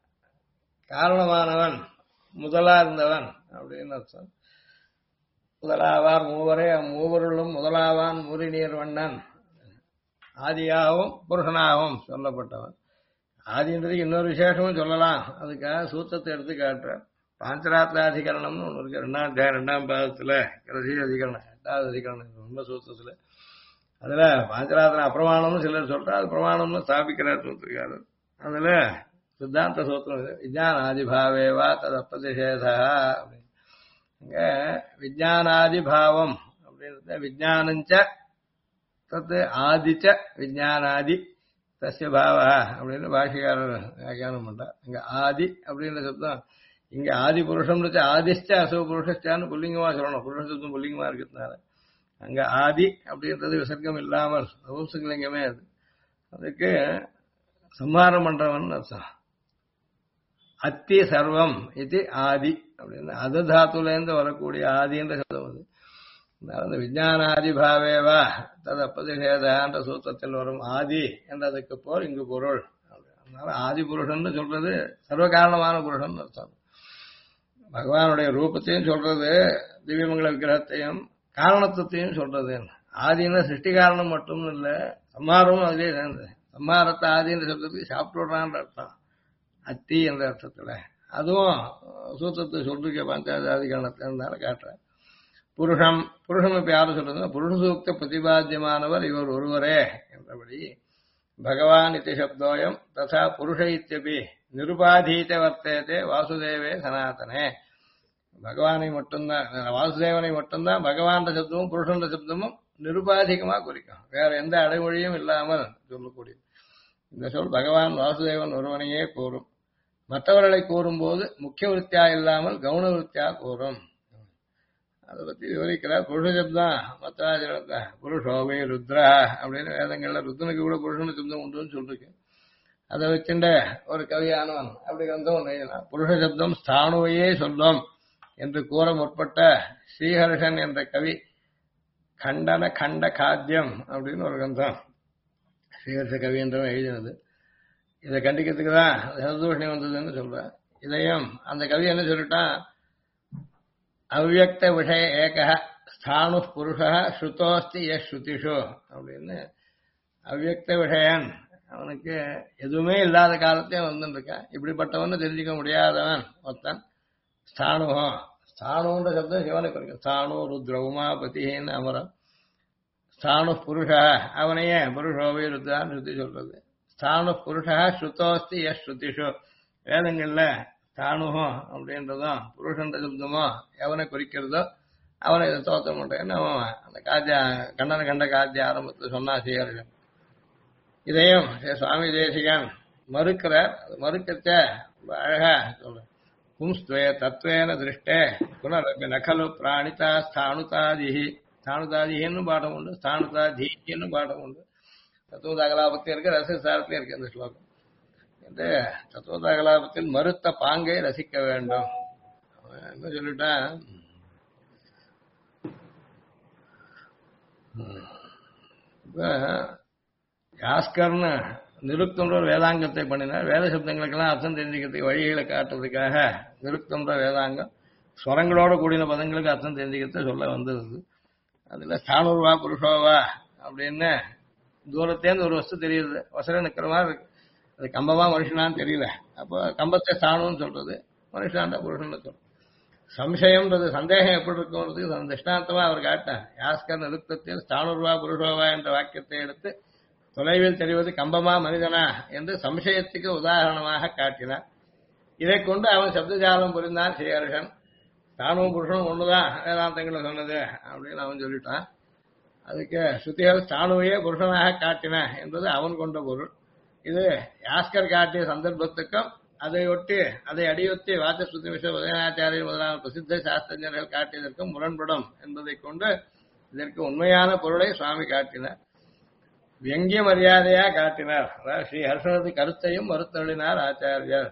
காரணமானவன், முதலா இருந்தவன் அப்படின்னு அர்த்தம். முதலாவார் மூவரே மூவருளும் முதலாவான் முறிநீர் வண்ணன் ஆதியாகவும் புருஷனாகவும் சொல்லப்பட்டவன். ஆதின்றதுக்கு இன்னொரு விசேஷமும் சொல்லலாம், அதுக்காக சூத்திரத்தை எடுத்து காட்டுறார். பாஞ்சராத்திராதிகரணம்னு ஒன்று இருக்கு, 2ஆம் அத்தியாயம் 2ஆம் பாதத்துல கடைசி அதிகரணம் 8வது அதிகரணம் ரொம்ப சூத்திரத்துல. அதுல பாஞ்சராத்திரம் அப்பிரமாணம்னு சிலர் சொல்றா, அது பிரமாணம்னு ஸ்தாபிக்கிறார் சொல்லிருக்காரு. அதுல சித்தாந்த சூத்திரம் விஞ்ஞான ஆதிபாவேவா தது அப்பதிஷேதா அப்படின்னு. இங்க விஞ்ஞானாதிபாவம் அப்படின்றது விஞ்ஞானஞ்ச தத்து ஆதிச்ச விஞ்ஞானாதி தஸ்ய பாவா அப்படின்னு பாஷிகாரர் வியாக்கியானம் பண்றார். இங்க ஆதி அப்படின்ற சப்தம் இங்க ஆதி புருஷம் ஆதிஷ்ட அசுவ புருஷஸ்டான்னு புல்லிங்கமா சொல்லணும். புருஷ சப்தம் புல்லிங்கமா இருக்கிறதுனால அங்க ஆதி அப்படின்றது விசர்க்கம் இல்லாமல் நபும்சகலிங்கமே அது. அதுக்கு சம்ஹாரம் பண்றவன் அர்த்தம். அத்தி சர்வம் இது ஆதி அப்படின்னு அததாத்துல வரக்கூடிய ஆதின்ற சப்தம் அது. அதாவது விஞ்ஞானாதி பாவேவா தது அப்பதிஷேதான்ற சூத்திரத்தில் வரும் ஆதி என்றதுக்கு போல் இங்கு பொருள். அதனால ஆதி புருஷன் சொல்றது சர்வகாரணமான புருஷன் அர்த்தம். பகவானுடைய ரூபத்தையும் சொல்றது, திவ்யமங்கல விக்கிரகத்தையும் காரணத்தையும் சொல்றது. ஆதின சிருஷ்டி காரணம் மட்டும் இல்ல, சம்மாரமும் அதிலே சேர்ந்தது. சம்மாரத்தை ஆதின்ற சப்தத்துக்கு சாப்பிட்டுடுறான்ற அர்த்தம், அத்தி என்ற அர்த்தத்துல. அதுவும் சூத்திரத்தை சொல்லிருக்க பஞ்சாதாதிகரணத்தை இருந்தாலும் காட்டுறேன். புருஷம் புருஷம் இப்ப யாரும் சொல்றது, புருஷ சூக்த பிரதிபாத்தியமானவர் இவர் ஒருவரே என்றபடி பகவான் இத்தி சப்தோயம் ததா புருஷ இத்தியபி நிருபாதீத வர்த்தேதே வாசுதேவே சனாதனே. பகவானை மட்டும்தான், வாசுதேவனை மட்டும்தான் பகவான் சப்தமும் புருஷன் சப்தமும் நிருபாதிகமா குறிக்கும், வேற எந்த அடைமொழியும் இல்லாமல் சொல்லக்கூடிய இந்த சொல் பகவான் வாசுதேவன் ஒருவனையே கூறும். மற்றவர்களை கூறும்போது முக்கிய விருத்தியா இல்லாமல் கவுன விருத்தியா கூறும். அதை பத்தி விவரிக்கிறார். புருஷ சப்தம் மத்தாஜனத்தை புருஷோவை ருத்ரா அப்படின்னு வேதங்கள்ல ருத்ரனுக்கு கூட புருஷனு சப்தம் உண்டுன்னு சொல்லிருக்கு. அதை வச்சுட்ட ஒரு கவியானவன் அப்படி வந்தவன் புருஷ சப்தம் ஸ்தானுவையே சொல்லும் என்று கூற முற்பட்ட ஸ்ரீஹர்ஷன் என்ற கவி கண்டன கண்ட காத்தியம் அப்படின்னு ஒரு கந்தம் ஸ்ரீஹர்ஷ கவி என்றவன் எழுதினது. இதை கண்டிக்கிறதுக்கு தான் சந்தோஷி வந்ததுன்னு சொல்றேன். இதையும் அந்த கவி என்ன சொல்லிட்டான், அவ்யக்த விஷய ஏக ஸ்தானு புருஷ ஸ்ருதோஸ்தி எஸ் ஸ்ருதிஷு அப்படின்னு. அவ்யக்த விஷயன் அவனுக்கு எதுவுமே இல்லாத காலத்தையும் வந்துருக்கான். இப்படிப்பட்டவன் தெரிஞ்சுக்க முடியாதவன் ஒருத்தன். ஸ்தானுகம் ஸ்தானுன்ற சப்தம் சிவனை குறிக்கும். ஸ்தானு ருத்ர உமாபதின்னு அமரம். ஸ்தானு புருஷ அவனையே புருஷோவை ருத்ரான்னு சுத்தி சொல்றது. ஸ்தானு புருஷ ஸ்ருதோஸ்தி எஸ் ஸ்ருதிஷு வேதங்கள்ல ஸ்தானுகம் அப்படின்றதும் புருஷன்ற சப்தமோ எவனை குறிக்கிறதோ அவனை இதை தோற்றம் பண்றேன்னு அவன் அந்த காத்திய கண்டன கண்ட காத்திய ஆரம்பத்தில் சொன்னா செய்யறது. இதையும் சுவாமி தேசிகன் மறுக்கிறார். அது மறுக்கச்ச அழகா சொல்ற. பும்ஸ்துவே தத்துவேன திருஷ்டே புனரப்பி நகலு பிராணிதா ஸ்தானுதாதிஹி. ஸ்தானுதாதிஹின்னு பாடம் உண்டு, ஸ்தானுதாதீன்னு பாடம் உண்டு. தத்துவதாகலாபத்தில் இருக்கு, ரசசாரத்திலும் இருக்கு அந்த ஸ்லோகம். இந்த தத்துவதாகலாபத்தில் மறுத்த பாங்கை ரசிக்க வேண்டும். என்ன சொல்லிட்டான், யாஸ்கர்னு நிருக்தம்ன்ற வேதாங்கத்தை பண்ணினார். வேத சப்தங்களுக்கெல்லாம் அர்த்தம் தெரிஞ்சுக்கிறதுக்கு வழிகளை காட்டுறதுக்காக நிருக்தம்ன்ற வேதாங்கம் ஸ்வரங்களோட கூடின பதங்களுக்கு அர்த்தம் தெரிஞ்சுக்கிறத சொல்ல வந்தது. அதுல ஸ்தானுர்வா புருஷோவா அப்படின்னு தூரத்தேர்ந்து ஒரு வஸ்து தெரியுது, வசரம் நிற்கிற மாதிரி இருக்கு. அது கம்பமா மனுஷனான்னு தெரியல. அப்போ கம்பத்தை ஸ்தானம்னு சொல்றது, மனுஷாண்ட புருஷன் சொல்றது. சம்சயம்ன்றது சந்தேகம் எப்படி இருக்கும்ன்றதுக்கு திஷ்டாந்தமா அவர் காட்டார். யாஸ்கர் நிருக்தத்தில் ஸ்தானுர்வா புருஷோவா என்ற வாக்கியத்தை எடுத்து தொலைவில் தெரிவது கம்பமா மனிதனா என்று சம்சயத்துக்கு உதாரணமாக காட்டினார். இதை கொண்டு அவன் சப்தஜாலம் புரிந்தான் ஸ்ரீஹர்ஷன். தானும் புருஷனும் ஒண்ணுதான் வேதாந்தங்களை சொன்னது அப்படின்னு அவன் சொல்லிட்டான். அதுக்கு ஸ்ருதிகள் ஸ்தானுவையே புருஷனாக காட்டின என்பது அவன் கொண்ட பொருள். இது யாஸ்கர் காட்டிய சந்தர்ப்பத்துக்கும் அதையொட்டி அதை அடியொத்தி வாச்சஸ்ருதி மிஸ்ர உதயநாச்சாரியர் முதலான பிரசித்த சாஸ்திரஞர்கள் காட்டியதற்கும் முரண்படும் என்பதை கொண்டு இதற்கு உண்மையான பொருளை சுவாமி காட்டினார். வியங்கிய மரியாதையா காட்டினார். அதாவது ஸ்ரீ ஹர்ஷனது கருத்தையும் மறுத்தள்ளினார் ஆச்சாரியர்.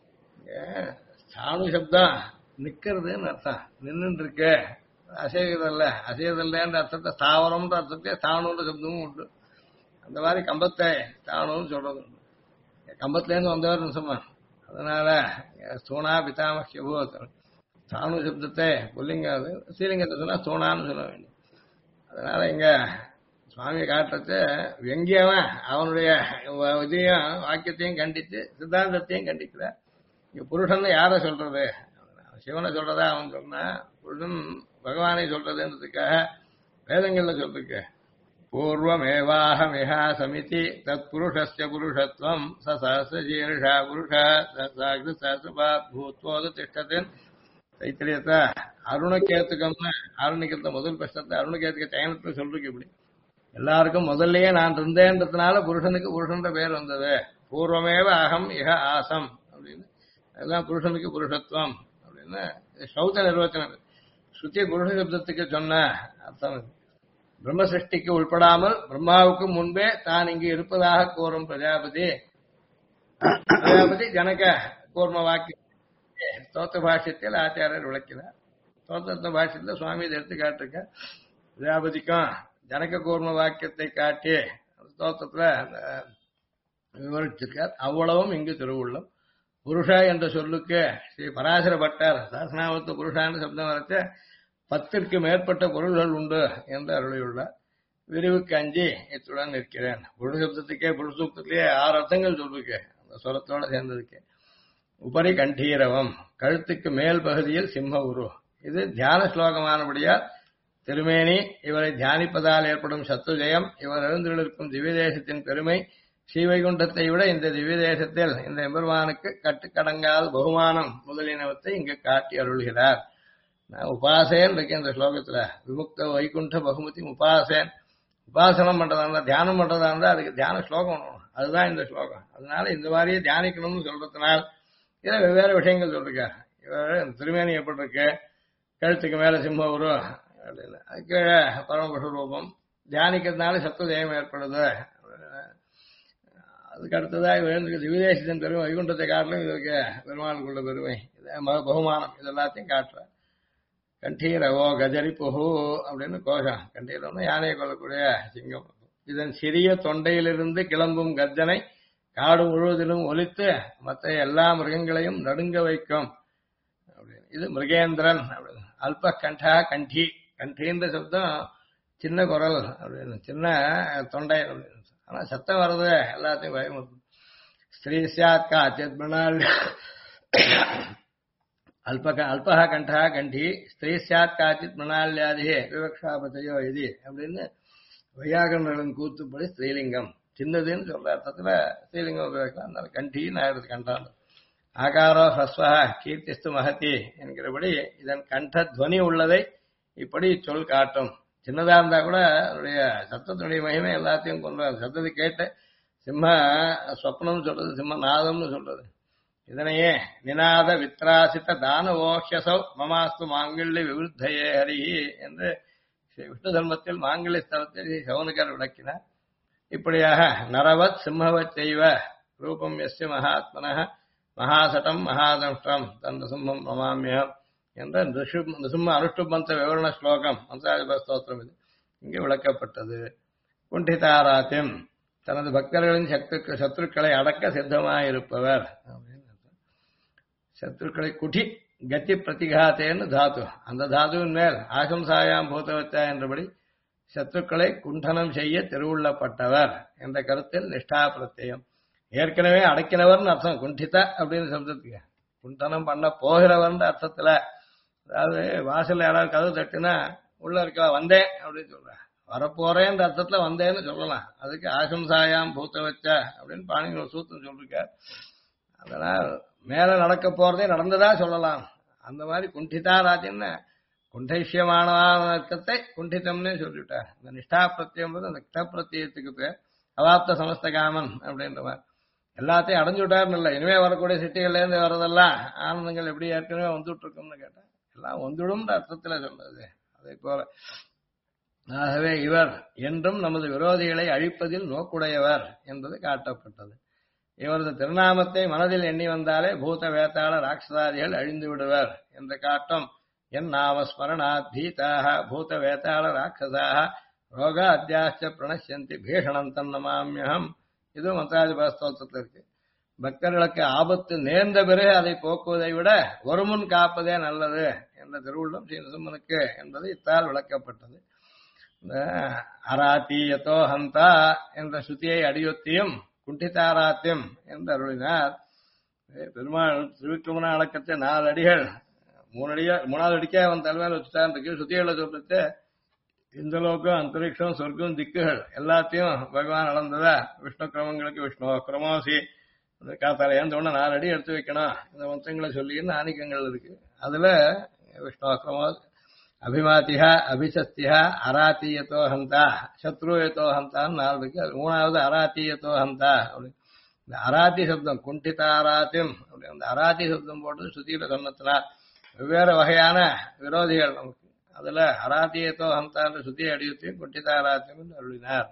ஸ்தானு சப்தம் நிக்கிறதுன்னு அர்த்தம், நின்று இருக்கு, அசைவதல்ல. அசைவதல்லன்ற அர்த்தத்தை ஸ்தாவரம்ன்ற அர்த்தத்தை ஸ்தானுன்ற சப்தமும் உண்டு. அந்த மாதிரி கம்பத்தை ஸ்தானம்னு சொல்றது உண்டு. கம்பத்திலேருந்து வந்தவர் சொன்னார். அதனால ஸ்தூணா பிதாமஹ்யபூதன் ஸ்தானு சப்தத்தை புல்லிங்க, ஸ்ரீலிங்கத்தை சொன்னா ஸ்தூணான்னு சொல்ல வேண்டும். அதனால இங்க சுவாமியை காட்டுறது வெங்கியவன் அவனுடைய இதையும் வாக்கியத்தையும் கண்டித்து சித்தாந்தத்தையும் கண்டிக்கிறார். இங்க புருஷன் யார சொல்றது, சிவனை சொல்றதா அவன் சொன்னா, புருஷன் பகவானை சொல்றதுன்றதுக்காக வேதங்கள்ல சொல்லிருக்கு. பூர்வமேவாஹமிஹா சமிதி தத் புருஷஸ்ய புருஷத்வம் சசீர்ஷா புருஷ சஹசிரபா பூத்வோது திஷ்டத்தின் தைத்திரியத்தை அருணகேத்துக்கம்னு ஆரணிக்கிறத முதல் பிரஷ்னத்தை அருணகேத்துக்க சயனத்துல சொல்லிருக்கு. இப்படி எல்லாருக்கும் முதல்லயே நான் இருந்தேன்றதுனால புருஷனுக்கு புருஷன்ற பேர் வந்தது. பூர்வமேவ அகம் இக ஆசம் அப்படின்னு அதெல்லாம் புருஷனுக்கு புருஷத்துவம் அப்படின்னு சௌத்த நிர்வச்சனம். ஸ்ருதி புருஷ சப்தத்துக்கு சொன்ன அர்த்தம் இது. பிரம்ம சிருஷ்டிக்கு உட்படாமல் பிரம்மாவுக்கு முன்பே தான் இங்கு இருப்பதாக கூறும் பிரஜாபதி ஜனக கூர்ம வாக்கிய ஸ்தோத்திர பாஷ்யத்தில் ஆச்சாரியர் விளக்கினார். ஸ்தோத்திர பாஷ்யத்தில் சுவாமி இதை எடுத்து காட்டிருக்க. பிரஜாபதிக்கும் ஜனக கூர்ம வாக்கியத்தை காட்டி ஸ்தோத்திரத்துல விவரிச்சிருக்கார். அவ்வளவும் இங்கு திருவுள்ளம். புருஷா என்ற சொல்லுக்கு ஸ்ரீ பராசர பட்டர் சாசனாவத்து புருஷான்னு சப்தம் வரைச்ச 10ற்கு மேற்பட்ட பொருள்கள் உண்டு என்று அருளியுள்ளார். விரிவுக்கு அஞ்சி இத்துடன் நிற்கிறேன். புருஷ சப்தத்துக்கே புருஷ சூக்தத்திலேயே 6 அர்த்தங்கள் சொல்லிருக்கு அந்த சொரத்தோட சேர்ந்ததுக்கு. உபரி கண்டீரவம் கழுத்துக்கு மேல் பகுதியில் சிம்ம உரு. இது தியான ஸ்லோகமானபடியால் திருமேனி இவரை தியானிப்பதால் ஏற்படும் சத்துஜயம் இவர் எழுந்திருக்கும் திவ்ய தேசத்தின் பெருமை ஸ்ரீவைகுண்டத்தை விட இந்த திவ்ய தேசத்தில் இந்த எம்பெருமானுக்கு கட்டுக்கடங்காத பகுமானம் முதலினவற்றை இங்கு காட்டி அருள்கிறார். உபாசேன் இருக்கு இந்த ஸ்லோகத்துல. விமுக்த வைகுண்ட பகுமதி உபாசேன். உபாசனம் பண்றதா இருந்தா தியானம் பண்றதா இருந்தா அதுக்கு தியான ஸ்லோகம் ஒண்ணு. அதுதான் இந்த ஸ்லோகம். அதனால இந்த மாதிரியே தியானிக்கணும்னு சொல்றதுனால் இதில் வெவ்வேறு விஷயங்கள் சொல்லிருக்காரு. இவர் திருமேனி எப்படி இருக்கு, கழுத்துக்கு மேல சிம்ம உரு அப்படின்னு, அதுக்கு பரமபுருஷ ரூபம் தியானிக்கிறதுனால சத்துவ ஜெயம் ஏற்படுது. அதுக்கு அடுத்ததா இவர் திவ்யதேசத்தின் பெருமை வைகுண்டத்தை காட்டிலும் இதற்கு பெருமாளுக்குள்ள பெருமை பகுமானம் இதெல்லாத்தையும் காட்டுறார். கண்டீரவோ கஜரி புகு அப்படின்னு கோஷம். கண்டீரம்னா யானையை கொள்ளக்கூடிய சிங்கம். இதன் சிறிய தொண்டையிலிருந்து கிளம்பும் கர்ஜனை காடு முழுவதிலும் ஒலித்து மற்ற எல்லா மிருகங்களையும் நடுங்க வைக்கும் அப்படின்னு. இது மிருகேந்திரன் அப்படின்னு. அல்ப கண்டா கண்டி. கண்டின்ற சப்தம் சின்ன குரல் அப்படின்னு, சின்ன தொண்டை அப்படின்னு. ஆனா சத்தம் வர்றது எல்லாத்தையும் பயமுறுத்தும். ஸ்ரீ சாத் காச்சித் பிரணால் அல்பகா கண்டா கண்டி ஸ்திரீ சாத் காச்சித் பிரணாலியாதியே விவக்ஷாபத்தையோ இது அப்படின்னு வையாகரன் கூத்துப்படி ஸ்ரீலிங்கம் சின்னதுன்னு சொல்ற அர்த்தத்துல ஸ்ரீலிங்கம் உபயோகிக்கலாம். அதனால கண்டின்னு ஆயிடுது கண்டான். ஆகாரோ ஹஸ்வா கீர்த்திஸ்து மகதி என்கிறபடி இதன் கண்ட துவனி உள்ளதை இப்படி சொல் காட்டும். சின்னதா இருந்தா கூட அவருடைய சத்தத்துடைய மகிமை எல்லாத்தையும் கொள்வார். சத்தத்தை கேட்டு சிம்ம சொப்னம்னு சொல்றது, சிம்ம நாதம்னு சொல்றது. இதனையே நிநாத வித்ராசித்த தானவோஹ்யசௌ மமாஸ்து மாங்கல்ய விவருத்தையே ஹரி என்று விஷ்ணு தர்மத்தில் மாங்கல்ய ஸ்தலத்தில் சவுனகர் விளக்கினார். இப்படியாக நரவத் சிம்மவத் செய்வ ரூபம் எஸ்ய மகாத்மன மகாசட்டம் மகாதம்ஷ்டம் தன் சிம்மம் மமாமியம் என்ற நிருசிம்ம அனுஷ்டுபந்த விவரண ஸ்லோகம் மந்திராதிப ஸ்தோத்திரம் இது இங்கே விளக்கப்பட்டது. குண்டிதாராத்தியம் தனது பக்தர்களின் சத்துருக்களை அடக்க சித்தமாயிருப்பவர். சத்துருக்களை குட்டி கத்தி பிரதிகாத்தேன்னு தாத்து, அந்த தாதுவின் மேல் ஆசம்சாயாம் பூதவச்சா என்றபடி சத்துருக்களை குண்டனம் செய்ய திருவுள்ளப்பட்டவர் என்ற கருத்தில் நிஷ்டா பிரத்யம். ஏற்கனவே அடக்கினவர்னு அர்த்தம். குண்டிதா அப்படின்னு சப்தத்துக்கு குண்டனம் பண்ண போகிறவர்ன்ற அர்த்தத்துல. அதாவது வாசல்ல யாராவது கதவு தட்டுனா உள்ள இருக்கா வந்தேன் அப்படின்னு சொல்ற, வரப்போறேன்ற அர்த்தத்துல வந்தேன்னு சொல்லலாம். அதுக்கு ஆசம்சாயாம் பூத்த வச்ச அப்படின்னு பாணினி ஒரு சூத்திரம் சொல்லிருக்கார். அதனால் மேல நடக்க போறதே நடந்ததா சொல்லலாம். அந்த மாதிரி குண்டிதா ராஜ்யம்னு குண்டைஷ்யமானத்தை குண்டிதம்னே சொல்லிவிட்டார். இந்த நிஷ்டா பிரத்யம் அந்த கிட்ட பிரத்தியத்துக்கு பேர். அவாப்த சமஸ்த காமன் அப்படின்ற மாதிரி எல்லாத்தையும் அடைஞ்சு விட்டாருன்னு இல்லை. இனிமே வரக்கூடிய சிட்டிகள்ல இருந்து வர்றதெல்லாம் ஆனந்தங்கள் எப்படி ஏற்கனவே வந்துட்டு இருக்கும்னு கேட்டேன். எல்லாம் வந்துடும் அர்த்தத்துல சொல்றது. அதே போல ஆகவே இவர் என்றும் நமது விரோதிகளை அழிப்பதில் நோக்குடையவர் என்பது காட்டப்பட்டது. இவரது திருநாமத்தை மனதில் எண்ணி வந்தாலே பூத வேத்தாள ராட்சதாதிகள் அழிந்து விடுவர் என்ற காட்டம் என் நாமஸ்மரணாத் பீதாக பூத வேத்தாள ராட்சதாக ரோக அத்தியாச்ச பிரணசந்தி பீஷணம் தன்னமாமியம். இது மந்திராதிபஸ்தோத்திரத்தில் இருக்கு. பக்தர்களுக்கு ஆபத்து நேர்ந்த பிறகு அதை போக்குவதை விட ஒரு முன் காப்பதே நல்லது என்ற திருவுள்ளம் ஸ்ரீ நரசிம்மனுக்கு என்பது இத்தால் விளக்கப்பட்டது. இந்த அராத்தீயத்தோ ஹந்தா என்ற ஸ்ருதியை அடியொத்தியும் குண்டிதாராத்தியம் என்று அருளினார். பெருமாள் திருவிக்கிரமண அடக்கத்தை 4 அடிகள் 3வது அடிக்கே அவன் தலைமையில் வச்சுட்டான் இருக்கு. ஸ்ருதிகளை சொல்லிட்டு இந்த லோகம் அந்தரிக்ஷம் சொர்க்கம் திக்குகள் எல்லாத்தையும் பகவான் அளந்ததா விஷ்ணு கிரமங்களுக்கு விஷ்ணு கிரமோசி காத்தால ஏந்தோட 4 அடி எடுத்து வைக்கணும் இந்த மந்திரங்களை சொல்லின்னு ஆணிக்கங்கள் இருக்கு. அதுல விஷ்ணு கிரமோ அபிமாத்தியா அபிசஸ்தியா அராத்தீயத்தோ ஹந்தா சத்ருயத்தோ ஹந்தான்னு 4 இருக்கு. அது 3வது அராத்தீயத்தோ ஹந்தா அப்படி. இந்த அராத்தி சப்தம் குண்டித அராத்தியம் அப்படி அந்த அராத்தி சப்தம் போட்டு ஸ்ருதியில சொன்னதுனால் வெவ்வேறு வகையான விரோதிகள் நமக்கு அதுல அராத்தியத்தோ ஹந்தான்ற ஸ்ருதியை அடியத்தையும் குண்டித அராத்தியம் என்று அருளினார்.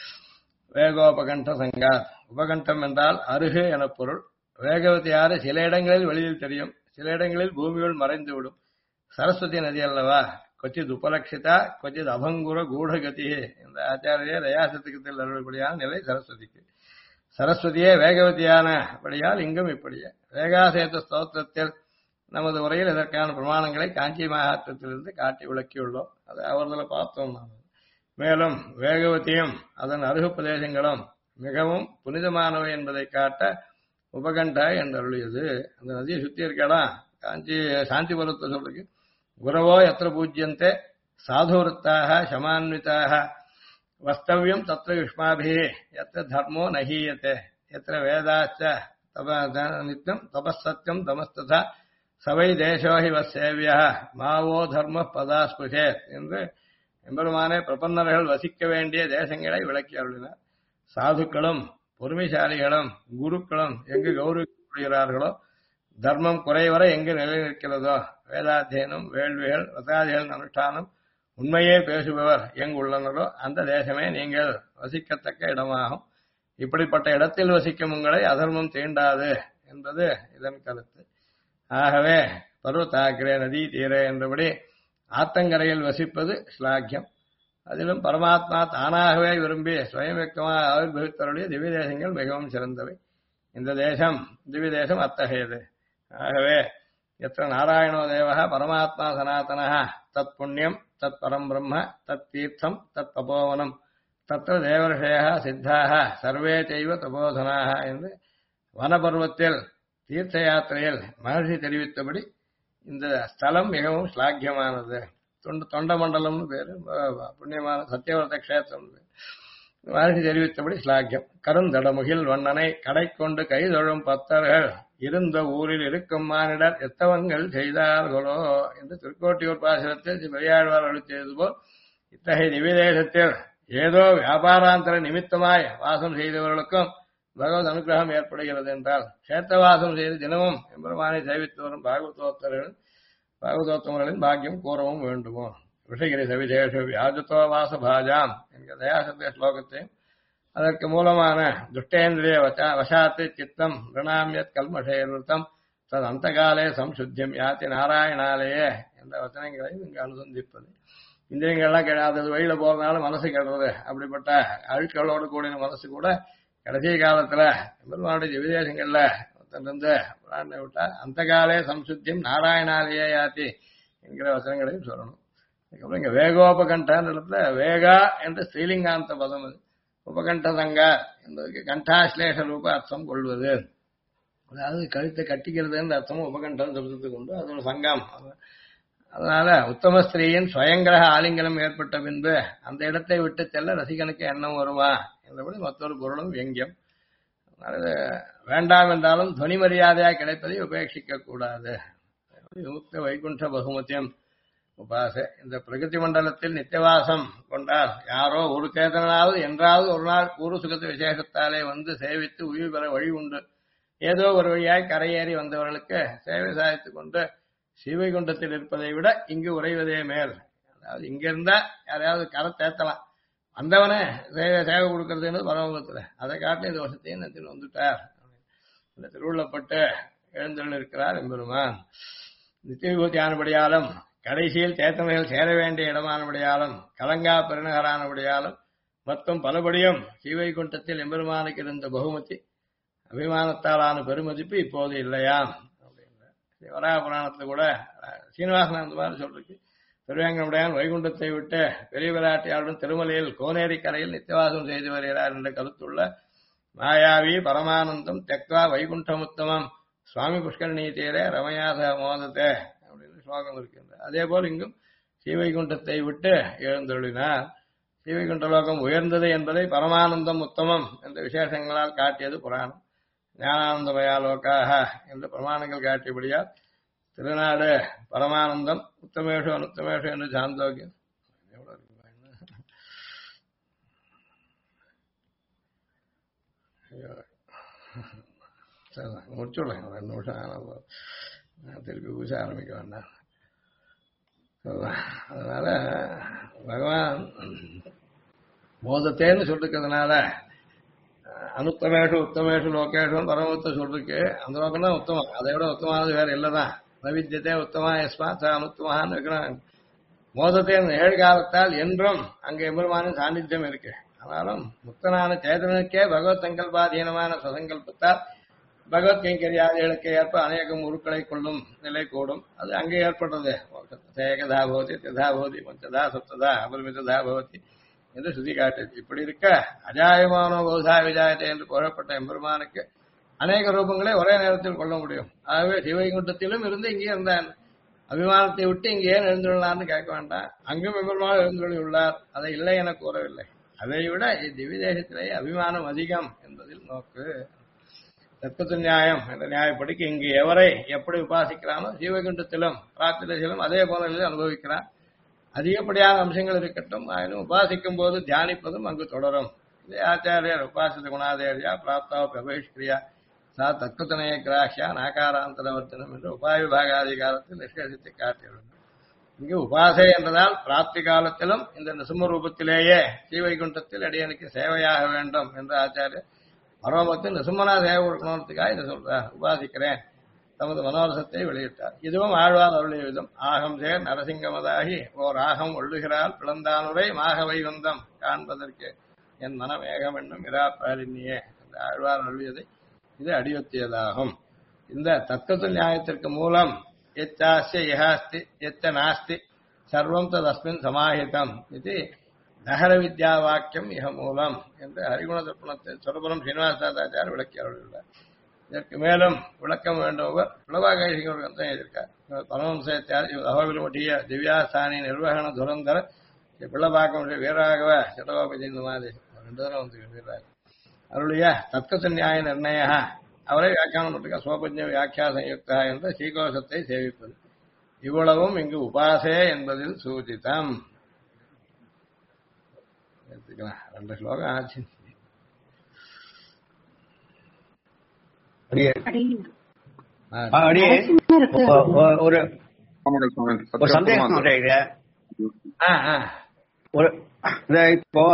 வேகோபகண்ட சங்காத் உபகண்டம் என்றால் அருகு என பொருள். வேகவதி ஆறு சில இடங்களில் வெளியில் தெரியும், சில இடங்களில் பூமியுள் மறைந்துவிடும். சரஸ்வதி நதி அல்லவா, கொச்சித் உபலட்சிதா கொச்சித் அபங்குர கூடகதி இந்த ஆச்சாரிய தயாசத்துக்கத்தில் அருள்படியான நிலை சரஸ்வதிக்கு. சரஸ்வதியே வேகவதியானபடியால் இங்கும் இப்படியே. வேகாசேத ஸ்தோத்திரத்தில் நமது உரையில் இதற்கான பிரமாணங்களை காஞ்சி மகாத்திரத்திலிருந்து காட்டி விளக்கியுள்ளோம். அதை அவர்களை பார்த்தோம் நாம். மேலும் வேகவதியும் அதன் அருகு பிரதேசங்களும் மிகவும் புனிதமானவை என்பதை காட்ட உபகண்டா என்று அருளியது. அந்த நதியை சுத்தி இருக்கலாம் காஞ்சி சாந்திபுரத்தை சொல்றதுக்கு குரவோ எத்திர பூஜ்யந்தே சாதுவருத்தாக சமான்விதாக வஸ்தவ்யம் தத்ர யுஷ்மாபி எத்திர தர்மோ நஹீயத்தே எத்திர வேதாச்ச நித்தியம் தபசத்தியம் தமஸ்ததா சவை தேசோஹி வசேவியா மாவோ தர்ம பதாஸ்புஷே என்று எம்பெருமானே பிரபன்னர்கள் வசிக்க வேண்டிய தேசங்களை விளக்கி அருளினார். சாதுக்களும் பொறுமைசாலிகளும் குருக்களும் எங்கு கௌரவிக்கப்படுகிறார்களோ, தர்மம் குறைவரை எங்கு நிலைநிற்கிறதோ, வேதாத்தியனம் வேள்விகள் வதாதிகள் அனுஷ்டானம் உண்மையே பேசுபவர் எங்கு உள்ளனரோ அந்த தேசமே நீங்கள் வசிக்கத்தக்க இடமாகும். இப்படிப்பட்ட இடத்தில் வசிக்கும் உங்களை அதர்மம் தீண்டாது என்பது இதன் கருத்து. ஆகவே பர்வதாக்கிரே நதி தீரே என்றபடி ஆத்தங்கரையில் வசிப்பது ஸ்லாக்கியம். அதிலும் பரமாத்மா தானாகவே விரும்பி ஸ்வயம்யக்தமாக ஆவிர்வவித்தருடைய திவ்ய தேசங்கள் மிகவும் சிறந்தவை. இந்த தேசம் திவ்ய தேசம் அத்தகையது. ஆகவே எத்திர நாராயணோ தேவः பரமாத்மா சனாதனः தத் புண்ணியம் தத் பரம் பிரம்ம தத் தீர்த்தம் தத் தபோவனம் தத்திர தேவர்ஷயः சித்தாः சர்வே செய்வ தபோதனாக என்று வனபர்வத்தில் தீர்த்த யாத்திரையில் மகர்ஷி தெரிவித்தபடி இந்த ஸ்தலம் மிகவும் ஸ்லாக்கியமானது. தொண்ட மண்டலம்னு பேரு, புண்ணியமான சத்தியவரத கஷேத்திரம். மகர்ஷி தெரிவித்தபடி ஸ்லாக்கியம். கருந்தடமுகில் வண்ணனை கடை கொண்டு கைதொழும் பக்தர்கள் இருந்த ஊரில் இருக்கும் மானிடர் எத்தவங்கள் செய்தார்களோ என்று திருக்கோட்டியூர் பாசுரத்தில் பெரியாழ்வார் அளித்தது போல் இத்தகைய நிவேதேசத்தில் ஏதோ வியாபாராந்தர நிமித்தமாய் வாசம் செய்தவர்களுக்கும் பகவத் அனுகிரகம் ஏற்படுகிறது என்றால் கஷேத்திரவாசம் செய்து தினமும் எம்பெருமானை சேவித்து வரும் பாகவதோத்தமர்களின் பாக்கியம் கூறவும் வேண்டுமோ. விஷகிரி சவிசேஷ வியாஜத்தோ வாச பாஜாம் என்கிற தயாசத்திய ஸ்லோகத்தையும் அதற்கு மூலமான துஷ்டேந்திரிய வசாத்து சித்தம் ரிணாமியத் கல்மஷேருத்தம் தது அந்த காலே சம்சுத்தியம் யாத்தி நாராயணாலேயே என்ற வச்சனங்களையும் இங்கு அனுசந்திப்பது. இந்திரியங்கள்லாம் கிடையாது, வழியில போறதுனால மனசு கெடுறது. அப்படிப்பட்ட அழுக்களோடு கூடின மனசு கூட கடைசி காலத்துல பெருமாளுடைய விதேசங்கள்ல இருந்து விட்டா அந்த காலே சம்சுத்தியம் நாராயணாலேயே யாத்தி என்கிற வசனங்களையும் சொல்லணும். அதுக்கப்புறம் இங்க வேகோபகண்டான இடத்துல வேகா என்று ஸ்ரீலிங்காந்த பதம். அது உபகண்டதங்கா என்பதற்கு கண்டாஸ்லேஷ ரூப அர்த்தம் கொள்வது, அதாவது கழுத்தை கட்டிக்கிறதுன்ற அர்த்தமும் உபகண்டம் சப்தத்துக்கு உண்டு. அது ஒரு சங்கம். அதனால உத்தம ஸ்திரீயின் சுயங்கிரக ஆலிங்கனம் ஏற்பட்ட பின்பு அந்த இடத்தை விட்டு செல்ல ரசிகனுக்கு எண்ணம் வருமா என்றபடி மற்றொரு பொருளும் வியங்கியம். வேண்டாம் என்றாலும் துவனி மரியாதையாக கிடைப்பதை உபேட்சிக்க கூடாது. விமுக்த வைகுண்ட பகுமத்தியம் உபாச. இந்த பிரகிருதி மண்டலத்தில் நித்தியவாசம் கொண்டால் யாரோ ஒரு சேதனாவது என்றாவது ஒரு நாள் பூர்வ சுகத்து விசேஷத்தாலே வந்து சேவித்து உயிர் பெற வழி உண்டு. ஏதோ ஒரு வழியாய் கரையேறி வந்தவர்களுக்கு சேவை சாதித்துக் கொண்டு ஸ்ரீவைகுண்டத்தில் இருப்பதை விட இங்கு உறைவதே மேல். அதாவது இங்க இருந்தா யாரையாவது கரை தேத்தலாம், வந்தவனே சேவை கொடுக்கறதுன்னு பரமபுரத்துல அதை காட்டில இந்த வருஷத்தையும் நத்தில் வந்துட்டார். இந்த திருவுள்ளப்பட்டு எழுந்தருள் இருக்கிறார் எம்பெருமான். நித்திய விபூதி ஆனபடியாலும் கடைசியில் தேத்தமைகள் சேர வேண்டிய இடமானபடியாலும் கலங்கா பெருநகரானபடியாலும் மற்றும் பலபடியும் ஸ்ரீவைகுண்டத்தில் எம்பெருமானுக்கு இருந்த பகுமதி அபிமானத்தாலான பெருமதிப்பு இப்போது இல்லையாம் அப்படின்ற வராக புராணத்துல கூட சீனிவாசன் அந்த மாதிரி சொல்றதுக்கு திருவேங்கடமுடையான் வைகுண்டத்தை விட்டு பெரிய விராட்டியாருடன் திருமலையில் கோனேரி கரையில் நித்தியவாசம் செய்து வருகிறார் என்ற கருத்துள்ள மாயாவி பரமானந்தம் தெக்வா வைகுண்டமுத்தமம் சுவாமி புஷ்கரணி தீரே ரமயாத மோதத்தே அப்படின்னு ஸ்லோகம் இருக்கின்ற. அதே போல் இங்கும் ஸ்ரீவைகுண்டத்தை விட்டு எழுந்தருளினார். ஸ்ரீவைகுண்ட லோகம் உயர்ந்தது என்பதை பரமானந்தம் உத்தமம் என்ற விசேஷங்களால் காட்டியது புராணம். ஞானானந்தமயா லோக்காக என்று பிரமாணங்கள் காட்டியபடியால் திருநாடு பரமானந்தம் உத்தமேஷு அனுத்தமேஷு என்று சாந்தோக்கியம் எவ்வளவு இருக்குமா இன்னும்? ஐயோ. சரி, முடிச்சுடலாம். 2 நிமிஷம் ஆனாலும் நான் திருப்பி பூச ஆரம்பிக்க வேண்டாம். அதனால பகவான் மோதத்தேன்னு சொல்லிருக்கிறதுனால அனுத்தமேஷு உத்தமேஷு லோகேஷுன்னு பரமத்தை சொல்லிருக்கு. அந்த லோகம் தான் உத்தமம். அதை விட உத்தமானது வேற இல்லைதான். நவித்தியத்தே உத்தமா எஸ்மா அனுத்தமான்னு இருக்கிறான். மோதத்தேன் நிகழ்காலத்தால் என்றும் அங்கே எம்பெருமானின் சாநித்தியம் இருக்கு. ஆனாலும் முக்தனான சேதனுக்கே பகவத் சங்கல்பாதீனமான சுசங்கல்பத்தால் பகவத் கைங்கரியாதிகளுக்கு ஏற்ப அநேகம் உருக்களை கொள்ளும் நிலை கூடும். அது அங்கே ஏற்படுறது. ஏகதா பவதி திதா பவதி பஞ்சதா சப்ததா அபரிமிததா பவதி என்று சுதி காட்டு. இப்படி இருக்க அஜாயமானோ பௌதா விஜாயத்தை என்று கூறப்பட்ட எம்பெருமானுக்கு அநேக ரூபங்களை ஒரே நேரத்தில் கொள்ள முடியும். ஆகவே சிவைகுண்டத்திலும் இருந்து இங்கே இருந்தான். அபிமானத்தை விட்டு இங்கே ஏன் எழுந்துள்ளார்னு கேட்க வேண்டாம். அங்கும் எம்பெருமான் எழுந்துள்ளார். அதை இல்லை என கூறவில்லை. அதை விட திவ்யதேசத்திலேயே அபிமானம் அதிகம் என்பதில் நோக்கு. தத்துவ நியாயம் என்ற நியாயப்படிக்கு இங்கு எவரை எப்படி உபாசிக்கிறானோ சிவகுண்டத்திலும் பிரார்த்தனையிலும் அதே போல அனுபவிக்கிறான். அதிகப்படியான அம்சங்கள் இருக்கட்டும், ஆயினும் உபாசிக்கும் போது தியானிப்பதும் அங்கு தொடரும். இதே ஆச்சாரியர் உபாசித குணாதேரியா பிராப்தா பிரபேஷ்கிரியா சா தத்துவத்தனைய கிராஹ்யா நாகாராந்தரவர்த்தனம் என்று உபாய விபாகாதிகாரத்தில் நிஷ்கரித்து காட்டியுள்ளது. இங்கு உபாசை என்றதால் பிராப்தி காலத்திலும் இந்த நிசும ரூபத்திலேயே ஸ்ரீவைகுண்டத்தில் அடியனுக்கு சேவையாக வேண்டும் என்று ஆச்சாரியர் பரமபக்தன் நிசுமனா சேவை கொடுக்கணுன்றதுக்காக இதை சொல்றார். உபாசிக்கிறேன் தமது மனோரசத்தை வெளியிட்டார். இதுவும் ஆழ்வார் அருளிய விதம். ஆகம் சேர் நரசிங்கமதாகி ஓர் ஆகம் ஒள்ளுகிறாள் பிளந்தானுரை மாகவை வந்தம் காண்பதற்கு என் மனம் ஏகம் என்னும் இராப்பாலினியே என்று ஆழ்வார் அருளியதை இது அடியொத்தியதாகும். இந்த தத்துவ நியாயத்திற்கு மூலம் எச்சாஸ்ய இஹாஸ்தி எச்ச நாஸ்தி சர்வம் ததஸ்மின் சமாஹிதம் இது நகர வித்யா வாக்கியம் இக மூலம் என்று ஹரிகுண தர்ப்பணத்தை சொரபுரம் ஸ்ரீனிவாசாச்சாரியர் விளக்கி அருள்கிறார். இதற்கு மேலும் விளக்கம் வேண்டுமவர் பிளவாகைசிங்க ஒரு கந்தம் எழுதியிருக்கார். பரமம்சேத்திய திவ்யாஸ்தானி நிர்வகண துரந்தர பிள்ளபாக்கம் வீராகவ சட்டவாபதி இந்த மாதிரி 2 தரம் வந்து எழுதுகிறார். அவருடைய தத்துவ நியாய நிர்ணய அவரை வியாக்கியானம் பண்ணிருக்க சோபஜ வியாக்கியா சயுக்தா என்ற ஸ்ரீகோஷத்தை சேவிப்பது. இவ்வளவும் இங்கு உபாசே என்பதில் சூச்சிதம். எடுத்துக்கலாம். 2 ஸ்லோகம் ஆச்சு. ஒரு சந்தேகம் இப்போ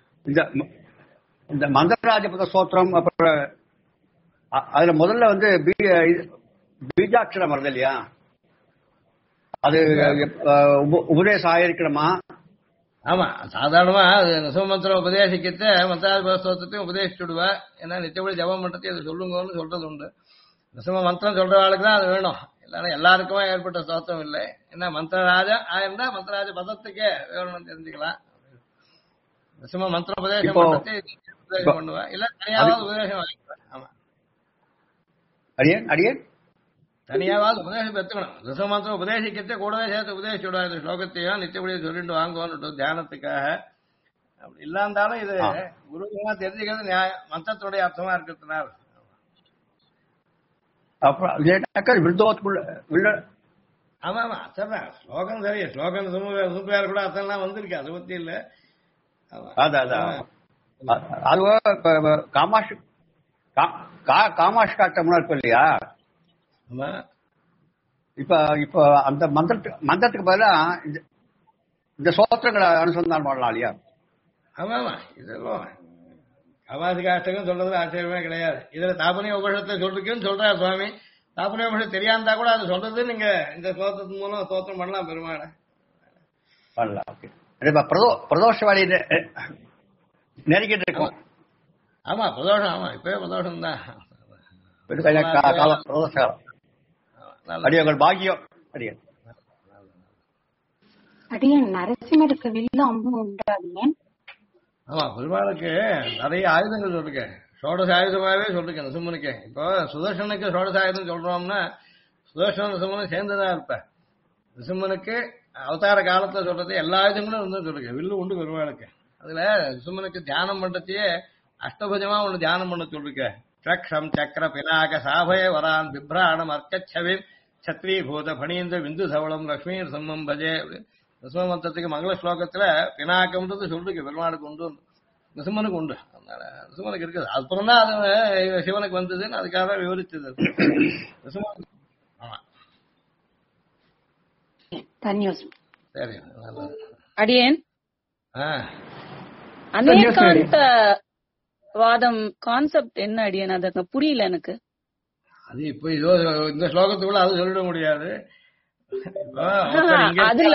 இந்த மந்திரராஜபத ஸ்தோத்திரம் அப்புறம் அதுல முதல்ல வந்து பீஜாட்சரம் வருது இல்லையா? அது உபதேசம் ஆயிருக்கணுமா? ஆமா, சாதாரணமா அது நிசமந்திரம் உபதேசிக்கிட்ட மந்திராஜபத ஸ்தோத்திரத்தையும் உபதேசிச்சுடுவா. ஏன்னா நிச்சயப்படி ஜபம் பண்றதை அதை சொல்லுங்கன்னு சொல்றது உண்டு. நிசம மந்திரம் சொல்ற ஆளுக்கு தான் அது வேணும். இல்லைன்னா எல்லாருக்குமே ஏற்பட்ட ஸ்தோத்திரம் இல்லை. ஏன்னா மந்திரராஜா ஆயிருந்தா மந்திரராஜ பதத்துக்கே வேணும்னு தெரிஞ்சுக்கலாம். நிசம மந்திர உபதேசம் பண்ணுவா. இல்ல தனியாவது உபதேசம் வாங்கிக்குவேன். ஆமா, அடியேன் தனியாவது உபதேசம் பெற்றுக்கணும். நிசம மந்திரம் உபதேசிக்கிட்டே கூடவே சேர்த்து உபதேசிச்சு விடுவா. இந்த ஸ்லோகத்தையும் நிச்சயப்படியும் சொல்லிட்டு வாங்குவோம் தியானத்துக்காக. அப்படி இல்லாந்தாலும் இது குருவா தெரிஞ்சுக்கிறது நியாயம். மந்திரத்துடைய அர்த்தமா இருக்கிறதுனால. ஆமா ஆமா, அதான் ஸ்லோகம் சரி. ஸ்லோகம் சுமையார் கூட அத்தெல்லாம் வந்திருக்கு. அதை பத்தி இல்ல. காமாஷ் காட்டம்னா இருக்கு இல்லையா? இப்ப அந்த மந்திரத்துக்கு பதிலா இந்த சோத்திரங்களை அனுசந்தானம் பண்ணலாம் இல்லையா? ஆமா ஆமா, இதெல்லாம் காமாசிகாஷ்டகம் சொல்றது ஆச்சரியமே கிடையாது. இதுல தாபனிய உபனிஷத்தை சொல்றதுக்குன்னு சொல்றாரு சுவாமி. தாபனிய உபனிஷம் தெரியாந்தா கூட அது சொல்றது நீங்க இந்த ஸ்லோகத்தின் மூலம் ஸ்தோத்திரம் பண்ணலாம். பெருமாளை பண்ணலாம். பிரதோஷ வழி நெருங்கிட்டு இருக்கும். ஆமா, பிரதோஷம். ஆமா, இப்பவே பிரதோஷம் தான். அடியங்கள் பாக்கியம். அடியன் நரசிம்மருக்கு வில்லு அம்பும் உண்டாதியன். ஆமா, பெருமாளுக்கு நிறைய ஆயுதங்கள் சொல்லிருக்க. சோடச ஆயுதமாவே சொல்லிருக்கேன் நரசிம்மனுக்கு. இப்போ சுதர்சனுக்கு சோடச ஆயுதம் சொல்றோம்னா சுதர்சன நரசிம்மனும் சேர்ந்துதான் இருப்ப. நரசிம்மனுக்கு அவதார காலத்துல சொல்றது எல்லா ஆயுதங்களும் வந்து சொல்லிருக்க. வில்லு உண்டு பெருமாளுக்கு. அதுல நரசிம்மனுக்கு தியானம் பண்றதையே அஷ்டபுஜமா ஒண்ணு தியானம் பண்ண சொல்லிருக்க. சக்ரம் சக்கர பினாக சாபய வரான் பிப்ராணம் அர்க்கச்சவிம் சத்ரீபூத பணிந்த விந்து சவளம் லக்ஷ்மி சம்மம் பஜே நிருசிம்மந்தத்துக்கு மங்கள ஸ்லோகத்துல பினாக்கம்ன்றது சொல்றதுக்கு பெருமாளுக்கு உண்டு, நிருசிம்மனுக்கு உண்டு. அதனால நிருசிம்மனுக்கு இருக்குது. அப்புறம் தான் அது சிவனுக்கு வந்ததுன்னு அதுக்காக விவரிச்சது. நிருசிம்மனுக்கு ஆமா. தன்யோஸ்மி. சரி, நல்லது. அடியேன் ஆ, அநேகாந்த வாதம் கான்செப்ட் என்ன அடியேன்? அது புரியல எனக்கு. அது இப்ப இதோ இந்த ஸ்லோகத்துக்குள்ள அது சொல்லிட முடியாது. இப்போ ஒருத்தர் இங்க அதுல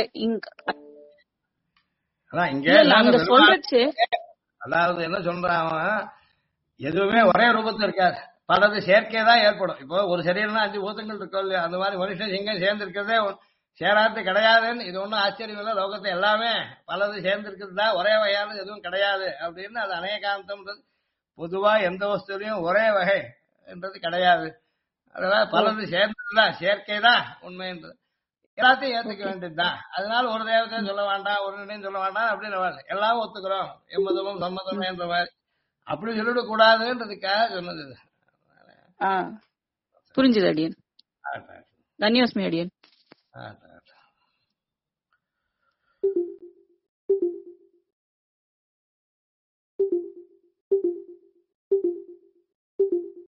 அதான் இங்க இல்ல, அங்க சொல்றச்சு அதாவது என்ன சொல்றான் அவன், எதுவுமே ஒரே ரூபத்துல இருக்காது, பலது சேர்க்கை தான் ஏற்படும். இப்போ ஒரு சரீரம்னா 5 பூதங்கள் இருக்கோ இல்லையா, அந்த மாதிரி மனுஷன் சிங்கம் சேர்ந்து இருக்கிறதே சேராது கிடையாதுன்னு இது ஒன்றும் ஆச்சரியம் இல்லை. லோகத்தை எல்லாமே பலது சேர்ந்து இருக்கிறது தான், ஒரே வகையானது எதுவும் கிடையாது அப்படின்னு. அது அநேகாந்தம்ன்றது பொதுவா எந்த வஸ்துலையும் ஒரே வகை என்றது கிடையாது. அதனால பலது சேர்ந்ததுதான், சேர்க்கை தான் உண்மைன்றது. எல்லாத்தையும் ஏத்துக்க வேண்டியதுதான். அதனால ஒரு தேவத்தையும் சொல்ல வேண்டாம், ஒரு நிலையும் சொல்ல வேண்டாம் அப்படின்னு எல்லாம் ஒத்துக்கிறோம், எம்மதமும் சம்மதம் என்ற மாதிரி அப்படி சொல்லிடக் கூடாதுன்றதுக்காக சொன்னது இது. புரிஞ்சுது அடியன். தன்யோஸ்மி அடியன். ஆ,